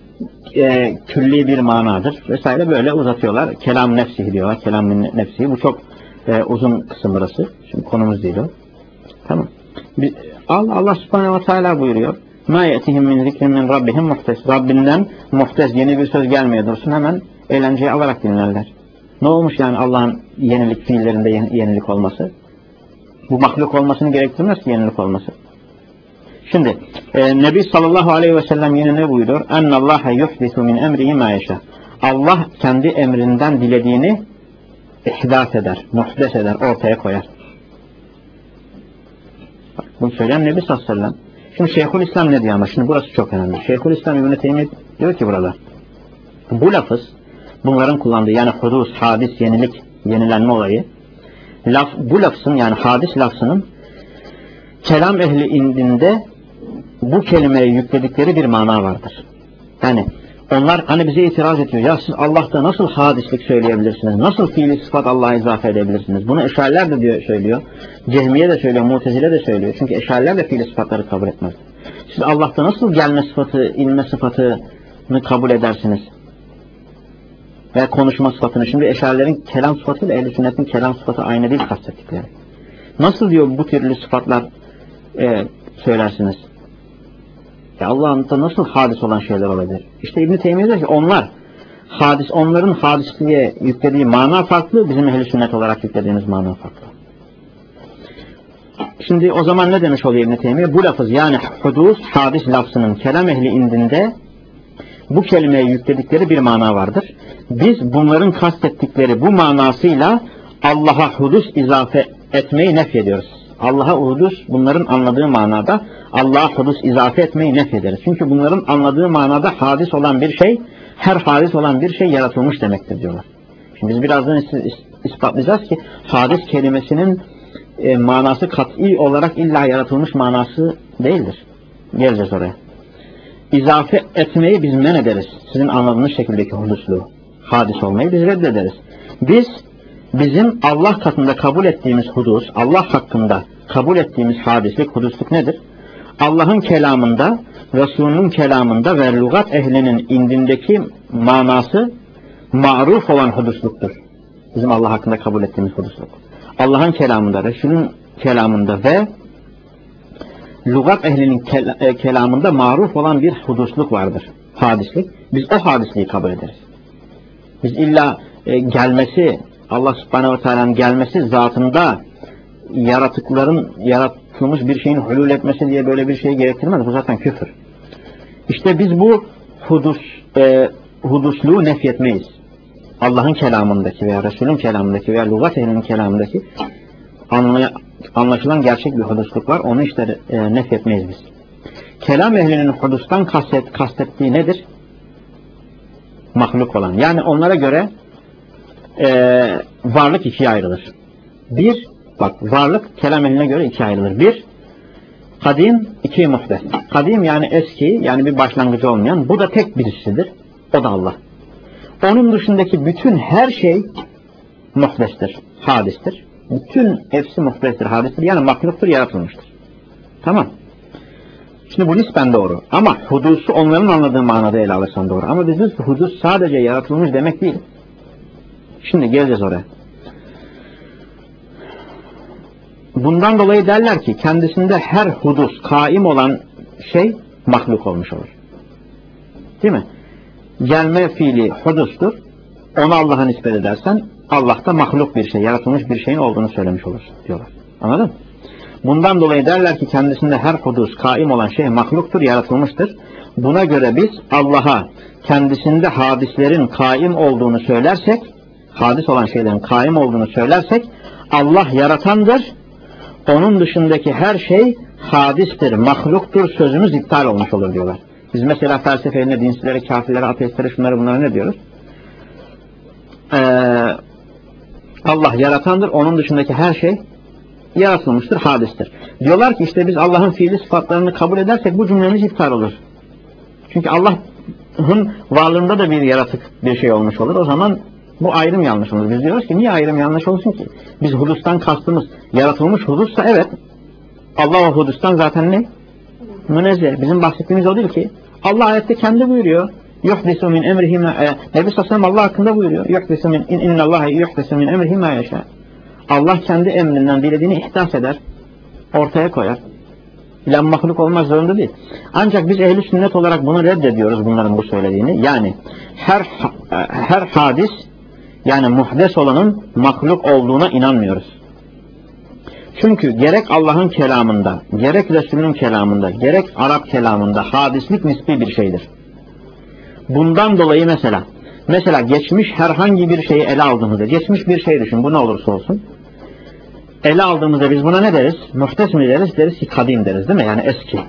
E, külli bir manadır vesaire, böyle uzatıyorlar. Kelam nefsihi diyorlar. Kelam nefsihi. Bu çok e, uzun kısım burası. Şimdi konumuz değil o. Tamam. Bir, Allah, Allah Subhanahu ve Teala buyuruyor. Ma yetihim min zikrin min rabbihim muhtes. Rabbinden muhtes yeni bir söz gelmeye dursun hemen eğlenceyi alarak dinlerler. Ne olmuş yani Allah'ın yenilik fiillerinde yenilik olması? Bu mahluk olmasını gerektirmez ki yenilik olması. Şimdi e, Nebi sallallahu aleyhi ve sellem yine ne buyuruyor? Ennallâhe yuhdisu min emrihi mâ yeşâ. Allah kendi emrinden dilediğini ihdas eder, muhdes eder, ortaya koyar. Bunu söyleyen Nebi sallallahu aleyhi ve sellem. Şimdi Şeyhülislam ne diyor ama? Şimdi burası çok önemli. Şeyhülislam İbn-i Teymiye diyor ki burada, bu lafız, bunların kullandığı yani hudus, hadis, yenilik, yenilenme olayı, laf, bu lafzın yani hadis lafzının kelam ehli indinde bu kelimeye yükledikleri bir mana vardır. Yani onlar hani bize itiraz ediyor. Ya siz Allah'ta nasıl hadislik söyleyebilirsiniz? Nasıl fiili sıfat Allah'a izafe edebilirsiniz? Bunu Eşariler de diyor, söylüyor. Cehmiye de söylüyor, Mu'tezile de söylüyor. Çünkü Eşariler de fiili sıfatları kabul etmez. Siz Allah'ta nasıl gelme sıfatı, inme sıfatını kabul edersiniz? Ve konuşma sıfatını. Şimdi Eşarilerin kelam sıfatı ile Ehl-i Sünnet'in kelam sıfatı aynı değil kastettikleri. Nasıl diyor bu türlü sıfatlar e, söylersiniz? Ya Allah'ın da nasıl hadis olan şeyler olabilir? İşte İbn-i Teymiye diyor ki onlar hadis, onların hadisliğe yüklediği mana farklı, bizim ehl-i sünnet olarak yüklediğimiz mana farklı. Şimdi o zaman ne demiş oluyor İbn-i Teymiye? Bu lafız yani hudus, hadis lafzının kelam ehli indinde bu kelimeye yükledikleri bir mana vardır. Biz bunların kastettikleri bu manasıyla Allah'a hudus izafe etmeyi nefyediyoruz. Allah'a hudus bunların anladığı manada Allah'a hudus izafe etmeyi nefyederiz. Çünkü bunların anladığı manada hadis olan bir şey, her hadis olan bir şey yaratılmış demektir diyorlar. Şimdi biz birazdan ispatlayacağız ki hadis kelimesinin e, manası kat'i olarak illa yaratılmış manası değildir. Geleceğiz oraya. İzafe etmeyi biz men ederiz. Sizin anladığınız şekildeki hudusluğu. Hadis olmayı biz reddederiz. Biz bizim Allah katında kabul ettiğimiz hudus, Allah hakkında kabul ettiğimiz hadislik, hudusluk nedir? Allah'ın kelamında, Resulünün kelamında ve lügat ehlinin indindeki manası maruf olan hudusluktur. Bizim Allah hakkında kabul ettiğimiz hudusluk. Allah'ın kelamında, Resulünün kelamında ve lügat ehlinin kel kelamında maruf olan bir hudusluk vardır. Hadislik. Biz o hadisliği kabul ederiz. Biz illa e, gelmesi, Allah subhanehu ve teala'nın gelmesi zatında yaratıkların, yaratılmış bir şeyin hulul etmesi diye böyle bir şey gerektirmez. Bu zaten küfür. İşte biz bu hudus, e, hudusluğu nefyetmeyiz. Allah'ın kelamındaki veya Resul'ün kelamındaki veya lügat ehlinin kelamındaki anlay anlaşılan gerçek bir hudusluk var. Onu işte e, nefyetmeyiz biz. Kelam ehlinin hudustan kastet, kastettiği nedir? Mahluk olan. Yani onlara göre e, varlık ikiye ayrılır. Bir, bak varlık kelam ehline göre ikiye ayrılır. Bir, kadim, iki muhdes. Kadim yani eski, yani bir başlangıcı olmayan. Bu da tek birisidir. O da Allah. Onun dışındaki bütün her şey muhdestir, hadistir. Bütün hepsi muhdestir, hadistir. Yani mahluktur, yaratılmıştır. Tamam. Şimdi bu nispen doğru. Ama hudusu onların anladığı manada ele alırsan doğru. Ama biz hudus sadece yaratılmış demek değil. Şimdi geleceğiz oraya. Bundan dolayı derler ki kendisinde her hudus, kaim olan şey mahluk olmuş olur. Değil mi? Gelme fiili hudustur. Onu Allah'a nispet edersen Allah'ta mahluk bir şey, yaratılmış bir şeyin olduğunu söylemiş olursun diyorlar. Anladın mı? Bundan dolayı derler ki kendisinde her hudus, kaim olan şey mahluktur, yaratılmıştır. Buna göre biz Allah'a kendisinde hadislerin kaim olduğunu söylersek, hadis olan şeylerin kaim olduğunu söylersek, Allah yaratandır, onun dışındaki her şey hadistir, mahluktur sözümüz iptal olmuş olur diyorlar. Biz mesela felsefeyle dinsizlere, kafirlere, ateistlere, şunlara bunlara ne diyoruz? Ee, Allah yaratandır, onun dışındaki her şey yaratılmıştır, hadistir. Diyorlar ki işte biz Allah'ın fiili sıfatlarını kabul edersek bu cümlemiz iptal olur. Çünkü Allah'ın varlığında da bir yaratık bir şey olmuş olur. O zaman bu ayrım yanlış olur. Biz diyoruz ki niye ayrım yanlış olsun ki? Biz hudustan kastımız yaratılmış hudussa evet. Allah o hudustan zaten ne? Münezzeh. Bizim bahsettiğimiz o değil ki. Allah ayette kendi buyuruyor. Yuhdisu min emrihi ma Nebi sallallahu Allah hakkında buyuruyor. Yuhdisu min innallaha yuhdisu min emrihi ma yasha. Allah kendi emrinden dilediğini ihdas eder. Ortaya koyar. İlan mahluk olmak zorunda değil. Ancak biz ehl-i sünnet olarak bunu reddediyoruz, bunların bu söylediğini. Yani her her hadis, yani muhdes olanın mahluk olduğuna inanmıyoruz. Çünkü gerek Allah'ın kelamında, gerek Resulünün kelamında, gerek Arap kelamında hadislik nispi bir şeydir. Bundan dolayı mesela, mesela geçmiş herhangi bir şeyi ele aldığımızda, geçmiş bir şey düşün, bu ne olursa olsun, ele aldığımızda biz buna ne deriz? Muhtes mi deriz? Deriz ki kadim deriz, değil mi? Yani eski.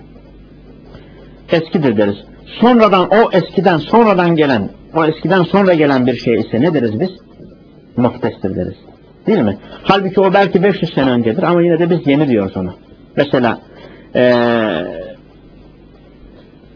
Eskidir deriz. Sonradan o eskiden sonradan gelen, o eskiden sonra gelen bir şey ise ne deriz biz? Muhtestir deriz. Değil mi? Halbuki o belki beş yüz sene öncedir ama yine de biz yeni diyoruz ona. Mesela ee,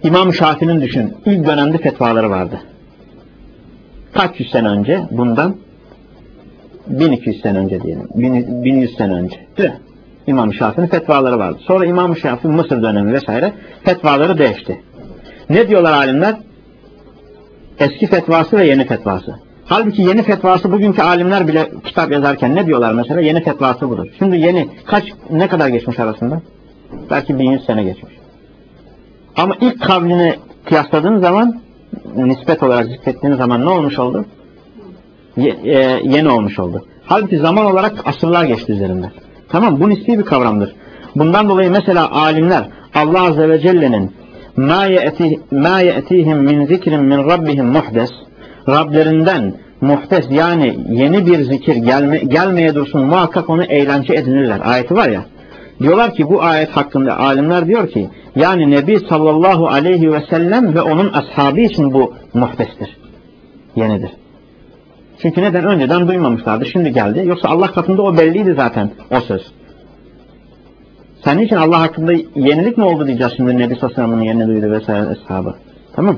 İmam Şafii'nin düşün, ilk dönemde fetvaları vardı. Kaç yüz sene önce? Bundan bin iki yüz sene önce diyelim. bin yüz sene önce. Değil mi? İmam Şafii'nin fetvaları vardı. Sonra İmam Şafii Mısır dönemi vesaire fetvaları değişti. Ne diyorlar alimler? Eski fetvası ve yeni fetvası. Halbuki yeni fetvası bugünkü alimler bile kitap yazarken ne diyorlar mesela? Yeni fetvası budur. Şimdi yeni kaç ne kadar geçmiş arasında? Belki bin yüz sene geçmiş. Ama ilk kavlini kıyasladığın zaman, nispet olarak zikrettiğin zaman ne olmuş oldu? Ye, e, yeni olmuş oldu. Halbuki zaman olarak asırlar geçti üzerinde. Tamam, bu nispi bir kavramdır. Bundan dolayı mesela alimler Allah Azze ve Celle'nin ma ye'ti ma ye'tihim min zikrin min rabbihim muhdes, Rablerinden muhtes yani yeni bir zikir gelme, gelmeye dursun muhakkak onu eğlence edinirler. Ayeti var ya. Diyorlar ki bu ayet hakkında alimler diyor ki yani Nebi sallallahu aleyhi ve sellem ve onun ashabı için bu muhtestir. Yenidir. Çünkü neden? Önceden duymamışlardı. Şimdi geldi. Yoksa Allah katında o belliydi zaten o söz. Senin için Allah hakkında yenilik mi oldu diyeceğiz şimdi Nebi sallallahu aleyhi ve sellem'in yenini duydu vesaire ashabı. Tamam.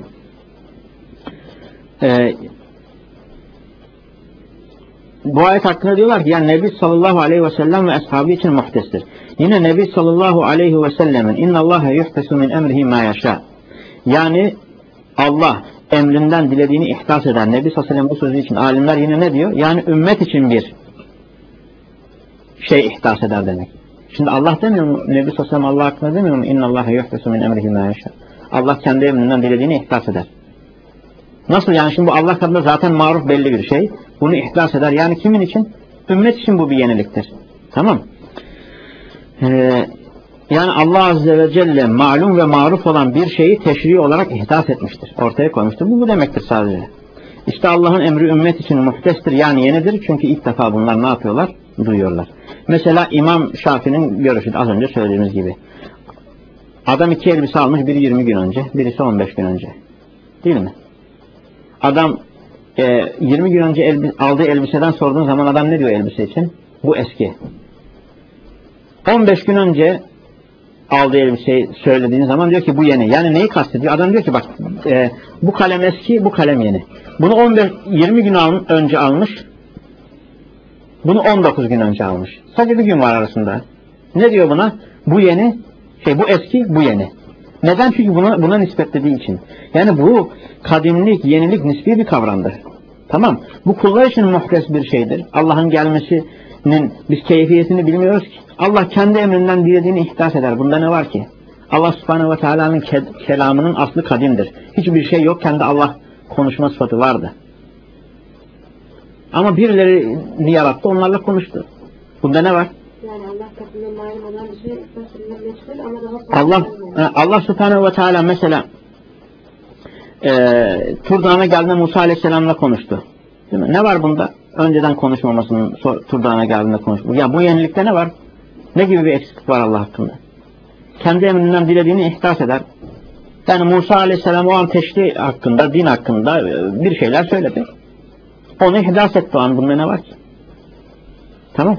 Ee, bu ayet hakkında diyorlar ki yani Nebi sallallahu aleyhi ve sellem ve ashabı için muhtestir. Yine Nebi sallallahu aleyhi ve sellemin innallâhe yuhtesu min emrihi mâ yaşâ. Yani Allah emrinden dilediğini ihdas eder. Nebi sallallahu aleyhi ve sellem bu sözü için alimler yine ne diyor? Yani ümmet için bir şey ihdas eder demek. Şimdi Allah demiyor mu? Nebi sallallahu aleyhi ve sellem Allah hakkında demiyor mu? İnnallâhe yuhtesu min emrihi mâ yaşâ. Allah kendi emrinden dilediğini ihdas eder. Nasıl yani? Şimdi bu Allah katında zaten maruf belli bir şey. Bunu ihdas eder. Yani kimin için? Ümmet için bu bir yeniliktir. Tamam. Ee, yani Allah Azze ve Celle malum ve maruf olan bir şeyi teşri olarak ihdas etmiştir. Ortaya koymuştur. Bu bu demektir sadece. İşte Allah'ın emri ümmet için muhtestir. Yani yenidir. Çünkü ilk defa bunlar ne yapıyorlar? Duyuyorlar. Mesela İmam Şafii'nin görüşü az önce söylediğimiz gibi. Adam iki elbise almış. Biri yirmi gün önce. Birisi on beş gün önce. Değil mi? Adam e, yirmi gün önce elbi, aldığı elbiseden sorduğun zaman adam ne diyor elbise için? Bu eski. on beş gün önce aldığı elbiseyi söylediğin zaman diyor ki bu yeni. Yani neyi kastediyor? Adam diyor ki bak e, bu kalem eski, bu kalem yeni. Bunu on beş yirmi gün al, önce almış. Bunu on dokuz gün önce almış. Sadece bir gün var arasında. Ne diyor buna? Bu yeni, şey bu eski, bu yeni. Neden? Çünkü buna, buna nispetlediği için. Yani bu kadimlik, yenilik nispi bir kavramdır. Tamam. Bu kullar için muhtes bir şeydir. Allah'ın gelmesinin biz keyfiyetini bilmiyoruz ki. Allah kendi emrinden dilediğini ihdas eder. Bunda ne var ki? Allah subhanehu ve teala'nın ke- kelamının aslı kadimdir. Hiçbir şey yok. Kendi Allah konuşma sıfatı vardı. Ama birilerini yarattı, onlarla konuştu. Bunda ne var? Yani Allah katında malum olan bir şey nasıl meçhul ama daha Allah Allah subhanehu ve teala mesela e, Tur Dağı'na geldiğinde Musa aleyhisselamla konuştu. Değil mi? Ne var bunda? Önceden konuşmamasının Tur Dağı'na geldiğinde konuştu. Ya bu yenilikte ne var? Ne gibi bir eksiklik var Allah hakkında? Kendi emrinden dilediğini ihdas eder. Yani Musa aleyhisselam o an teşri hakkında, din hakkında bir şeyler söyledi. Onu ihdas etti o an. Bunda ne var ki? Tamam.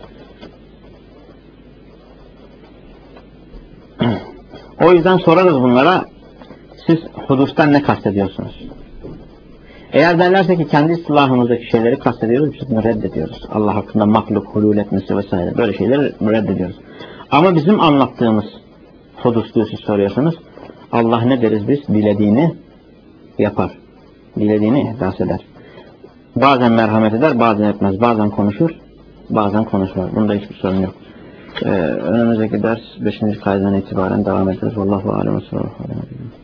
O yüzden sorarız bunlara, siz hudustan ne kastediyorsunuz? Eğer derlerse ki kendi istilahımızdaki şeyleri kastediyoruz, biz bunu reddediyoruz. Allah hakkında mahluk, hulul etmesi vesaire böyle şeyleri reddediyoruz. Ama bizim anlattığımız hudusluğu siz soruyorsunuz. Allah ne deriz biz? Dilediğini yapar. Dilediğini ihdas eder. Bazen merhamet eder, bazen etmez. Bazen konuşur, bazen konuşmaz. Bunda hiçbir sorun yok. Ee, önümüzdeki ders beşinci kaydeden itibaren devam edeceğiz. Vallahu alem ve sallallahu aleyhi ve sellem.